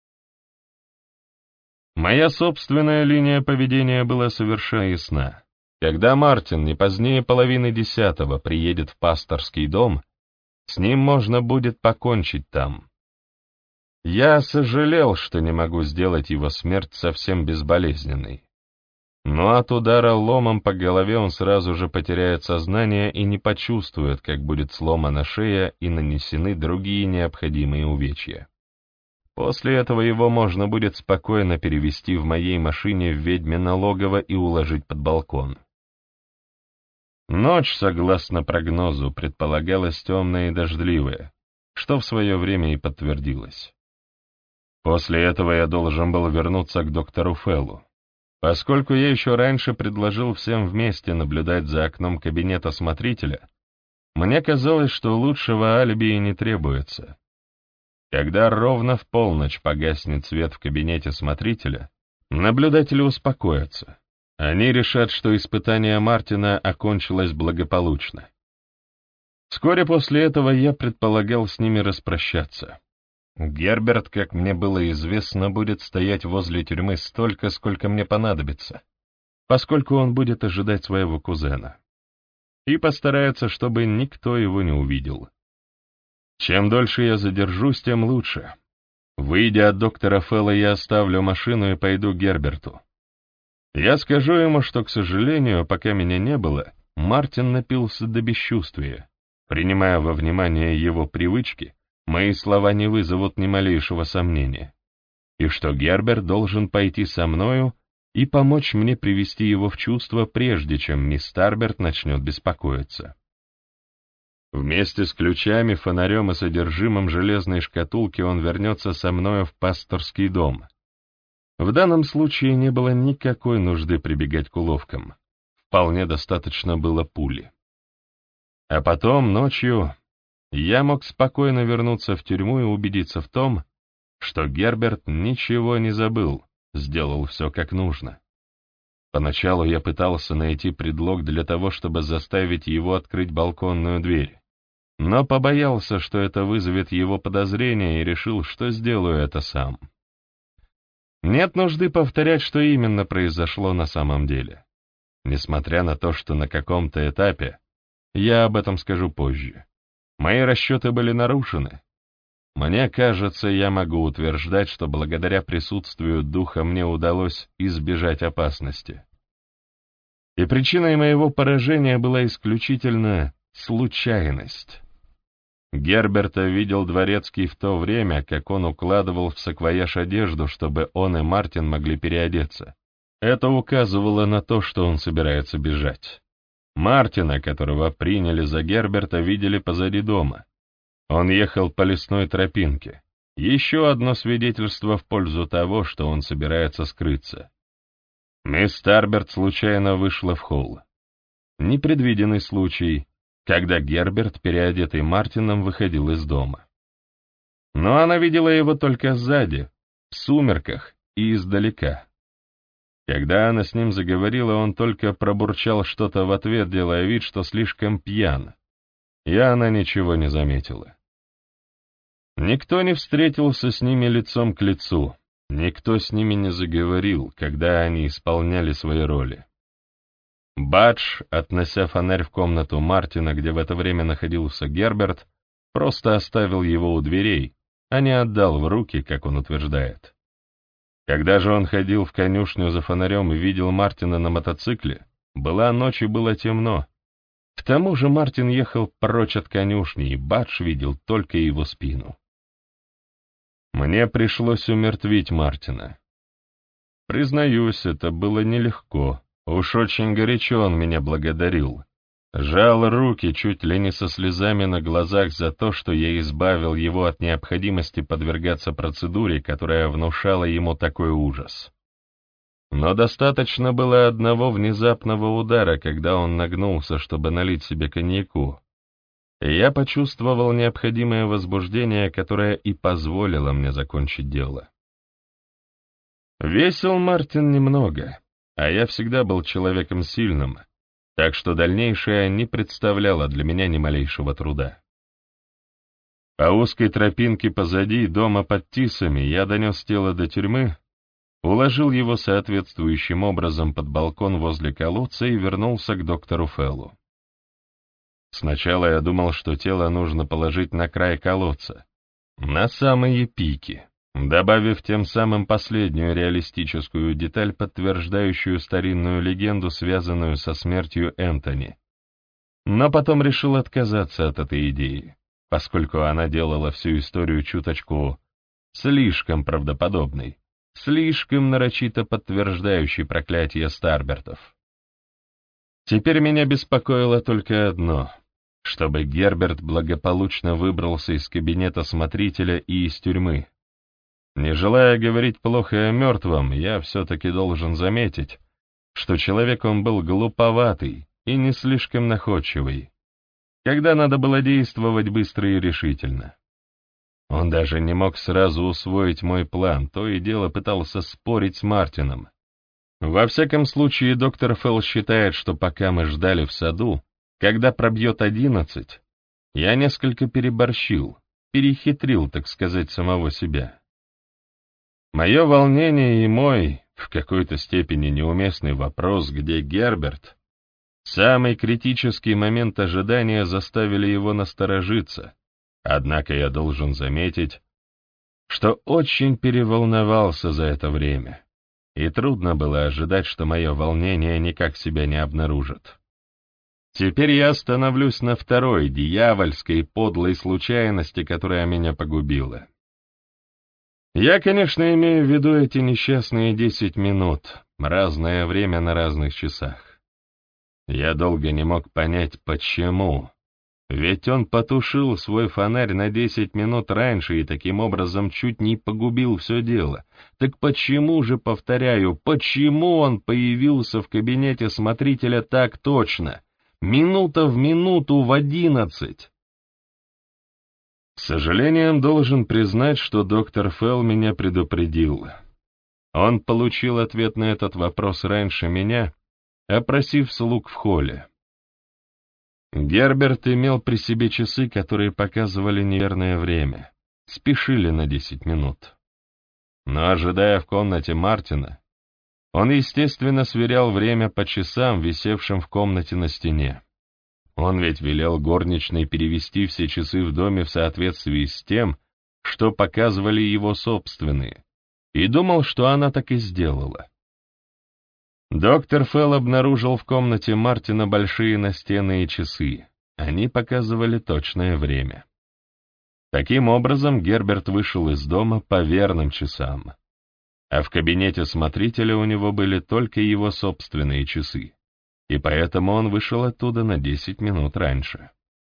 Моя собственная линия поведения была совершенно ясна. Когда Мартин не позднее 9:30 приедет в пасторский дом, с ним можно будет покончить там. Я сожалел, что не могу сделать его смерть совсем безболезненной. Но от удара ломом по голове он сразу же потеряет сознание и не почувствует, как будет сломана шея и нанесены другие необходимые увечья. После этого его можно будет спокойно перевести в моей машине в ведьмино логово и уложить под балкон. Ночь, согласно прогнозу, предполагалась темная и дождливая, что в свое время и подтвердилось. После этого я должен был вернуться к доктору Феллу. Поскольку я еще раньше предложил всем вместе наблюдать за окном кабинета смотрителя, мне казалось, что лучшего алиби и не требуется. Когда ровно в полночь погаснет свет в кабинете смотрителя, наблюдатели успокоятся. Они решат, что испытание Мартина окончилось благополучно. Вскоре после этого я предполагал с ними распрощаться. Герберт, как мне было известно, будет стоять возле тюрьмы столько, сколько мне понадобится, поскольку он будет ожидать своего кузена. И постарается, чтобы никто его не увидел. Чем дольше я задержусь, тем лучше. Выйдя от доктора Фелла, я оставлю машину и пойду к Герберту. Я скажу ему, что, к сожалению, пока меня не было, Мартин напился до бесчувствия. Принимая во внимание его привычки, мои слова не вызовут ни малейшего сомнения, и что Герберт должен пойти со мною и помочь мне привести его в чувство, прежде чем мисс Старберт начнет беспокоиться. Вместе с ключами, фонарем и содержимым железной шкатулки он вернется со мною в пасторский дом. В данном случае не было никакой нужды прибегать к уловкам. Вполне достаточно было пули. А потом, ночью, я мог спокойно вернуться в тюрьму и убедиться в том, что Герберт ничего не забыл, сделал все как нужно. Поначалу я пытался найти предлог для того, чтобы заставить его открыть балконную дверь, но побоялся, что это вызовет его подозрения, и решил, что сделаю это сам. Нет нужды повторять, что именно произошло на самом деле. Несмотря на то, что на каком-то этапе, я об этом скажу позже, мои расчеты были нарушены. Мне кажется, я могу утверждать, что благодаря присутствию духа мне удалось избежать опасности. И причиной моего поражения была исключительно случайность. Герберта видел дворецкий в то время, как он укладывал в саквояж одежду, чтобы он и Мартин могли переодеться. Это указывало на то, что он собирается бежать. Мартина, которого приняли за Герберта, видели позади дома. Он ехал по лесной тропинке. Еще одно свидетельство в пользу того, что он собирается скрыться. Мисс Старберт случайно вышла в холл. Непредвиденный случай, когда Герберт, переодетый Мартином, выходил из дома. Но она видела его только сзади, в сумерках и издалека. Когда она с ним заговорила, он только пробурчал что-то в ответ, делая вид, что слишком пьян, и она ничего не заметила. Никто не встретился с ними лицом к лицу, никто с ними не заговорил, когда они исполняли свои роли. Бадж, относя фонарь в комнату Мартина, где в это время находился Герберт, просто оставил его у дверей, а не отдал в руки, как он утверждает. Когда же он ходил в конюшню за фонарем и видел Мартина на мотоцикле, была ночь и было темно. К тому же Мартин ехал прочь от конюшни, и Бадж видел только его спину. Мне пришлось умертвить Мартина. Признаюсь, это было нелегко. Уж очень горячо он меня благодарил. Жал руки чуть ли не со слезами на глазах за то, что я избавил его от необходимости подвергаться процедуре, которая внушала ему такой ужас. Но достаточно было одного внезапного удара, когда он нагнулся, чтобы налить себе коньяку. И я почувствовал необходимое возбуждение, которое и позволило мне закончить дело. Весил Мартин немного, а я всегда был человеком сильным, так что дальнейшее не представляло для меня ни малейшего труда. По узкой тропинке позади дома под Тисами я донес тело до тюрьмы, уложил его соответствующим образом под балкон возле колодца и вернулся к доктору Феллу. Сначала я думал, что тело нужно положить на край колодца, на самые пики, добавив тем самым последнюю реалистическую деталь, подтверждающую старинную легенду, связанную со смертью Энтони. Но потом решил отказаться от этой идеи, поскольку она делала всю историю чуточку слишком правдоподобной, слишком нарочито подтверждающей проклятие Старбертов. Теперь меня беспокоило только одно — чтобы Герберт благополучно выбрался из кабинета смотрителя и из тюрьмы. Не желая говорить плохо о мертвом, я все-таки должен заметить, что человек он был глуповатый и не слишком находчивый, когда надо было действовать быстро и решительно. Он даже не мог сразу усвоить мой план, то и дело пытался спорить с Мартином. Во всяком случае, доктор Фелл считает, что пока мы ждали в саду, когда пробьет 11, я несколько перехитрил, так сказать, самого себя. Мое волнение и мой, в какой-то степени неуместный вопрос, где Герберт, самый критический момент ожидания заставили его насторожиться, однако я должен заметить, что очень переволновался за это время, и трудно было ожидать, что мое волнение никак себя не обнаружит. Теперь я остановлюсь на второй дьявольской подлой случайности, которая меня погубила. Я, конечно, имею в виду эти несчастные 10 минут, разное время на разных часах. Я долго не мог понять, почему. Ведь он потушил свой фонарь на 10 минут раньше и таким образом чуть не погубил все дело. Так почему же, повторяю, почему он появился в кабинете смотрителя так точно, минута в минуту в 11? С сожалением должен признать, что доктор Фелл меня предупредил. Он получил ответ на этот вопрос раньше меня, опросив слуг в холле. Герберт имел при себе часы, которые показывали неверное время, спешили на 10 минут. Но, ожидая в комнате Мартина, он, естественно, сверял время по часам, висевшим в комнате на стене. Он ведь велел горничной перевести все часы в доме в соответствии с тем, что показывали его собственные, и думал, что она так и сделала. Доктор Фелл обнаружил в комнате Мартина большие настенные часы. Они показывали точное время. Таким образом, Герберт вышел из дома по верным часам. А в кабинете смотрителя у него были только его собственные часы, и поэтому он вышел оттуда на 10 минут раньше.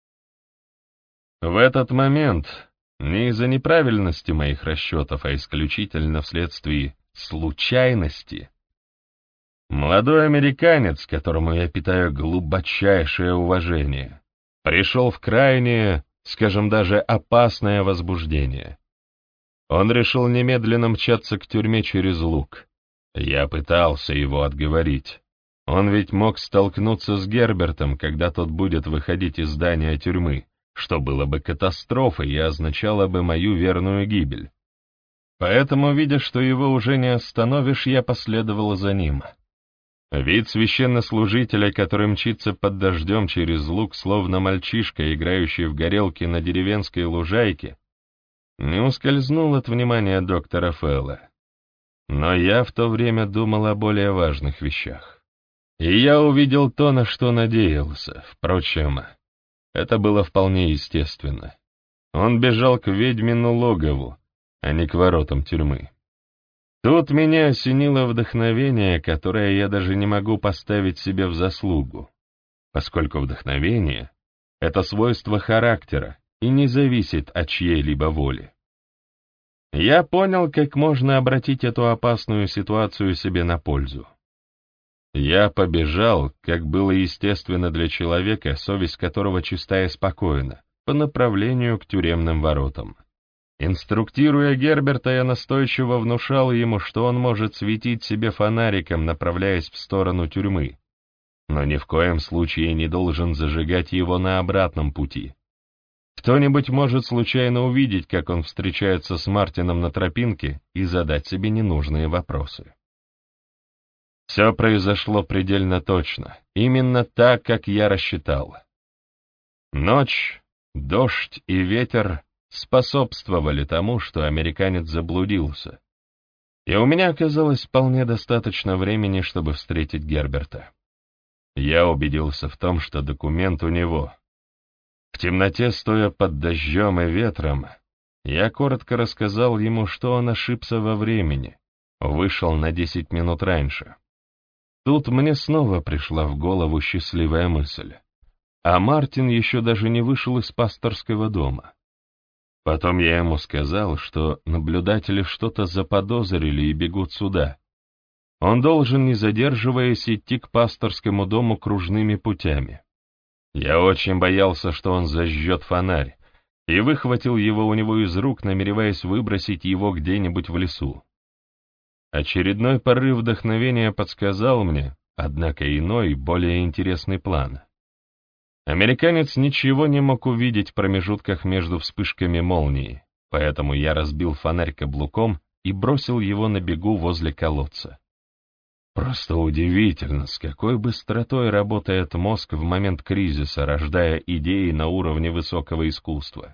В этот момент, не из-за неправильности моих расчетов, а исключительно вследствие случайности, молодой американец, которому я питаю глубочайшее уважение, пришел в крайнее, скажем даже опасное возбуждение. Он решил немедленно мчаться к тюрьме через луг. Я пытался его отговорить. Он ведь мог столкнуться с Гербертом, когда тот будет выходить из здания тюрьмы, что было бы катастрофой и означало бы мою верную гибель. Поэтому, видя, что его уже не остановишь, я последовал за ним. Вид священнослужителя, который мчится под дождем через луг, словно мальчишка, играющий в горелки на деревенской лужайке, не ускользнул от внимания доктора Фелла. Но я в то время думал о более важных вещах. И я увидел то, на что надеялся. Впрочем, это было вполне естественно. Он бежал к ведьмину логову, а не к воротам тюрьмы. Тут меня осенило вдохновение, которое я даже не могу поставить себе в заслугу, поскольку вдохновение — это свойство характера и не зависит от чьей-либо воли. Я понял, как можно обратить эту опасную ситуацию себе на пользу. Я побежал, как было естественно для человека, совесть которого чиста и спокойна, по направлению к тюремным воротам. Инструктируя Герберта, я настойчиво внушал ему, что он может светить себе фонариком, направляясь в сторону тюрьмы, но ни в коем случае не должен зажигать его на обратном пути. Кто-нибудь может случайно увидеть, как он встречается с Мартином на тропинке, и задать себе ненужные вопросы. Все произошло предельно точно, именно так, как я рассчитал. Ночь, дождь и ветер способствовали тому, что американец заблудился, и у меня оказалось вполне достаточно времени, чтобы встретить Герберта. Я убедился в том, что документ у него. В темноте, стоя под дождем и ветром, я коротко рассказал ему, что он ошибся во времени, вышел на 10 минут раньше. Тут мне снова пришла в голову счастливая мысль. А Мартин еще даже не вышел из пасторского дома. Потом я ему сказал, что наблюдатели что-то заподозрили и бегут сюда. Он должен, не задерживаясь, идти к пасторскому дому кружными путями. Я очень боялся, что он зажжет фонарь, и выхватил его у него из рук, намереваясь выбросить его где-нибудь в лесу. Очередной порыв вдохновения подсказал мне, однако иной, более интересный план. Американец ничего не мог увидеть в промежутках между вспышками молнии, поэтому я разбил фонарь каблуком и бросил его на бегу возле колодца. Просто удивительно, с какой быстротой работает мозг в момент кризиса, рождая идеи на уровне высокого искусства.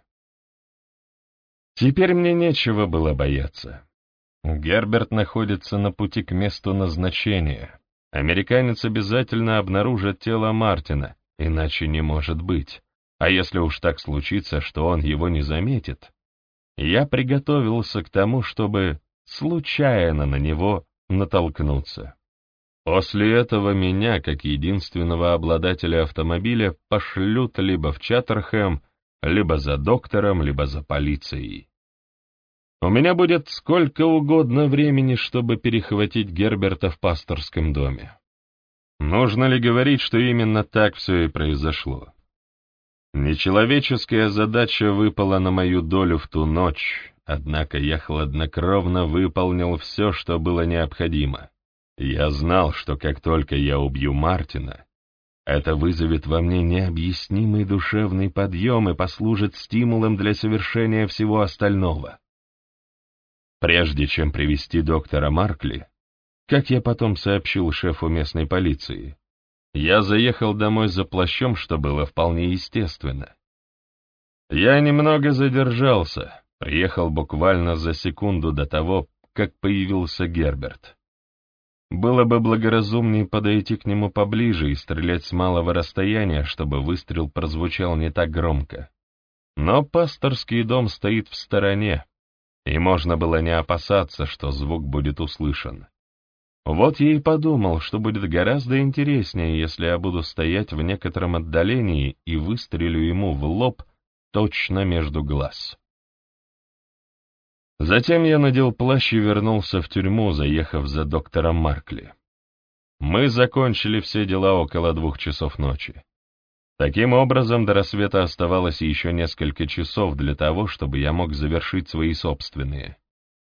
Теперь мне нечего было бояться. Герберт находится на пути к месту назначения. Американец обязательно обнаружит тело Мартина, иначе не может быть. А если уж так случится, что он его не заметит, я приготовился к тому, чтобы случайно на него натолкнуться. После этого меня, как единственного обладателя автомобиля, пошлют либо в Чаттерхэм, либо за доктором, либо за полицией. У меня будет сколько угодно времени, чтобы перехватить Герберта в пасторском доме. Нужно ли говорить, что именно так все и произошло? Нечеловеческая задача выпала на мою долю в ту ночь, однако я хладнокровно выполнил все, что было необходимо. Я знал, что как только я убью Мартина, это вызовет во мне необъяснимый душевный подъем и послужит стимулом для совершения всего остального. Прежде чем привести доктора Маркли, как я потом сообщил шефу местной полиции, я заехал домой за плащом, что было вполне естественно. Я немного задержался, приехал буквально за секунду до того, как появился Герберт. Было бы благоразумнее подойти к нему поближе и стрелять с малого расстояния, чтобы выстрел прозвучал не так громко. Но пасторский дом стоит в стороне, и можно было не опасаться, что звук будет услышан. Вот я и подумал, что будет гораздо интереснее, если я буду стоять в некотором отдалении и выстрелю ему в лоб точно между глаз. Затем я надел плащ и вернулся в тюрьму, заехав за доктором Маркли. Мы закончили все дела около 2 часов ночи. Таким образом, до рассвета оставалось еще несколько часов для того, чтобы я мог завершить свои собственные.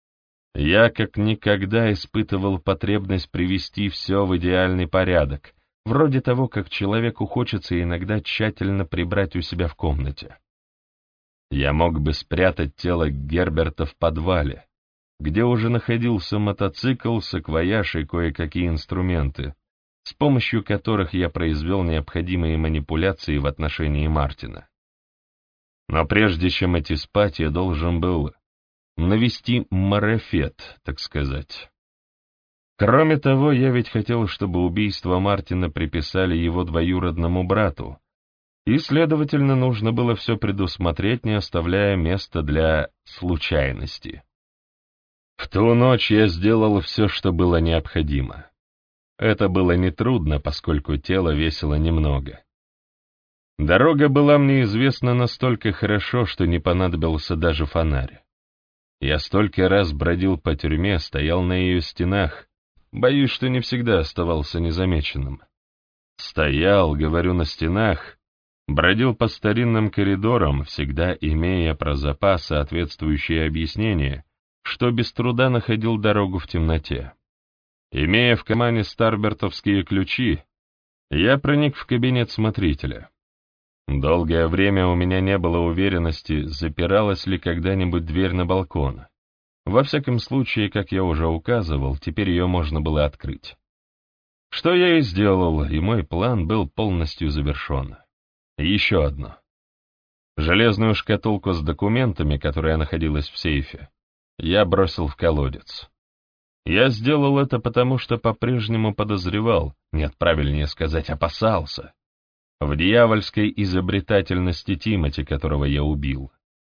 Я как никогда испытывал потребность привести все в идеальный порядок, вроде того, как человеку хочется иногда тщательно прибрать у себя в комнате. Я мог бы спрятать тело Герберта в подвале, где уже находился мотоцикл, саквояж и кое-какие инструменты, с помощью которых я произвел необходимые манипуляции в отношении Мартина. Но прежде чем идти спать, я должен был навести марафет, так сказать. Кроме того, я ведь хотел, чтобы убийство Мартина приписали его двоюродному брату, и, следовательно, нужно было все предусмотреть, не оставляя места для случайности. В ту ночь я сделал все, что было необходимо. Это было нетрудно, поскольку тело весило немного. Дорога была мне известна настолько хорошо, что не понадобился даже фонарь. Я столько раз бродил по тюрьме, стоял на ее стенах, боюсь, что не всегда оставался незамеченным. Стоял, говорю, на стенах, бродил по старинным коридорам, всегда имея про запас соответствующее объяснение, что без труда находил дорогу в темноте. Имея в кармане старбертовские ключи, я проник в кабинет смотрителя. Долгое время у меня не было уверенности, запиралась ли когда-нибудь дверь на балкон. Во всяком случае, как я уже указывал, теперь ее можно было открыть. Что я и сделал, и мой план был полностью завершен. Еще одно. Железную шкатулку с документами, которая находилась в сейфе, я бросил в колодец. Я сделал это потому, что по-прежнему подозревал, нет, правильнее сказать, опасался, в дьявольской изобретательности Тимоти, которого я убил.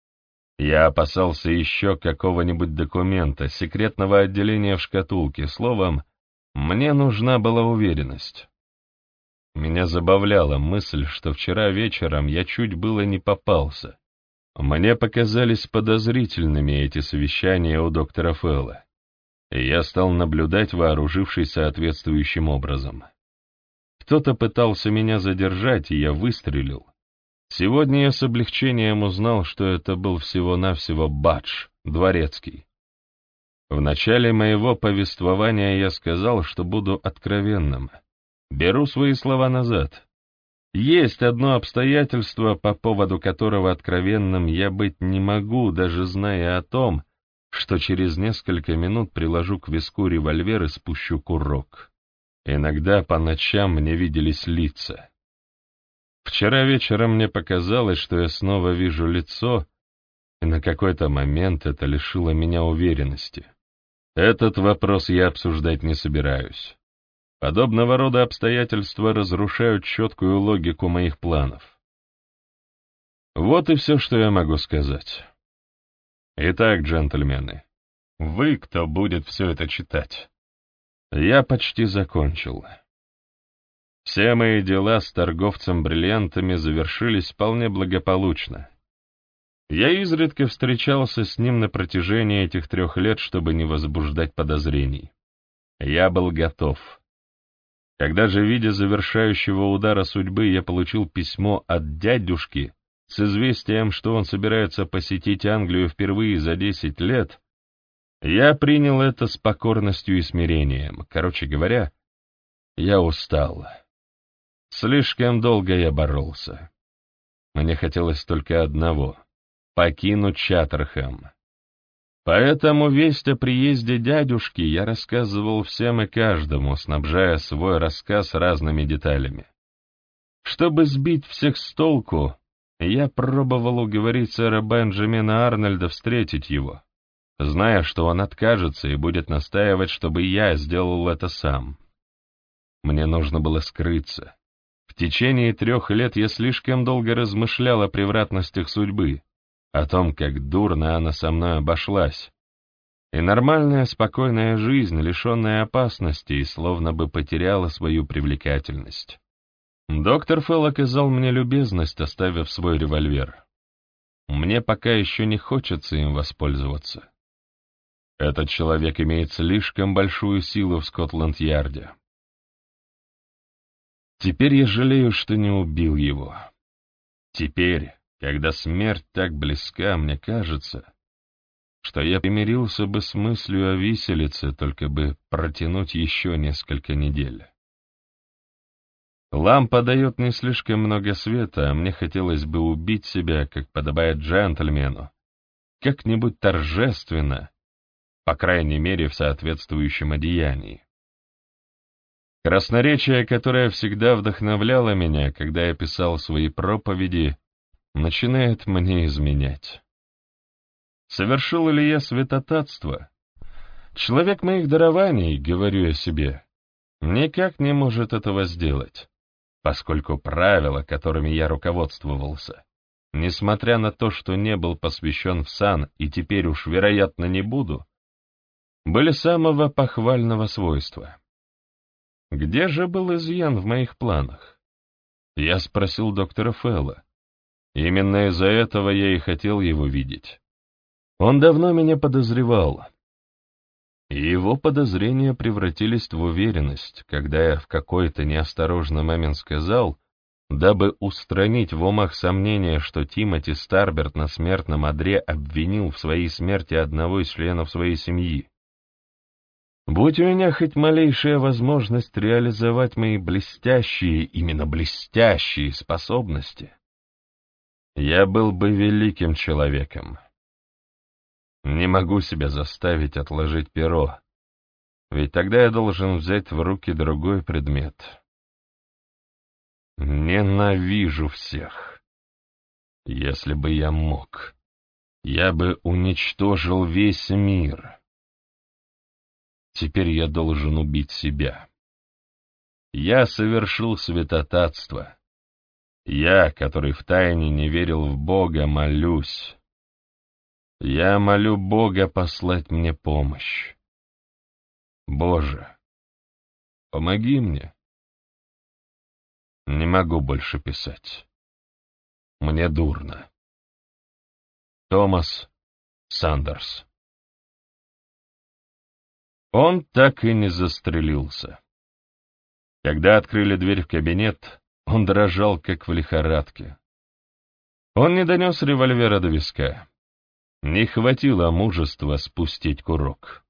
Я опасался еще какого-нибудь документа, секретного отделения в шкатулке, словом, мне нужна была уверенность. Меня забавляла мысль, что вчера вечером я чуть было не попался. Мне показались подозрительными эти совещания у доктора Фэлла, и я стал наблюдать, вооружившись соответствующим образом. Кто-то пытался меня задержать, и я выстрелил. Сегодня я с облегчением узнал, что это был всего-навсего Бадж, дворецкий. В начале моего повествования я сказал, что буду откровенным. Беру свои слова назад. Есть одно обстоятельство, по поводу которого откровенным я быть не могу, даже зная о том, что через несколько минут приложу к виску револьвер и спущу курок. Иногда по ночам мне виделись лица. Вчера вечером мне показалось, что я снова вижу лицо, и на какой-то момент это лишило меня уверенности. Этот вопрос я обсуждать не собираюсь. Подобного рода обстоятельства разрушают четкую логику моих планов. Вот и все, что я могу сказать. Итак, джентльмены, вы, кто будет все это читать, Я почти закончил. Все мои дела с торговцем бриллиантами завершились вполне благополучно. Я изредка встречался с ним на протяжении этих 3 лет, чтобы не возбуждать подозрений. Я был готов. Когда же, видя завершающего удара судьбы, я получил письмо от дядюшки с известием, что он собирается посетить Англию впервые за 10 лет, я принял это с покорностью и смирением. Короче говоря, я устал. Слишком долго я боролся. Мне хотелось только одного — покинуть Чаттерхэм. Поэтому весть о приезде дядюшки я рассказывал всем и каждому, снабжая свой рассказ разными деталями. Чтобы сбить всех с толку, я пробовал уговорить сэра Бенджамина Арнольда встретить его, зная, что он откажется и будет настаивать, чтобы я сделал это сам. Мне нужно было скрыться. В течение 3 лет я слишком долго размышлял о превратностях судьбы, о том, как дурно она со мной обошлась, и нормальная спокойная жизнь, лишенная опасностей, словно бы потеряла свою привлекательность. Доктор Фелл оказал мне любезность, оставив свой револьвер. Мне пока еще не хочется им воспользоваться. Этот человек имеет слишком большую силу в Скотланд-Ярде. Теперь я жалею, что не убил его. Теперь, когда смерть так близка, мне кажется, что я примирился бы с мыслью о виселице, только бы протянуть еще несколько недель. Лампа дает не слишком много света, а мне хотелось бы убить себя, как подобает джентльмену, как-нибудь торжественно, по крайней мере в соответствующем одеянии. Красноречие, которое всегда вдохновляло меня, когда я писал свои проповеди, начинает мне изменять. Совершил ли я святотатство? Человек моих дарований, говорю я себе, никак не может этого сделать, поскольку правила, которыми я руководствовался, несмотря на то, что не был посвящен в сан и теперь уж, вероятно, не буду, были самого похвального свойства. Где же был изъян в моих планах? Я спросил доктора Фелла. Именно из-за этого я и хотел его видеть. Он давно меня подозревал. И его подозрения превратились в уверенность, когда я в какой-то неосторожный момент сказал, дабы устранить в умах сомнения, что Тимоти Старберт на смертном одре обвинил в своей смерти одного из членов своей семьи. Будь у меня хоть малейшая возможность реализовать мои блестящие, именно блестящие способности, я был бы великим человеком. Не могу себя заставить отложить перо, ведь тогда я должен взять в руки другой предмет. Ненавижу всех. Если бы я мог, я бы уничтожил весь мир. Теперь я должен убить себя. Я совершил святотатство. Я, который втайне не верил в Бога, молюсь. Я молю Бога послать мне помощь. Боже, помоги мне. Не могу больше писать. Мне дурно. Томас Сандерс. Он так и не застрелился. Когда открыли дверь в кабинет, он дрожал, как в лихорадке. Он не донес револьвера до виска. Не хватило мужества спустить курок.